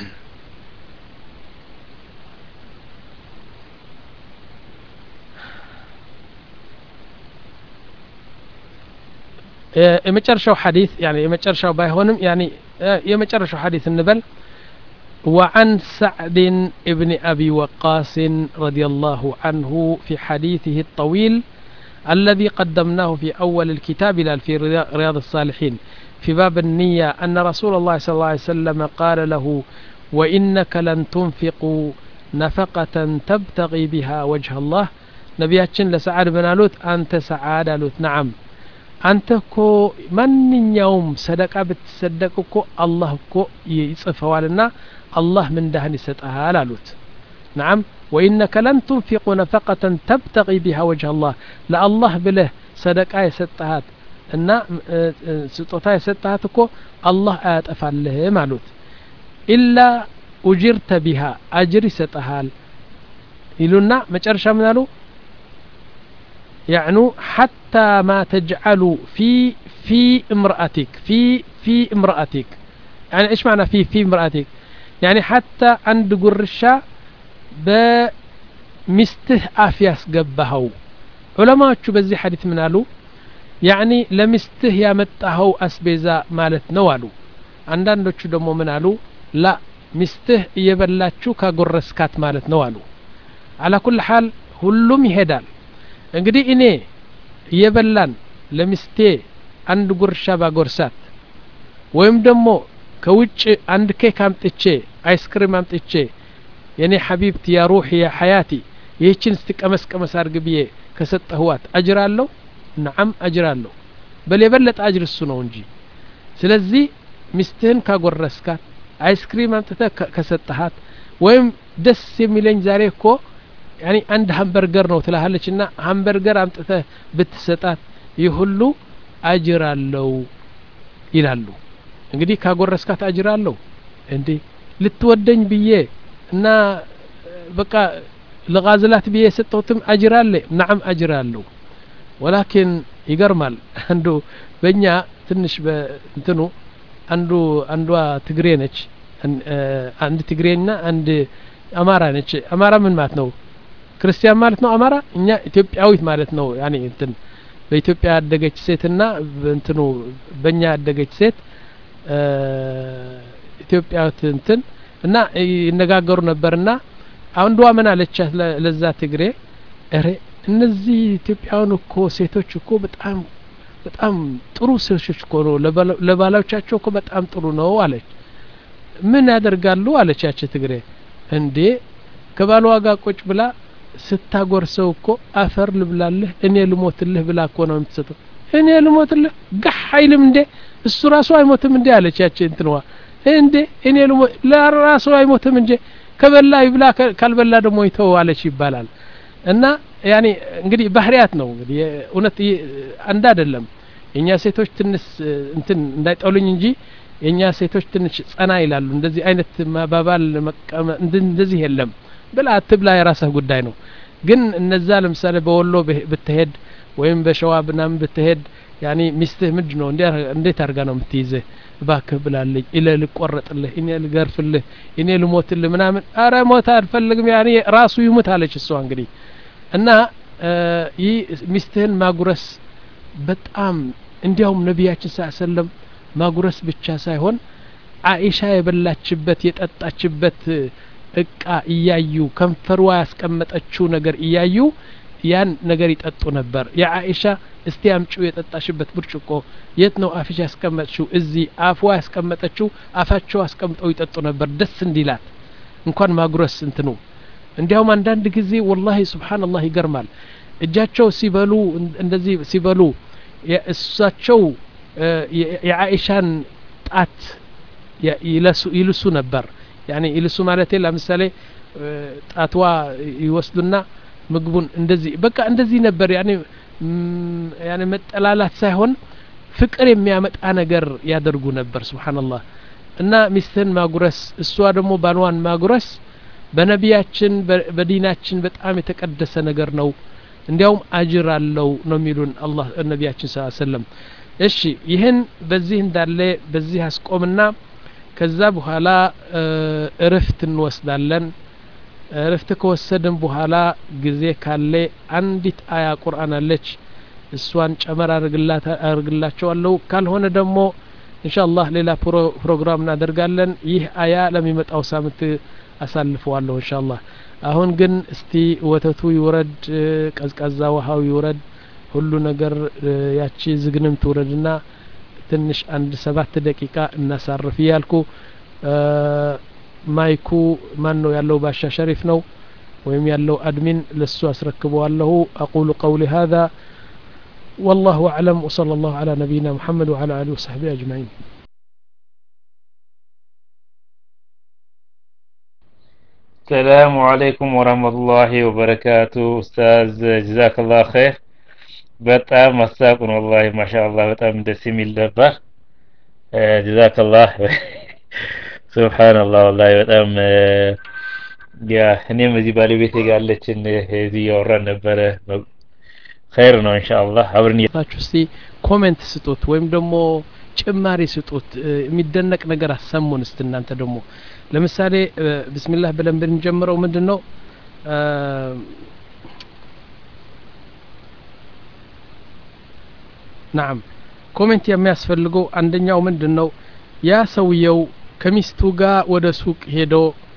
የመጨረሻው ሐዲስ يعني የመጨረሻው ባይሆንም يعني የመጨረሻው ሐዲስ እንበል وعن سعد ابن أبي وقاص رضي الله عنه في حديثه الطويل الذي قدمناه في أول الكتاب إلى في رياض الصالحين في باب النية أن رسول الله صلى الله عليه وسلم قال له وإنك لن تنفقوا نفقة تبتغي بها وجه الله نبياتشن لسعد بن ألوت أنت سعاد ألوت نعم أنت كو من يوم صدق بتصدق كو الله كو يصفوالنا الله من دهن ستها لالوت نعم وإنك لن تنفقوا نفقة تبتغي بها وجه الله لا الله بله صدقاء ستهات إن ستوتاء ستهات كو الله آت أفعله مالوت إلا أجرت بها أجري ستهال يلونا مجرشا منالو يعني حتى ما تجعل في في امرأتك في في امرأتك يعني إيش معنى في في امرأتك يعني حتى عند قرشة بمسته آفياس قبهو علماء شو بزي حديث منالو يعني لمسته يا متهو أسبيزا مالت نوالو عندنا شو دمو منالو لا مسته يبلاتشو كقرسكات مالت نوالو على كل حال ሁሉም ይሄዳል እንግዲህ እኔ የበላን ለሚስቴ አንድ ጉርሻ ባጎርሳት ወይም ደግሞ ከውጭ አንድ ኬክ አምጥቼ አይስክሪም አምጥቼ የኔ ሐቢብቲ ያ ሩሂ ያ ሐያቲ ይህችን ስትቀመስ ቀመስ አድርግ ብዬ ከሰጠህዋት አጅር አለው ነዓም አጅር አለው በል የበለጠ አጅር እሱ ነው እንጂ ስለዚህ ሚስትህን ካጎረስካት አይስክሪም አምጥተህ ከሰጠሃት ወይም ደስ የሚለኝ ዛሬ እኮ ያኒ አንድ ሃምበርገር ነው ትላለችና ሃምበርገር አምጥተህ ብትሰጣት ይሁሉ አጅር አለው ይላሉ እንግዲህ ካጎረስካት አጅር አለው እንዴ ልትወደኝ ብዬ እና በቃ ለጋዝላት ብዬ ሰጠሁትም አጅር አለ ነዓም አጅር አለው ወላኪን ይገርማል አንዱ በእኛ ትንሽ በእንትኑ አንዱ አንዷ ትግሬ ነች አንድ ትግሬና አንድ አማራ ነች አማራ ምን ማለት ነው ክርስቲያን ማለት ነው አማራ እኛ ኢትዮጵያዊት ማለት ነው ያኔ እንትን በኢትዮጵያ ያደገች ሴትና እንትኑ በእኛ ያደገች ሴት ኢትዮጵያዊት እንትን እና ይነጋገሩ ነበርና አንዷ ምን አለቻት ለዛ ትግሬ እረ እነዚህ ኢትዮጵያውያን እኮ ሴቶች እኮ በጣም በጣም ጥሩ ሴቶች እኮ ነው ለባሎቻቸው እኮ በጣም ጥሩ ነው አለች ምን ያደርጋሉ አለቻች ትግሬ እንዴ ከባሏ ጋር ቁጭ ብላ ስታጎርሰው እኮ አፈር ልብላልህ እኔ ልሞትልህ ብላ እኮ ነው የምትሰጠው እኔ ልሞትልህ ጋህ አይልም እንዴ እሱ ራሱ አይሞትም እንዴ አለቻች እንትንዋ እንዴ እኔ ልሞት ለራሱ አይሞትም እንጂ ከበላ ይብላ ካልበላ ደግሞ ይተው አለች ይባላል እና ያኒ እንግዲህ ባህሪያት ነው እንግዲህ እውነት አንድ አይደለም የኛ ሴቶች ትንሽ እንትን እንዳይጠሉኝ እንጂ የኛ ሴቶች ትንሽ ጸና ይላሉ እንደዚህ አይነት ማባባል እንደዚህ የለም ብላ አትብላ የራስህ ጉዳይ ነው ግን እነዛ ለምሳሌ በወሎ ብትሄድ ወይም በሸዋ ብናም ብትሄድ ያኒ ሚስትህ ምንድነው እንዴት አርጋ ነው የምትይዘህ ባክህ ብላለኝ ኢለ ልቆረጥልህ እኔ ልገርፍልህ እኔ ልሞትልህ ምናምን አረ ሞት አልፈልግም ያኒ ራሱ ይሙት አለች እሷ እንግዲህ እና ይህ ሚስትህን ማጉረስ በጣም እንዲያውም ነቢያችን ሰለላሁ ማጉረስ ብቻ ሳይሆን አኢሻ የበላችበት የጠጣችበት እቃ እያዩ ከንፈርዋ ያስቀመጠችው ነገር እያዩ ያን ነገር ይጠጡ ነበር የአኢሻ እስቲ አምጪው የጠጣሽበት ብርጭቆ የት ነው አፍሽ ያስቀመጥሽው እዚህ አፍዋ ያስቀመጠችው አፋቸው አስቀምጠው ይጠጡ ነበር ደስ እንዲላት እንኳን ማጉረስ እንትኑ እንዲያውም አንዳንድ ጊዜ ወላሂ ሱብሃንአላህ ይገርማል እጃቸው ሲበሉ እንደዚህ ሲበሉ የእሳቸው የአኢሻን ጣት ይለሱ ይልሱ ነበር ያኔ ይልሱ ማለት ለምሳሌ ጣትዋ ይወስዱና ምግቡን እንደዚህ በቃ እንደዚህ ነበር ያኔ ያኔ መጠላላት ሳይሆን ፍቅር የሚያመጣ ነገር ያደርጉ ነበር ሱብሃንአላህ እና ሚስትን ማጉረስ እሷ ደግሞ ባሏን ማጉረስ በነቢያችን በዲናችን በጣም የተቀደሰ ነገር ነው እንዲያውም አጅር አለው ነው የሚሉን አላህ ነቢያችን ሰለላሁ ዐለይሂ ወሰለም እሺ ይሄን በዚህ እንዳለ በዚህ አስቆምና ከዛ በኋላ እረፍት እንወስዳለን እረፍት ከወሰድን በኋላ ጊዜ ካለ አንዲት አያ ቁርአን አለች እሷን ጨመር አርግላታ አርግላቸዋለሁ ካልሆነ ደግሞ ኢንሻአላህ ሌላ ፕሮግራም እናደርጋለን ይህ አያ ለሚመጣው ሳምንት አሳልፈዋለሁ ኢንሻአላህ አሁን ግን እስቲ ወተቱ ይወረድ ቀዝቃዛ ውሃው ይወረድ ሁሉ ነገር ያቺ ዝግንም ትወረድና ትንሽ አንድ ሰባት ደቂቃ እናሳርፍ ያልኩ ማይኩ ማን ነው ያለው ባሻ ሸሪፍ ነው ወይም ያለው አድሚን ለሱ አስረክበዋለሁ اقول قولي هذا والله اعلم وصلى الله على نبينا محمد وعلى اله وصحبه اجمعين السلام عليكم ورحمة الله وبركاته أستاذ جزاك الله خير በጣም ማሳቁን والله ما شاء الله በጣም ደስ የሚል ነበር جزاك الله سبحان الله والله በጣም ያ እኔም እዚህ ባለቤቴ ጋር አለችን እዚህ ያወራን ነበር خير ነው ኢንሻአላህ አብረን ታችሁ እስቲ ኮሜንት ስጡት ወይም ደግሞ ጭማሪ ስጡት የሚደነቅ ነገር አሰሙን እስቲ እናንተ ደግሞ ለምሳሌ ቢስሚላህ ብለን ብንጀምረው ምንድነው نعم ኮሜንት የሚያስፈልገው አንደኛው ምንድነው ያ ሰውየው ከሚስቱ ጋር ወደ ሱቅ ሄዶ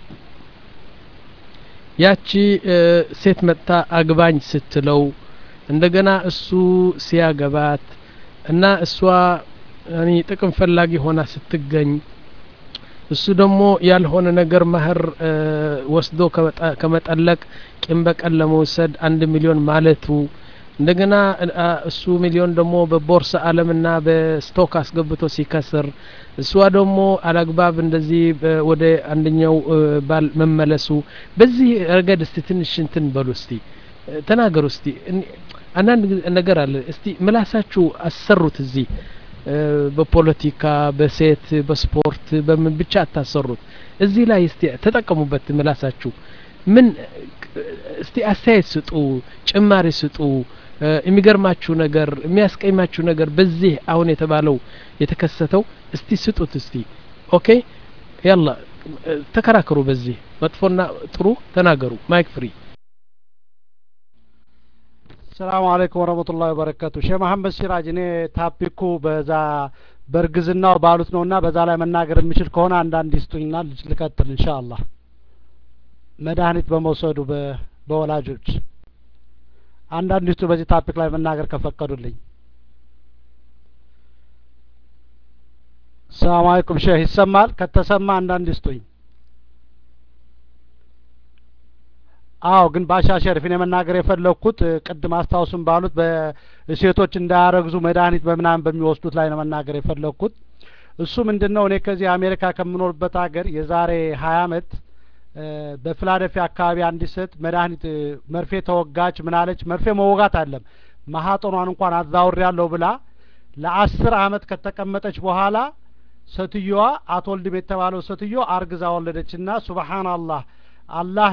ያቺ ሴት መጣ አግባኝ ስትለው እንደገና እሱ ሲያገባት እና እሷ ያኒ ጥቅም ፈላጊ ሆና ስትገኝ እሱ ደግሞ ያልሆነ ነገር ማህር ወስዶ ከመጠለቅ ቂም በቀል ለመውሰድ አንድ ሚሊዮን ማለቱ እንደገና እሱ ሚሊዮን ደግሞ በቦርሳ ዓለምና በስቶክ አስገብቶ ሲከስር እሷ ደግሞ አላግባብ እንደዚህ ወደ አንደኛው ባል መመለሱ በዚህ ረገድ እስቲ ትንሽ እንትን በሉ እስቲ ተናገሩ እስቲ አንዳንድ ነገር አለ እስቲ ምላሳችሁ አሰሩት እዚህ በፖለቲካ በሴት በስፖርት በምን ብቻ አታሰሩት እዚህ ላይ እስቲ ተጠቀሙበት ምላሳችሁ ምን እስቲ አስተያየት ስጡ ጭማሪ ስጡ የሚገርማችሁ ነገር የሚያስቀይማችሁ ነገር በዚህ አሁን የተባለው የተከሰተው እስቲ ስጡት እስቲ ኦኬ ያላ ተከራከሩ በዚህ መጥፎና ጥሩ ተናገሩ ማይክ ፍሪ ሰላም አለይኩም ወራህመቱላሂ ወበረካቱ ሼህ መሐመድ ሲራጅ እኔ ታፒኩ በዛ በርግዝናው ባሉት ነውና በዛ ላይ መናገር የሚችል ከሆነ አንዳንድ ይስጡኝና ልቀጥል ኢንሻአላህ መድኃኒት በመውሰዱ በወላጆች አንዳንድ ይስጡ በዚህ ታፒክ ላይ መናገር ከፈቀዱልኝ ሰላም አለይኩም ሼህ ይሰማል ከተሰማ አንዳንድ ይስጡኝ አዎ ግን ባሻ ሸሪፍ እኔ መናገር የፈለኩት ቅድም አስታውሱም ባሉት በሴቶች እንዳያረግዙ መድኃኒት በመናን በሚወስዱት ላይ ነው መናገር የፈለኩት እሱ ምንድነው እኔ ከዚህ አሜሪካ ከምኖርበት ሀገር የዛሬ ሀያ አመት በፊላደልፊያ አካባቢ አንዲት ሴት መድኃኒት መርፌ ተወጋች ምናለች መርፌ መወጋት አለም ማሃጦኗን እንኳን አዛውር ያለው ብላ ለአስር አመት ከተቀመጠች በኋላ ሴትዮዋ አትወልድም የተባለው ሴትዮ አርግዛ ወለደችና ሱብሃንአላህ አላህ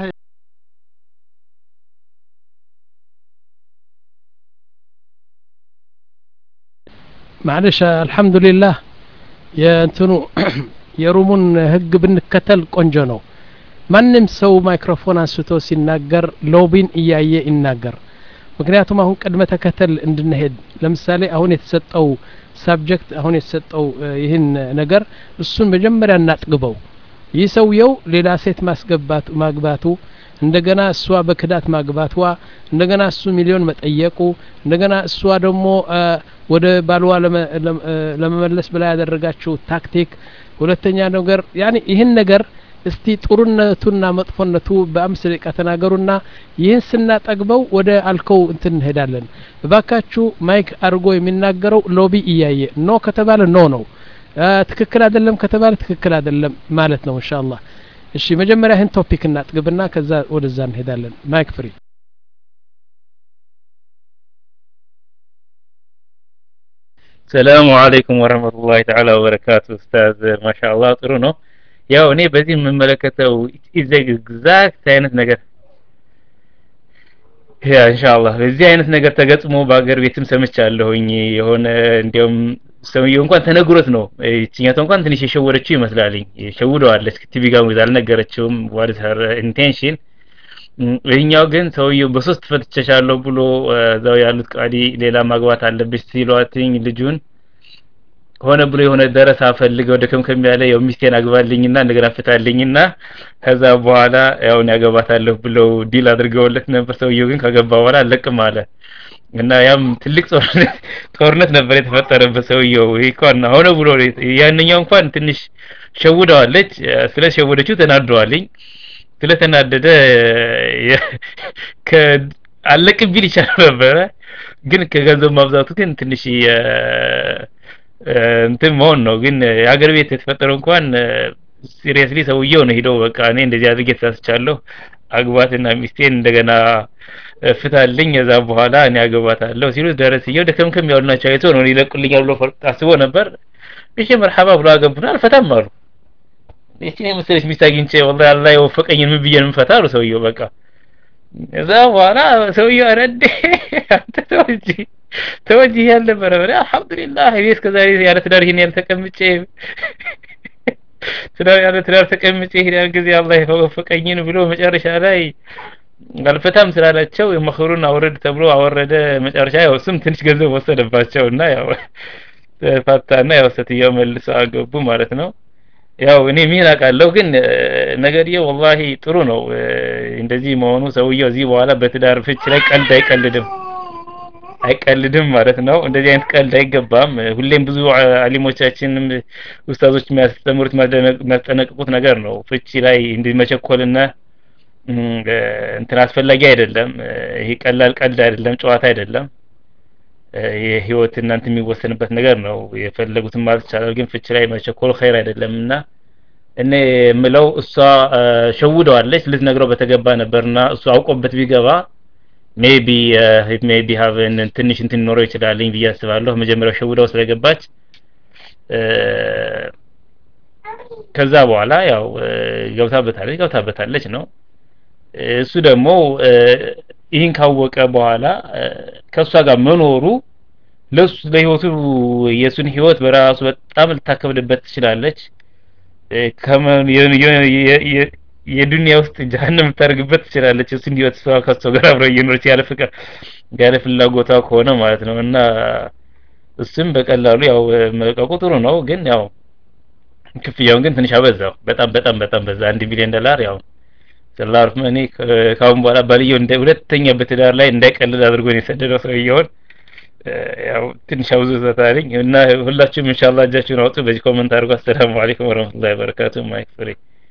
معلش الحمد لله يا انتنو የሩሙን ህግ ብንከተል ቆንጆ ነው ማንንም ሰው ማይክሮፎን አንስቶ ሲናገር ሎቢን እያየ ይናገር ምክንያቱም አሁን ቀድመ ተከተል እንድንሄድ ለምሳሌ አሁን የተሰጠው ሳብጀክት አሁን የተሰጠው ይህን ነገር እሱን መጀመሪያ እናጥግበው ይህ ሰውየው ሌላ ሴት ማስገባቱ ማግባቱ እንደገና እሷ በክዳት ማግባቷ እንደገና እሱ ሚሊዮን መጠየቁ እንደገና እሷ ደግሞ ወደ ባልዋ ለመመለስ ብላ ያደረጋችው ታክቲክ ሁለተኛ ነገር ያኒ ይህን ነገር እስቲ ጥሩነቱና መጥፎነቱ በአምስት ደቂቃ ተናገሩና ይህን ስናጠግበው ወደ አልከው እንትን እንሄዳለን እባካችሁ ማይክ አርጎ የሚናገረው ሎቢ እያየ ኖ ከተባለ ኖ ነው ትክክል አይደለም ከተባለ ትክክል አይደለም ማለት ነው ኢንሻአላህ እሺ መጀመሪያ ይህን ቶፒክ እናጥግብና ከዛ ወደዛ እንሄዳለን ማይክ ፍሪ ሰላም አለይኩም ወራህመቱላሂ ተዓላ ወበረካቱ ኡስታዝ ማሻአላህ ጥሩ ነው ያው እኔ በዚህ የምመለከተው ኢዝ ኤግዛክት አይነት ነገር ያ ኢንሻአላህ በዚህ አይነት ነገር ተገጽሞ በአገር ቤትም ሰምቻለሁኝ የሆነ እንዲያውም ሰውየው እንኳን ተነግሮት ነው እቺኛው እንኳን ትንሽ የሸወረችው ይመስላልኝ የሸውደዋለች ቲቪ ጋር ወይስ አልነገረችውም what is her intention እኛው ግን ሰውየው በሶስት ፈትቸሻለሁ ብሎ እዛው ያሉት ቃዲ ሌላ ማግባት አለብሽ ሲሏትኝ ልጁን ሆነ ብሎ የሆነ ደረሳ ፈልገው ደከምከም ያለ ያው ሚስቴን አግባልኝና እንደገና ፍታልኝና ከዛ በኋላ ያው ያገባታለሁ ብለው ዲል አድርገውለት ነበር ሰውየው ግን ከገባ በኋላ አለቅም አለ እና ያም ትልቅ ጦርነት ጦርነት ነበር የተፈጠረበት ሰውየው ይቆና ሆነ ብሎ ያንኛው እንኳን ትንሽ ሸውደዋለች ስለ ሸወደችው ተናደዋልኝ ስለተናደደ ከአለቅም ቢል ይችላል ነበር ግን ከገንዘብ ማብዛቱ ግን ትንሽ እንትን መሆን ነው ግን የሀገር ቤት የተፈጠረው እንኳን ሲሪየስሊ ሰውየው ነው ሄዶ በቃ እኔ እንደዚህ አድርጌ ተሳስቻለሁ አግባትና ሚስቴን እንደገና ፍታልኝ እዛ በኋላ እኔ አገባታለሁ ሲሉ ደረስየው ደከምከም ያሉናቸው አይቶ ነው ይለቁልኛል ብሎ ታስቦ ነበር እሺ መርሐባ ብሎ አገቡና አልፈታም አሉ እቺ ነው መሰለሽ ሚስት አግኝቼ والله አላህ የወፈቀኝን ምን ብዬ ነው ፈታሉ ሰውየው በቃ እዛ በኋላ ሰውየው አረደ አንተ ተወጂ ተወጂ ያለ በረበረ አልহামዱሊላህ እኔስ ከዛሬ ያለ ትዳር ይሄን ያልተቀምጬ ትዳር ያለ ትዳር ተቀምጬ ይሄን ጊዜ አላህ የወፈቀኝን ብሎ መጨረሻ ላይ አልፈታም ስላላቸው የመخሩን አወረድ ተብሎ አወረደ መጨረሻ ያው ስም ትንሽ ገንዘብ ወሰደባቸውና ያው ተፋታና ያው ሰትየው መልሶ አገቡ ማለት ነው ያው እኔ ምን አቃለው ግን ነገርዬ والله ጥሩ ነው እንደዚህ መሆኑ ሰውየው እዚህ በኋላ በትዳር ፍች ላይ ቀልድ አይቀልድም አይቀልድም ማለት ነው እንደዚህ አይነት ቀልድ አይገባም ሁሌም ብዙ አሊሞቻችንም ኡስታዞች የሚያስተምሩት የሚያስጠነቅቁት ነገር ነው ፍቺ ላይ እንዲመቸኮልና እንትን አስፈላጊ አይደለም ይሄ ቀላል ቀልድ አይደለም ጨዋታ አይደለም የህይወት እናንተ የሚወሰንበት ነገር ነው የፈለጉትን ማለት ይቻላል ግን ፍቺ ላይ መቸኮል ኸይር አይደለምና እኔ ምለው እሷ ሸውደዋለች ልትነግረው በተገባ ነበርና እሱ አውቆበት ቢገባ maybe uh, it may be have an ትንሽ እንትን ኖሮ ይችላል ብዬ አስባለሁ መጀመሪያው ሸውደው ስለገባች ከዛ በኋላ ያው ገብታበታለች ገብታበታለች ነው እሱ ደግሞ ይህን ካወቀ በኋላ ከሷ ጋር መኖሩ ለሱ ለህይወቱ የሱን ህይወት በራሱ በጣም ልታከብልበት ትችላለች ከመን የዱንያ ውስጥ ጀሃነም ታርግበት ትችላለች እሱ ህይወት ሰው ከሱ ጋር አብረው እየኖረች ያለ ፍቅር ያለ ፍላጎቷ ከሆነ ማለት ነው እና እሱም በቀላሉ ያው መልቀቁ ጥሩ ነው ግን ያው ክፍያውን ግን ትንሽ አበዛው በጣም በጣም በጣም በዛ አንድ ሚሊዮን ዶላር ያው ሰላር ማኒ ካሁን በኋላ ባልየው እንደ ሁለተኛ በትዳር ላይ እንዳይቀልድ አድርጎ ነው የሰደደው ሰውየውን ያው ትንሽ አውዝዛታለኝ እና ሁላችሁም ኢንሻአላህ እጃችሁን አውጡ በዚህ ኮሜንት አድርጉ አሰላሙ አለይኩም ወራህመቱላሂ ወበረካቱ ማይክ ፍሪ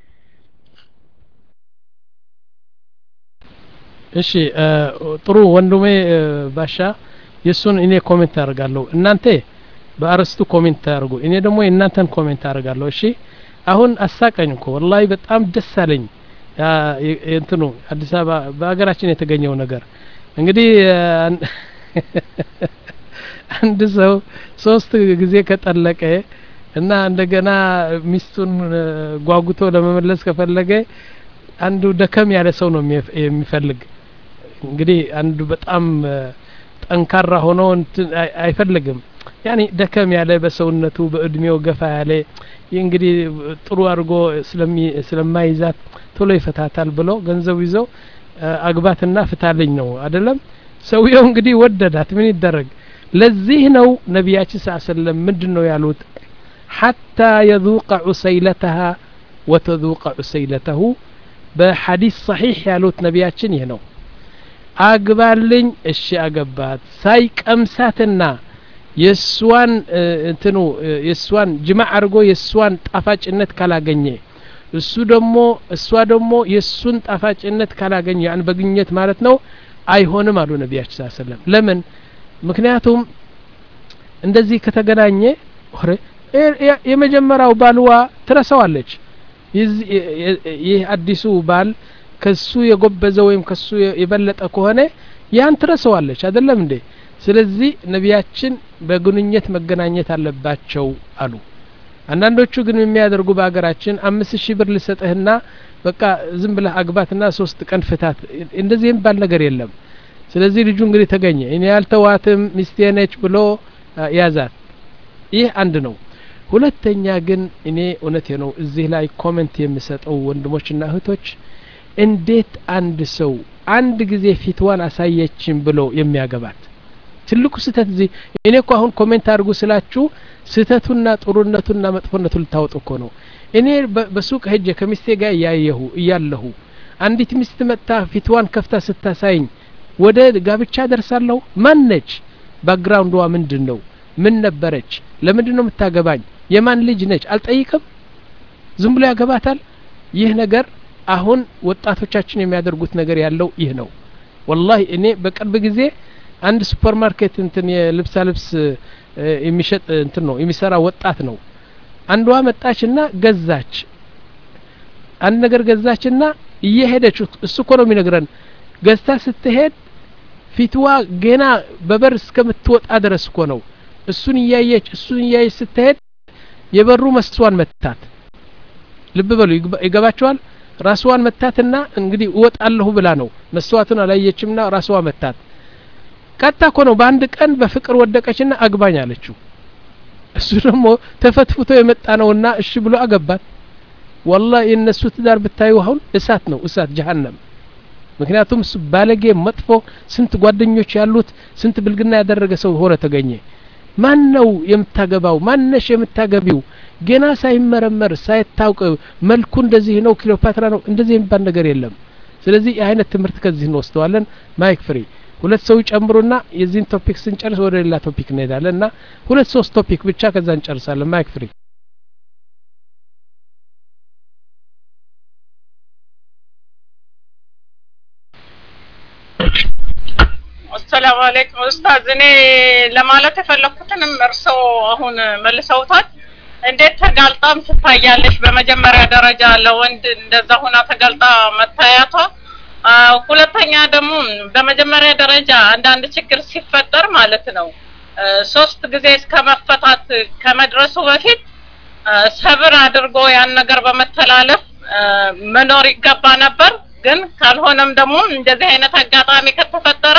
እሺ ጥሩ ወንድሜ ባሻ የሱን እኔ ኮሜንት አደርጋለሁ እናንተ በአርስቱ ኮሜንት አድርጉ እኔ ደግሞ እናንተን ኮሜንት አደርጋለሁ እሺ አሁን አሳቀኝ እኮ ወላሂ በጣም ደስ አለኝ እንትኑ አዲስ አበባ በአገራችን የተገኘው ነገር እንግዲህ አንድ ሰው ሶስት ጊዜ ከጠለቀ እና እንደገና ሚስቱን ጓጉቶ ለመመለስ ከፈለገ አንዱ ደከም ያለ ሰው ነው የሚፈልግ እንግዲህ አንዱ በጣም ጠንካራ ሆኖ አይፈልግም ያኒ ደከም ያለ በሰውነቱ በእድሜው ገፋ ያለ እንግዲህ ጥሩ አድርጎ ስለሚ ስለማይዛት ቶሎ ይፈታታል ብሎ ገንዘብ ይዞ አግባትና ፍታልኝ ነው አይደለም ሰውየው እንግዲህ ወደዳት ምን ይደረግ ለዚህ ነው ነብያችን ሰለላሁ ዐለይሂ ወሰለም ምንድነው ያሉት حتى يذوق عسيلتها وتذوق عسيلته በሐዲስ صحيح ያሉት ነብያችን ይሄ ነው አግባልኝ እሺ አገባት ሳይቀምሳትና የሷን እንትኑ የሷን ጅማዕ አርጎ የሷን ጣፋጭነት ካላገኘ እሱ ደግሞ እሷ ደግሞ የሱን ጣፋጭነት ካላገኘ ያን በግኘት ማለት ነው አይሆንም አሉ ነብያችን ሰለላሁ ዐለይሂ ወሰለም ለምን ምክንያቱም እንደዚህ ከተገናኘ ሆረ የመጀመሪያው ባልዋ ትረሳዋለች ይህ አዲሱ ባል ከሱ የጎበዘ ወይም ከሱ የበለጠ ከሆነ ያን ትረሳዋለች አይደለም እንዴ ስለዚህ ነብያችን በግንኙነት መገናኘት አለባቸው አሉ አንዳንዶቹ ግን የሚያደርጉ በአገራችን አምስት ሺህ ብር ልሰጥህና በቃ ዝም ብለህ አግባትና ሶስት ቀን ፍታት እንደዚህ የሚባል ነገር የለም ስለዚህ ልጁ እንግዲህ ተገኘ እኔ ያልተዋትም ሚስቴ ነች ብሎ ያዛት ይህ አንድ ነው ሁለተኛ ግን እኔ እውነቴ ነው እዚህ ላይ ኮሜንት የምሰጠው ወንድሞችና እህቶች እንዴት አንድ ሰው አንድ ጊዜ ፊትዋን አሳየችም ብሎ የሚያገባት ትልቁ ስተት እዚህ እኔ እኮ አሁን ኮሜንት አድርጉ ስላችሁ ስተቱና ጥሩነቱና መጥፎነቱ ልታወጡ እኮ ነው እኔ በሱቅ ሄጄ ከሚስቴ ጋር ያየሁ እያለሁ አንዲት ሚስት መጣ ፊትዋን ከፍታ ስታሳይኝ ወደ ጋብቻ ደርሳለሁ ማን ነች ባክግራውንዷ ምንድነው ምን ነበረች ለምንድነው የምታገባኝ የማን ልጅ ነች አልጠይቅም ዝም ብሎ ያገባታል ይህ ነገር አሁን ወጣቶቻችን የሚያደርጉት ነገር ያለው ይህ ነው والله እኔ በቅርብ ጊዜ አንድ ሱፐርማርኬት እንትን የልብስ ልብስ የሚሸጥ እንትን ነው የሚሰራ ወጣት ነው አንዷ መጣችና ገዛች አንድ ነገር ገዛችና እየሄደች እሱ እኮ ነው የሚነግረን ገዝታ ስትሄድ ፊትዋ ገና በበር እስከምትወጣ ድረስ እኮ ነው እሱን ያያየች እሱን ያያየች ስትሄድ የበሩ መስዋዕን መታት ልብ በሉ ይገባቸዋል ራስዋን መታትና እንግዲህ ወጣለሁ ብላ ነው መስዋዕቱን አላየችምና ራስዋ መታት ቀጣ እኮ ነው በአንድ ቀን በፍቅር ወደቀችና አግባኝ አለችው እሱ ደግሞ ተፈትፍቶ የመጣ ነውና እሺ ብሎ አገባት والله እነሱ ትዳር ብታዩ አሁን እሳት ነው እሳት ጀሃነም ምክንያቱም እሱ ባለጌ መጥፎ ስንት ጓደኞች ያሉት ስንት ብልግና ያደረገ ሰው ሆነ ተገኘ ማን ነው የምታገባው ማንነሽ የምታገቢው ገና ሳይመረመር ሳይታውቅ መልኩ እንደዚህ ነው ክሊዮፓትራ ነው እንደዚህ የሚባል ነገር የለም ስለዚህ አይነት ትምህርት ከዚህ እንወስደዋለን ማይክ ፍሪ ሁለት ሰው ጨምሩና የዚህን ቶፒክ ስንጨርስ ወደ ሌላ ቶፒክ እንሄዳለንና ሁለት ሶስት ቶፒክ ብቻ ከዛ እንጨርሳለን ማይክ ፍሪ السلام عليكم استاذ እኔ ለማለት የፈለኩትንም እርሶ አሁን መልሰውታል እንዴት ተጋልጣም ትታያለሽ በመጀመሪያ ደረጃ ለወንድ እንደዛ ሆና ተጋልጣ መታያቷ ሁለተኛ ደግሞ በመጀመሪያ ደረጃ አንዳንድ ችግር ሲፈጠር ማለት ነው ሶስት ጊዜ እስከ መፈታት ከመድረሱ በፊት ሰብር አድርጎ ያን ነገር በመተላለፍ መኖር ይገባ ነበር ግን ካልሆነም ደግሞ እንደዚህ አይነት አጋጣሚ ከተፈጠረ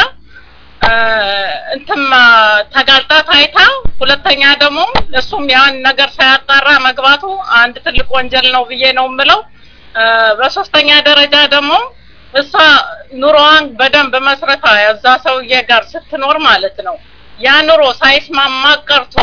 እንትም ተጋልጣ ታይታ ሁለተኛ ደግሞ እሱም ያን ነገር ሳያጣራ መግባቱ አንድ ትልቅ ወንጀል ነው ብዬ ነው ምለው በሶስተኛ ደረጃ ደግሞ እሷ ኑሮዋን በደንብ መስረታ ያዛ ሰውዬ ጋር ስትኖር ማለት ነው ያ ኑሮ ሳይስማማ ቀርቶ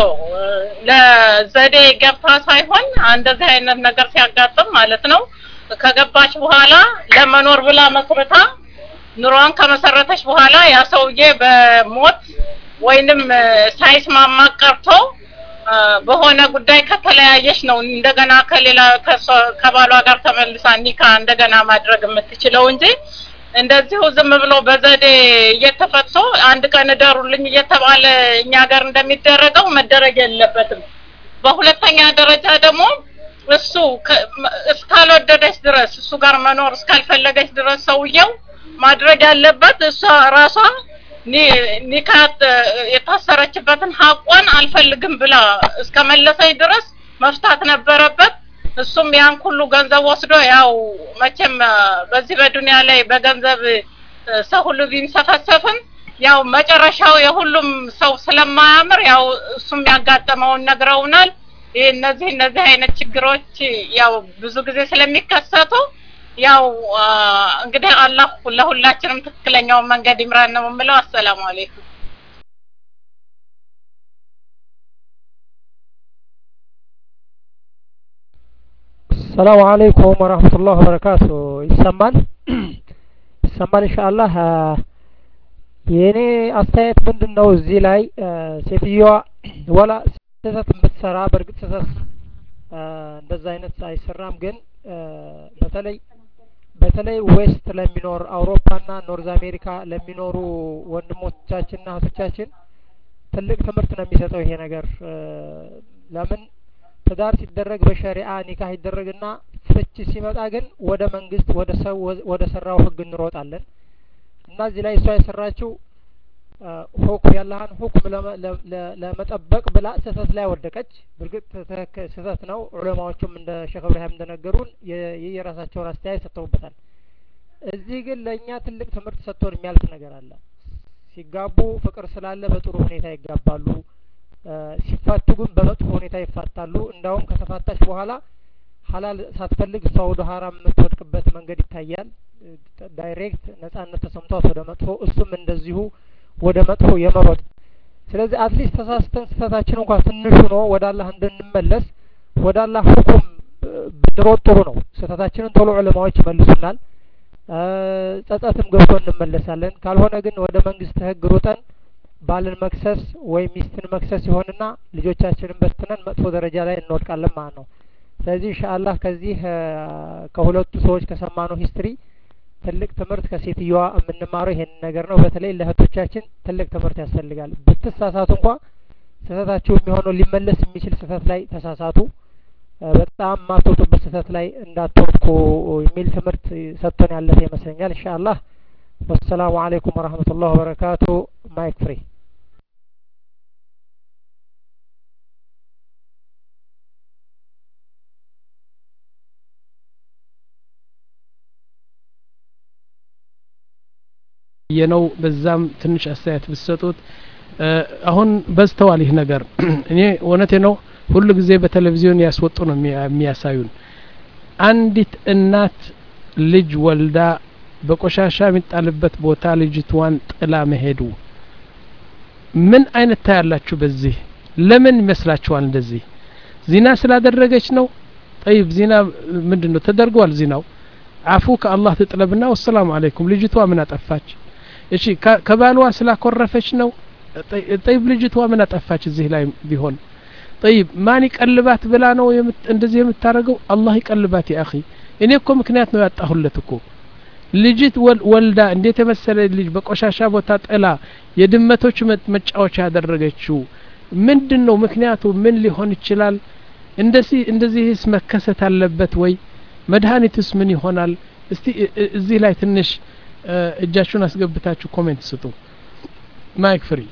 ለዘዴ ገብታ ሳይሆን እንደዚህ አይነት ነገር ሲያጋጥም ማለት ነው ከገባች በኋላ ለመኖር ብላ መስረታ ኑሮዋን ከመሰረተች በኋላ ያ ሰውዬ በሞት ወይንም ሳይስማማ ቀርቶ በሆነ ጉዳይ ከተለያየሽ ነው እንደገና ከሌላ ከባሏ ጋር ተመልሳ ኒካ እንደገና ማድረግ የምትችለው እንጂ እንደዚሁ ዝም ብሎ በዘዴ እየተፈቶ አንድ ቀን ደሩልኝ እየተባለ እኛ ጋር እንደሚደረገው መደረግ የለበትም በሁለተኛ ደረጃ ደግሞ እሱ እስካልወደደች ድረስ እሱ ጋር መኖር እስካልፈለገች ድረስ ሰውየው ማድረግ ያለበት እሷ ራሷ ኒካት የታሰረችበትን ሐቋን አልፈልግም ብላ እስከመለሰች ድረስ መፍታት ነበረበት እሱም ያን ሁሉ ገንዘብ ወስዶ ያው መቼም በዚህ በዱንያ ላይ በገንዘብ ሰው ሁሉ ቢንሰፈሰፍን ያው መጨረሻው የሁሉም ሰው ስለማያምር ያው እሱም ያጋጠመውን ነግረውናል እነዚህ እነዚህ አይነት ችግሮች ያው ብዙ ጊዜ ስለሚከሰቱ ያው እንግዲህ አላህ ለሁላችንም ትክክለኛው መንገድ ይምራን ነው የምለው አሰላሙ አለይኩም السلام عليكم ورحمة الله وبركاته ይሰማል ይሰማል ኢንሻአላህ የኔ አስተያየት ምንድነው እዚህ ላይ ሴትዮዋ ወላ ስህተት የምትሰራ በርግጥ ስህተት እንደዛ አይነት አይሰራም ግን በተለይ በተለይ ዌስት ለሚኖር አውሮፓና ኖርዝ አሜሪካ ለሚኖሩ ወንድሞቻችንና እህቶቻችን ትልቅ ትምህርት ነው የሚሰጠው ይሄ ነገር ለምን ትዳር ሲደረግ በሸሪዓ ኒካህ ይደረግና ፍቺ ሲመጣ ግን ወደ መንግስት ወደ ሰው ወደ ሰራው ህግ እንሮጣለን እና እዚህ ላይ እሷ የሰራችው ሁክም ያላህን ሁክም ለመጠበቅ ብላ ስህተት ላይ ወደቀች በርግጥ ስህተት ነው ዑለማዎችም እንደ ሼክ ኢብራሂም እንደነገሩን የየራሳቸውን አስተያየት ሰጥተውበታል እዚህ ግን ለኛ ትልቅ ትምህርት ሰጥቶን የሚያልፍ ነገር አለ ሲጋቡ ፍቅር ስላለ በጥሩ ሁኔታ ይጋባሉ ሲፋቱ ግን በመጥፎ ሁኔታ ይፋታሉ እንዳውም ከተፋታች በኋላ ሐላል ሳትፈልግ እሷ ወደ ሐራም የምትወድቅበት መንገድ ይታያል ዳይሬክት ነፃነት ተሰምቷት ወደ መጥፎ እሱም እንደዚሁ ወደ መጥፎ የመሮጥ ስለዚህ አትሊስት ተሳስተን ስህተታችን እንኳን ትንሽ ሆኖ ወደ አላህ እንድንመለስ ወደ አላህ ሁክም ብንሮጥ ጥሩ ነው ስህተታችንን ቶሎ ዑለማዎች ይመልሱናል ጸጸትም ገብቶ እንመለሳለን ካልሆነ ግን ወደ መንግስት ህግ ሮጠን ባልን መክሰስ ወይ ሚስትን መክሰስ ይሆንና ልጆቻችንን በትነን መጥፎ ደረጃ ላይ እንወድቃለን ማለት ነው ስለዚህ ኢንሻአላህ ከዚህ ከሁለቱ ሰዎች ከሰማነው ሂስትሪ ትልቅ ትምህርት ከሴትዮዋ የምንማረው ይሄን ነገር ነው በተለይ ለእህቶቻችን ትልቅ ትምህርት ያስፈልጋል ብትሳሳቱ እንኳን ስህተታችሁ የሚሆነው ሊመለስ የሚችል ስህተት ላይ ተሳሳቱ በጣም ማትወጡበት ስህተት ላይ እንዳትወድቁ የሚል ትምህርት ሰጥቶን ያለፈ ይመስለኛል ኢንሻአላህ ወሰላሙ አለይኩም ወራህመቱላሂ ወበረካቱ ማይክ ፍሪ የነው በዛም ትንሽ አስተያየት ብትሰጡት አሁን በዝተዋል ይህ ነገር እኔ ወነቴ ነው ሁሉ ጊዜ በቴሌቪዥን ያስወጡ ነው የሚያሳዩን አንዲት እናት ልጅ ወልዳ በቆሻሻ የሚጣልበት ቦታ ልጅቷን ጥላ መሄዱ ምን አይነት ታያላችሁ በዚህ ለምን ይመስላችኋል እንደዚህ ዚና ስላደረገች ነው طيب ዚና ምንድነው ተደርጓል ዚናው አፉ ከአላህ ተጥለብና ወሰላም አለይኩም ልጅቷ ምን አጠፋች እሺ ከባሏ ስላኮረፈች ነው طيب ልጅቷ ምን አጠፋች እዚህ ላይ ቢሆን طيب ማን ይቀልባት ብላ ነው እንደዚህ የምታረገው አላህ ይቀልባት ያ اخي እኔ እኮ ምክንያት ነው ያጣሁለት እኮ ልጅት ወልዳ እንዴት የመሰለ ልጅ በቆሻሻ ቦታ ጥላ የድመቶች መጫወቻ ያደረገችው ምንድነው ምክንያቱ ምን ሊሆን ይችላል እንደዚህ እንደዚህስ መከሰት አለበት ወይ መድኃኒትስ ምን ይሆናል እስቲ እዚህ ላይ ትንሽ እጃችሁን አስገብታችሁ ኮሜንት ስጡ ማይክ ፍሪ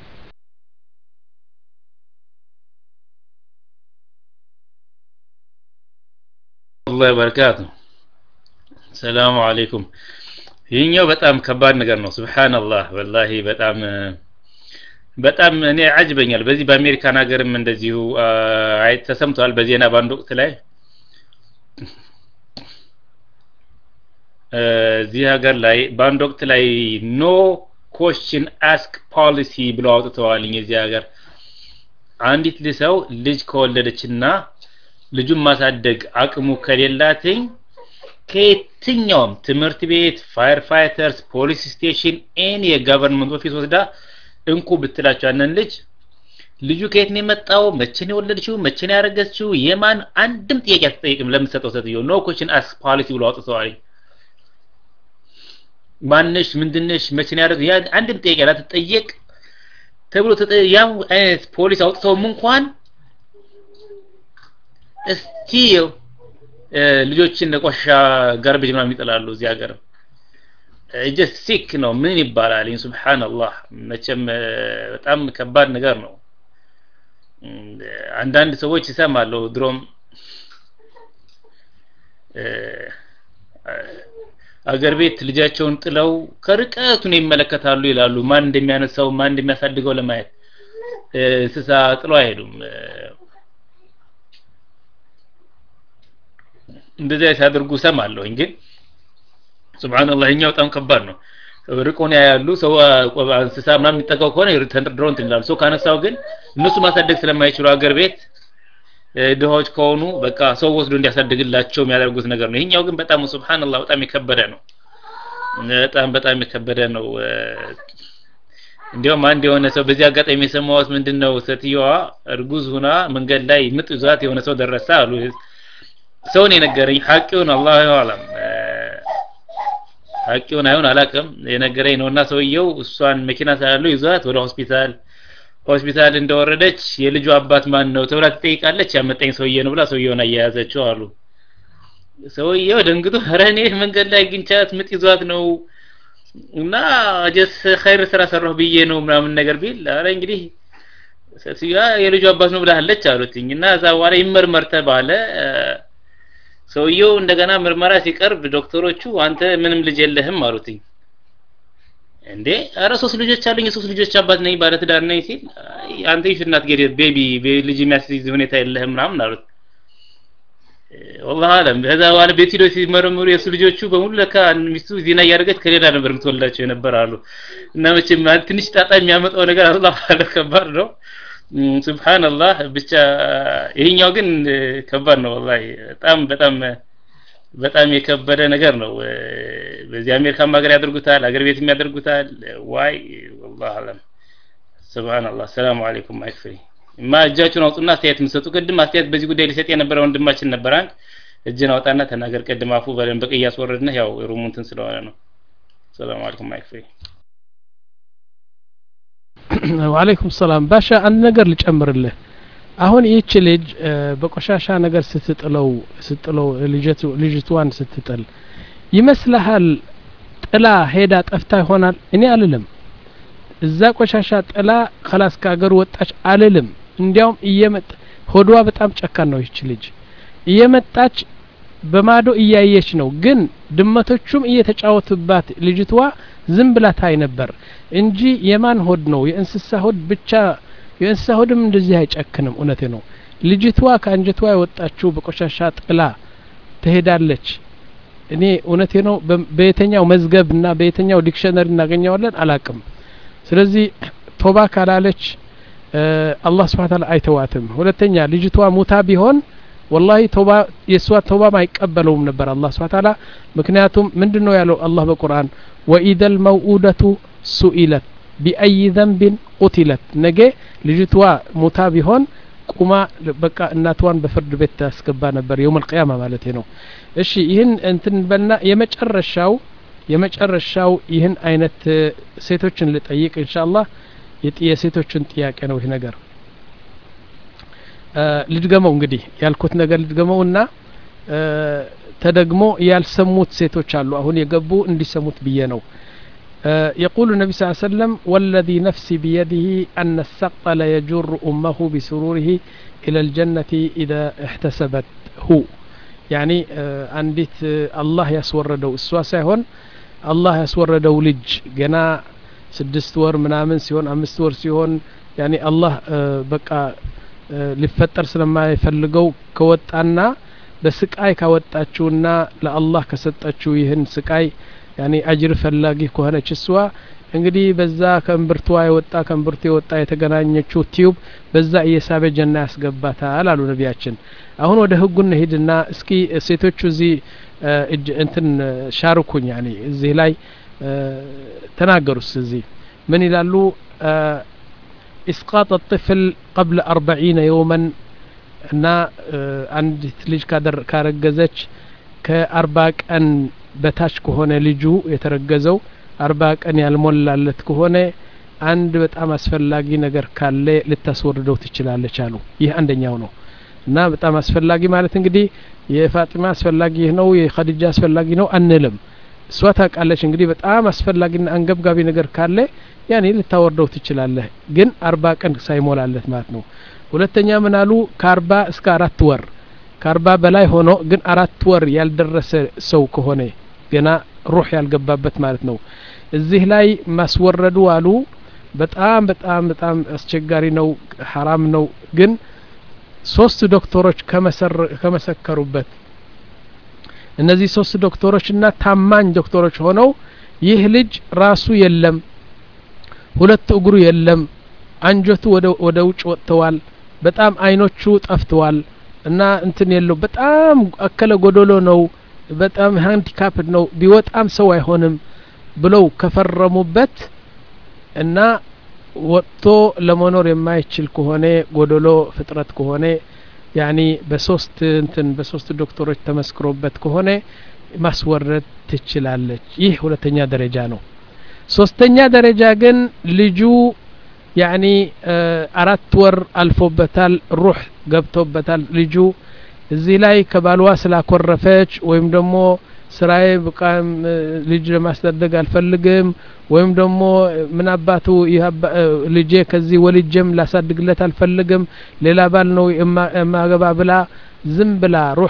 الله وبركاته السلام عليكم ይሄኛው በጣም ከባድ ነገር ነው ሱብሃንአላህ ወላሂ በጣም በጣም እኔ አጅበኛል በዚህ በአሜሪካን ሀገርም እንደዚሁ አይ ተሰምቷል በዜና ባንድ ወቅት ላይ እዚህ ሀገር ላይ ባንድ ወቅት ላይ ኖ question ask policy ብለው አውጥተዋል እዚህ ሀገር አንዲት ልጅው ልጅ ከወለደችና ልጁን ማሳደግ አቅሙ ከሌላትኝ ከየትኛውም ትምህርት ቤት ፋየር ፋይተርስ ፖሊስ ስቴሽን ኤኒ የገቨርንመንት ኦፊስ ወስዳ እንኩ ብትላቸው ያንን ልጅ ልጁ ከየት ነው የመጣው መቼ ነው የወለደችው መቼ ነው ያረገችው የማን አንድም ጥያቄ አትጠይቅም ለምትሰጠው ሰጥዮ ኖ question ask policy ብለው አውጥተዋል ማንነሽ ምንድነሽ መቼ ነው ያረገው ያ አንድም ጥያቄ አትጠየቅ ተብሎ ያው ፖሊስ አውጥተውም እንኳን still ልጆችን ቆሻ ጋርቤጅ ምናምን ይጥላሉ እዚህ ሀገር just sick ነው ምን ይባላል ሱብሃንአላህ መቼም በጣም ከባድ ነገር ነው አንዳንድ ሰዎች ይሰማሉ ድሮም አገር ቤት ልጃቸውን ጥለው ከርቀቱ ነው ይመለከታሉ ይላሉ ማን እንደሚያነሳው ማን እንደሚያሳድገው ለማየት እንስሳ ጥለው አይሄዱም እንደዚህ ያሳድርጉ ሰማለሁ እንጂ ሱብሃንአላህ እኛው በጣም ከባድ ነው ርቆን ያያሉ ሰው እንስሳ ምናምን የሚጠጋው ከሆነ ተንድሮን ትላሉ ሰው ካነሳው ግን እነሱ ማሳደግ ስለማይችሉ አገር ቤት ድሆች ከሆኑ በቃ ሰው ወስዶ እንዲያሳድግላቸው የሚያደርጉት ነገር ነው ይሄኛው ግን በጣም ሱብሃንአላህ በጣም የከበደ ነው በጣም በጣም የከበደ ነው እንዲያውም አንድ የሆነ ሰው በዚህ አጋጣሚ የሰማሁት ምንድነው ሴትዮዋ እርጉዝ ሆና መንገድ ላይ ምጥ ይዟት የሆነ ሰው ደረሰ አሉ ሰው ነው የነገረኝ ሐቂውን አላህ ያለም ሐቂውን አይሆን አላቀም የነገረኝ ነውና ሰውየው እሷን መኪና ሳያለው ይዟት ወደ ሆስፒታል ሆስፒታል እንደወረደች የልጁ አባት ማን ነው ተብላ ትጠይቃለች ያመጣኝ ሰውዬ ነው ብላ ሰውየውን አያያዘችው አሉ ሰውየው ደንግጦ ሀረኔ መንገድ ላይ ግንቻት ምጥ ይዟት ነው እና ጀስ ኸይር ስራ ሰራሁ ብዬ ነው ምናምን ነገር ቢል አረ እንግዲህ ሰሲያ የልጁ አባት ነው ብላለች አሉትኝና እዛ በኋላ ይመርመር ተባለ ሰውየው እንደገና ምርመራ ሲቀርብ ዶክተሮቹ አንተ ምንም ልጅ የለህም አሉትኝ እንዴ አረ ሶስት ልጆች አሉኝ ሶስት ልጆች አባት ነኝ ባለ ትዳር ነኝ ሲል አንተ ይሽናት ገደ ቤቢ ልጅ የሚያስይዝ ሁኔታ የለህም ምናምን አሉት والله አለም በዛ በኋላ ቤት ሄዶ ሲመረምሩ የሱ ልጆቹ በሙሉ ለካ ሚስቱ ዚና ያደረገች ከሌላ ነበር የምትወልዳቸው የነበራሉ እና መቼም ትንሽ ጣጣ የሚያመጣው ነገር አላህ ከባድ ነው ሱብሃንአላህ ብቻ ይሄኛው ግን ከባድ ነው والله በጣም በጣም በጣም የከበደ ነገር ነው በዚህ አሜሪካ ማገር ያደርጉታል አገር ቤት የሚያደርጉታል ዋይ والله አለም ሱብሃንአላህ ሰላም አለይኩም ማይክፍሪ ማጃቹን አውጡና አስተያየት መስጠቱ ቀድም አስተያየት በዚህ ጉዳይ ሊሰጥ የነበረ ወንድማችን ነበራን እጅን አውጣና ተናገር ቀድም አፉ በለን በቀይ ያስወረድና ያው ሩሙንትን ስለሆነ ነው ሰላም አለይኩም ማይክፍሪ ወአለይኩም ሰላም ባሻ አንድ ነገር ልጨምርልህ አሁን ይህች ልጅ በቆሻሻ ነገር ስትጥለው ስትጥለው ልጅቱ ልጅቷን ስትጥል ይመስልሃል ጥላ ሄዳ ጠፍታ ይሆናል እኔ አልልም እዛ ቆሻሻ ጥላ خلاص ካገር ወጣች አልልም እንዲያውም እየመጣ ሆዷ በጣም ጨካን ነው ይህች ልጅ እየመጣች በማዶ እያየች ነው ግን ድመቶቹም እየተጫወቱባት ልጅቷ ዝም ብላ ታይ ነበር እንጂ የማን ሆድ ነው የእንስሳ ሆድ ብቻ የእንስሳ ሆድም እንደዚህ አይጨክንም እውነቴ ነው ልጅቷ ካንጀቷ የወጣችው በቆሻሻ ጥላ ትሄዳለች እኔ እውነቴ ነው በየተኛው መዝገብና በየተኛው ዲክሽነሪ እናገኘዋለን አላቅም ስለዚህ ቶባ ካላለች አላህ Subhanahu Ta'ala አይተዋትም ሁለተኛ ልጅቷ ሙታ ቢሆን والله توبة يسوى توبة ما يقبلهم نبر الله سبحانه وتعالى مكنياتهم من دنو يالو الله بالقرآن وإذا الموؤودة سئلت بأي ذنب قتلت نجي لجتوا متابهون قما بقى الناتوان بفرد بيت تسكبا نبر يوم القيامة مالتي نو እሺ ይህን እንትን በልና የመጨረሻው የመጨረሻው ይህን አይነት ሴቶችን ልጠይቅ ኢንሻአላህ የሴቶችን ጥያቄ ነው ይሄ ነገር ልድገመው እንግዲህ ያልኩት ነገር ልድገመውና ተደግሞ ያልሰሙት ሴቶች አሉ አሁን የገቡ እንዲሰሙት ብዬ ነው يقول النبي صلى الله عليه وسلم والذي نفسي بيده أن السقط لا يجر أمه بسروره إلى الجنة إذا احتسبته يعني عندت الله يسوردو السوا هون الله يسوردو لج جنا سدست ور منامن سيون أمست ور سيون يعني الله بقى لفتر سلما يفلقو كوتانا بسكاي كوتاتشونا لله كستاتشو يهن سكاي يعني أجر فلاقي كهنا تشسوا እንግዲህ በዛ ከንብርቷ የወጣ ከንብርቱ የወጣ የተገናኘችው ቲዩብ በዛ እየሳበ ጀና ያስገባታል አሉ ነቢያችን አሁን ወደ ህጉን ሄድና እስኪ ሴቶቹ እዚህ እንትን ሻርኩኝ يعني እዚህ ላይ ተናገሩስ እዚህ ምን ይላሉ اسقاط الطفل قبل أربعين يوما እና አንዲት ልጅ ካደር ካረገዘች ከአርባ ቀን በታች ከሆነ ልጁ የተረገዘው አርባ ቀን ያልሞላለት ከሆነ አንድ በጣም አስፈላጊ ነገር ካለ ልታስወርደው ትችላለች አሉ ይህ አንደኛው ነው እና በጣም አስፈላጊ ማለት እንግዲህ የፋጢማ አስፈላጊ ነው የኸዲጃ አስፈላጊ ነው አንልም እሷ ታውቃለች እንግዲህ በጣም አስፈላጊና አንገብጋቢ ነገር ካለ ያኔ ልታወርደው ትችላለህ ግን አርባ ቀን ሳይሞላለት ማለት ነው ሁለተኛ ምን አሉ ከአርባ እስከ አራት ወር ከአርባ በላይ ሆኖ ግን አራት ወር ያልደረሰ ሰው ከሆነ ገና ሩህ ያልገባበት ማለት ነው እዚህ ላይ ማስወረዱ አሉ በጣም በጣም በጣም አስቸጋሪ ነው حرام ነው ግን ሶስት ዶክተሮች ከመሰር ከመሰከሩበት እነዚህ ሶስት ዶክተሮችና ታማኝ ዶክተሮች ሆነው ይህ ልጅ ራሱ የለም ሁለት እግሩ የለም አንጀቱ ወደ ወደ ውጭ ወጥተዋል በጣም አይኖቹ ጠፍተዋል እና እንትን የለው በጣም አከለ ጎዶሎ ነው በጣም ሃንዲካፕ ነው ቢወጣም ሰው አይሆንም ብለው ከፈረሙበት እና ወጥቶ ለመኖር የማይችል ከሆነ ጎዶሎ ፍጥረት ከሆነ يعني በሶስት እንትን በሶስት ዶክተሮች ተመስክሮበት ከሆነ ማስወረድ ትችላለች ይህ ሁለተኛ ደረጃ ነው ሶስተኛ ደረጃ ግን ልጁ يعني አራት ወር አልፎበታል ሩህ ገብቶበታል ልጁ እዚህ ላይ ከባልዋ ስላኮረፈች ወይም ደግሞ ስራዬ በቃም ልጅ ለማስተዳደግ አልፈልግም ወይም ደግሞ ምን አባቱ ልጄ ከዚህ ወልጄም ላሳድግለት አልፈልግም ሌላ ባል ነው የማገባ ብላ ዝም ብላ ሩህ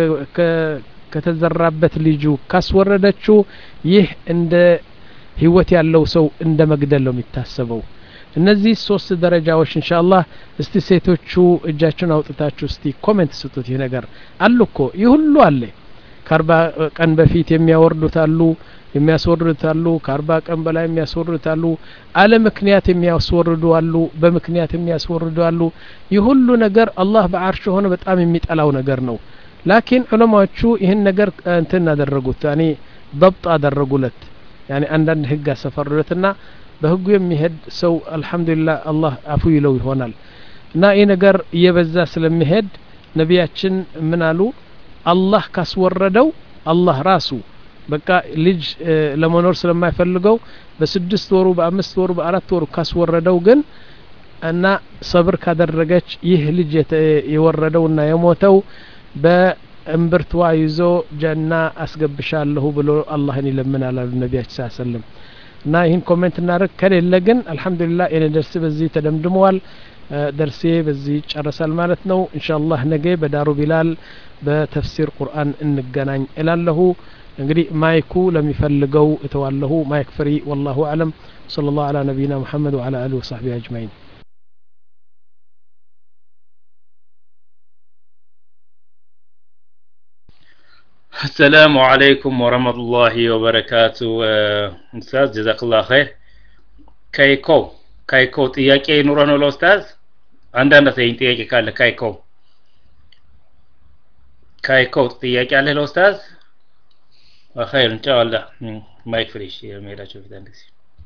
ከተዘራበት ልጁ ካስወረደችው ይህ እንደ ህይወት ያለው ሰው እንደ መግደል ነው የሚታሰበው እነዚህ ሶስት ደረጃዎች ኢንሻአላህ እስቲ ሴቶቹ እጃቸውን አውጥታችሁ እስቲ ኮሜንት ስጡት ይሄ ነገር አሉኮ ይሁሉ አለ ከአርባ ቀን በፊት የሚያወርዱት አሉ የሚያስወርዱት አሉ ከአርባ ቀን በላይ የሚያስወርዱት አሉ አለ ምክንያት የሚያስወርዱ አሉ በምክንያት የሚያስወርዱ አሉ ይሁሉ ነገር አላህ በአርሽ ሆነ በጣም የሚጠላው ነገር ነው ላኪን ዑለማዎቹ ይሄን ነገር እንትን አደረጉት يعني ضبط አደረጉለት يعني አንዳንድ ህግ አሰፈሩለትና በህጉ የሚሄድ ሰው አልহামዱሊላህ አላህ አፉ ይለው ይሆናል እና ይሄ ነገር እየበዛ ስለሚሄድ ነቢያችን ምን አሉ አላህ ካስወረደው አላህ ራሱ በቃ ልጅ ለመኖር ስለማይፈልገው በስድስት ወሩ በአምስት ወሩ በአራት ወሩ ካስወረደው ግን እና ሰብር ካደረገች ይህ ልጅ የወረደውና የሞተው በእምብርቷ ይዞ ጀና አስገብሻለሁ ብሎ አላህን ይለምናል አሉ ነቢያችን ሰለላሁ ዐለይሂ ወሰለም እና ይህን ኮሜንት እናደርግ ከሌለ ግን አልহামዱሊላህ እኔ ደርስ በዚህ ተደምድመዋል ደርሴ በዚህ ጨርሳል ማለት ነው ኢንሻአላህ ነገ በዳሩ ቢላል በተፍሲር ቁርአን እንገናኝ እላለሁ እንግዲህ ማይኩ ለሚፈልገው እተዋለሁ ማይክ ፍሪ والله اعلم صلى الله على نبينا محمد وعلى اله وصحبه اجمعين السلام عليكم ورحمة الله وبركاته أستاذ جزاك الله خير كايكو كايكو ጥያቄ ኑሮ ነው ለኡስታዝ አንዳንድ ሰይን ጥያቄ ካለ ካይኮ ካይኮ ጥያቄ አለ ለኡስታዝ خير ان شاء الله ማይክ ፍሬሽ የሚሄዳቸው ፊት አንድ ጊዜ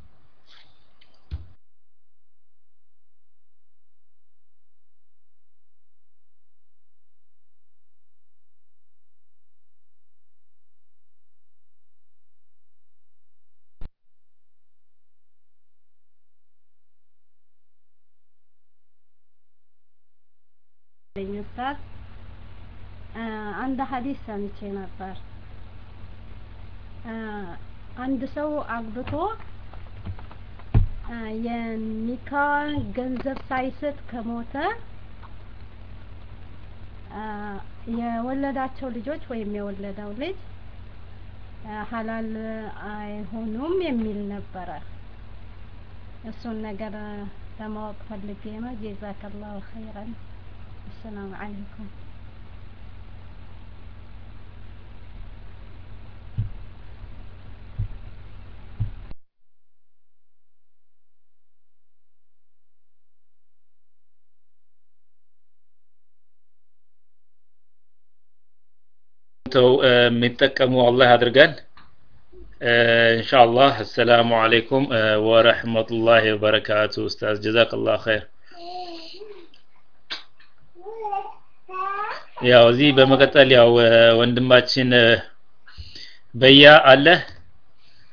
ኡስታዝ አንድ ሐዲስ ሰምቼ ነበር አንድ ሰው አግብቶ የኒካ ገንዘብ ሳይሰጥ ከሞተ የወለዳቸው ልጆች ወይም የወለደው ልጅ ሐላል አይሆኑም የሚል ነበረ እሱን ነገር ለማወቅ ፈልጌ ነው ጀዛከላሁ ኸይራን السلام عليكم تو የሚጠቀሙ አላህ ያድርገን ኢንሻአላህ السلام عليكم ورحمة الله وبركاته استاذ جزاك الله خير ያው እዚህ በመቀጠል ያው ወንድማችን በያ አለ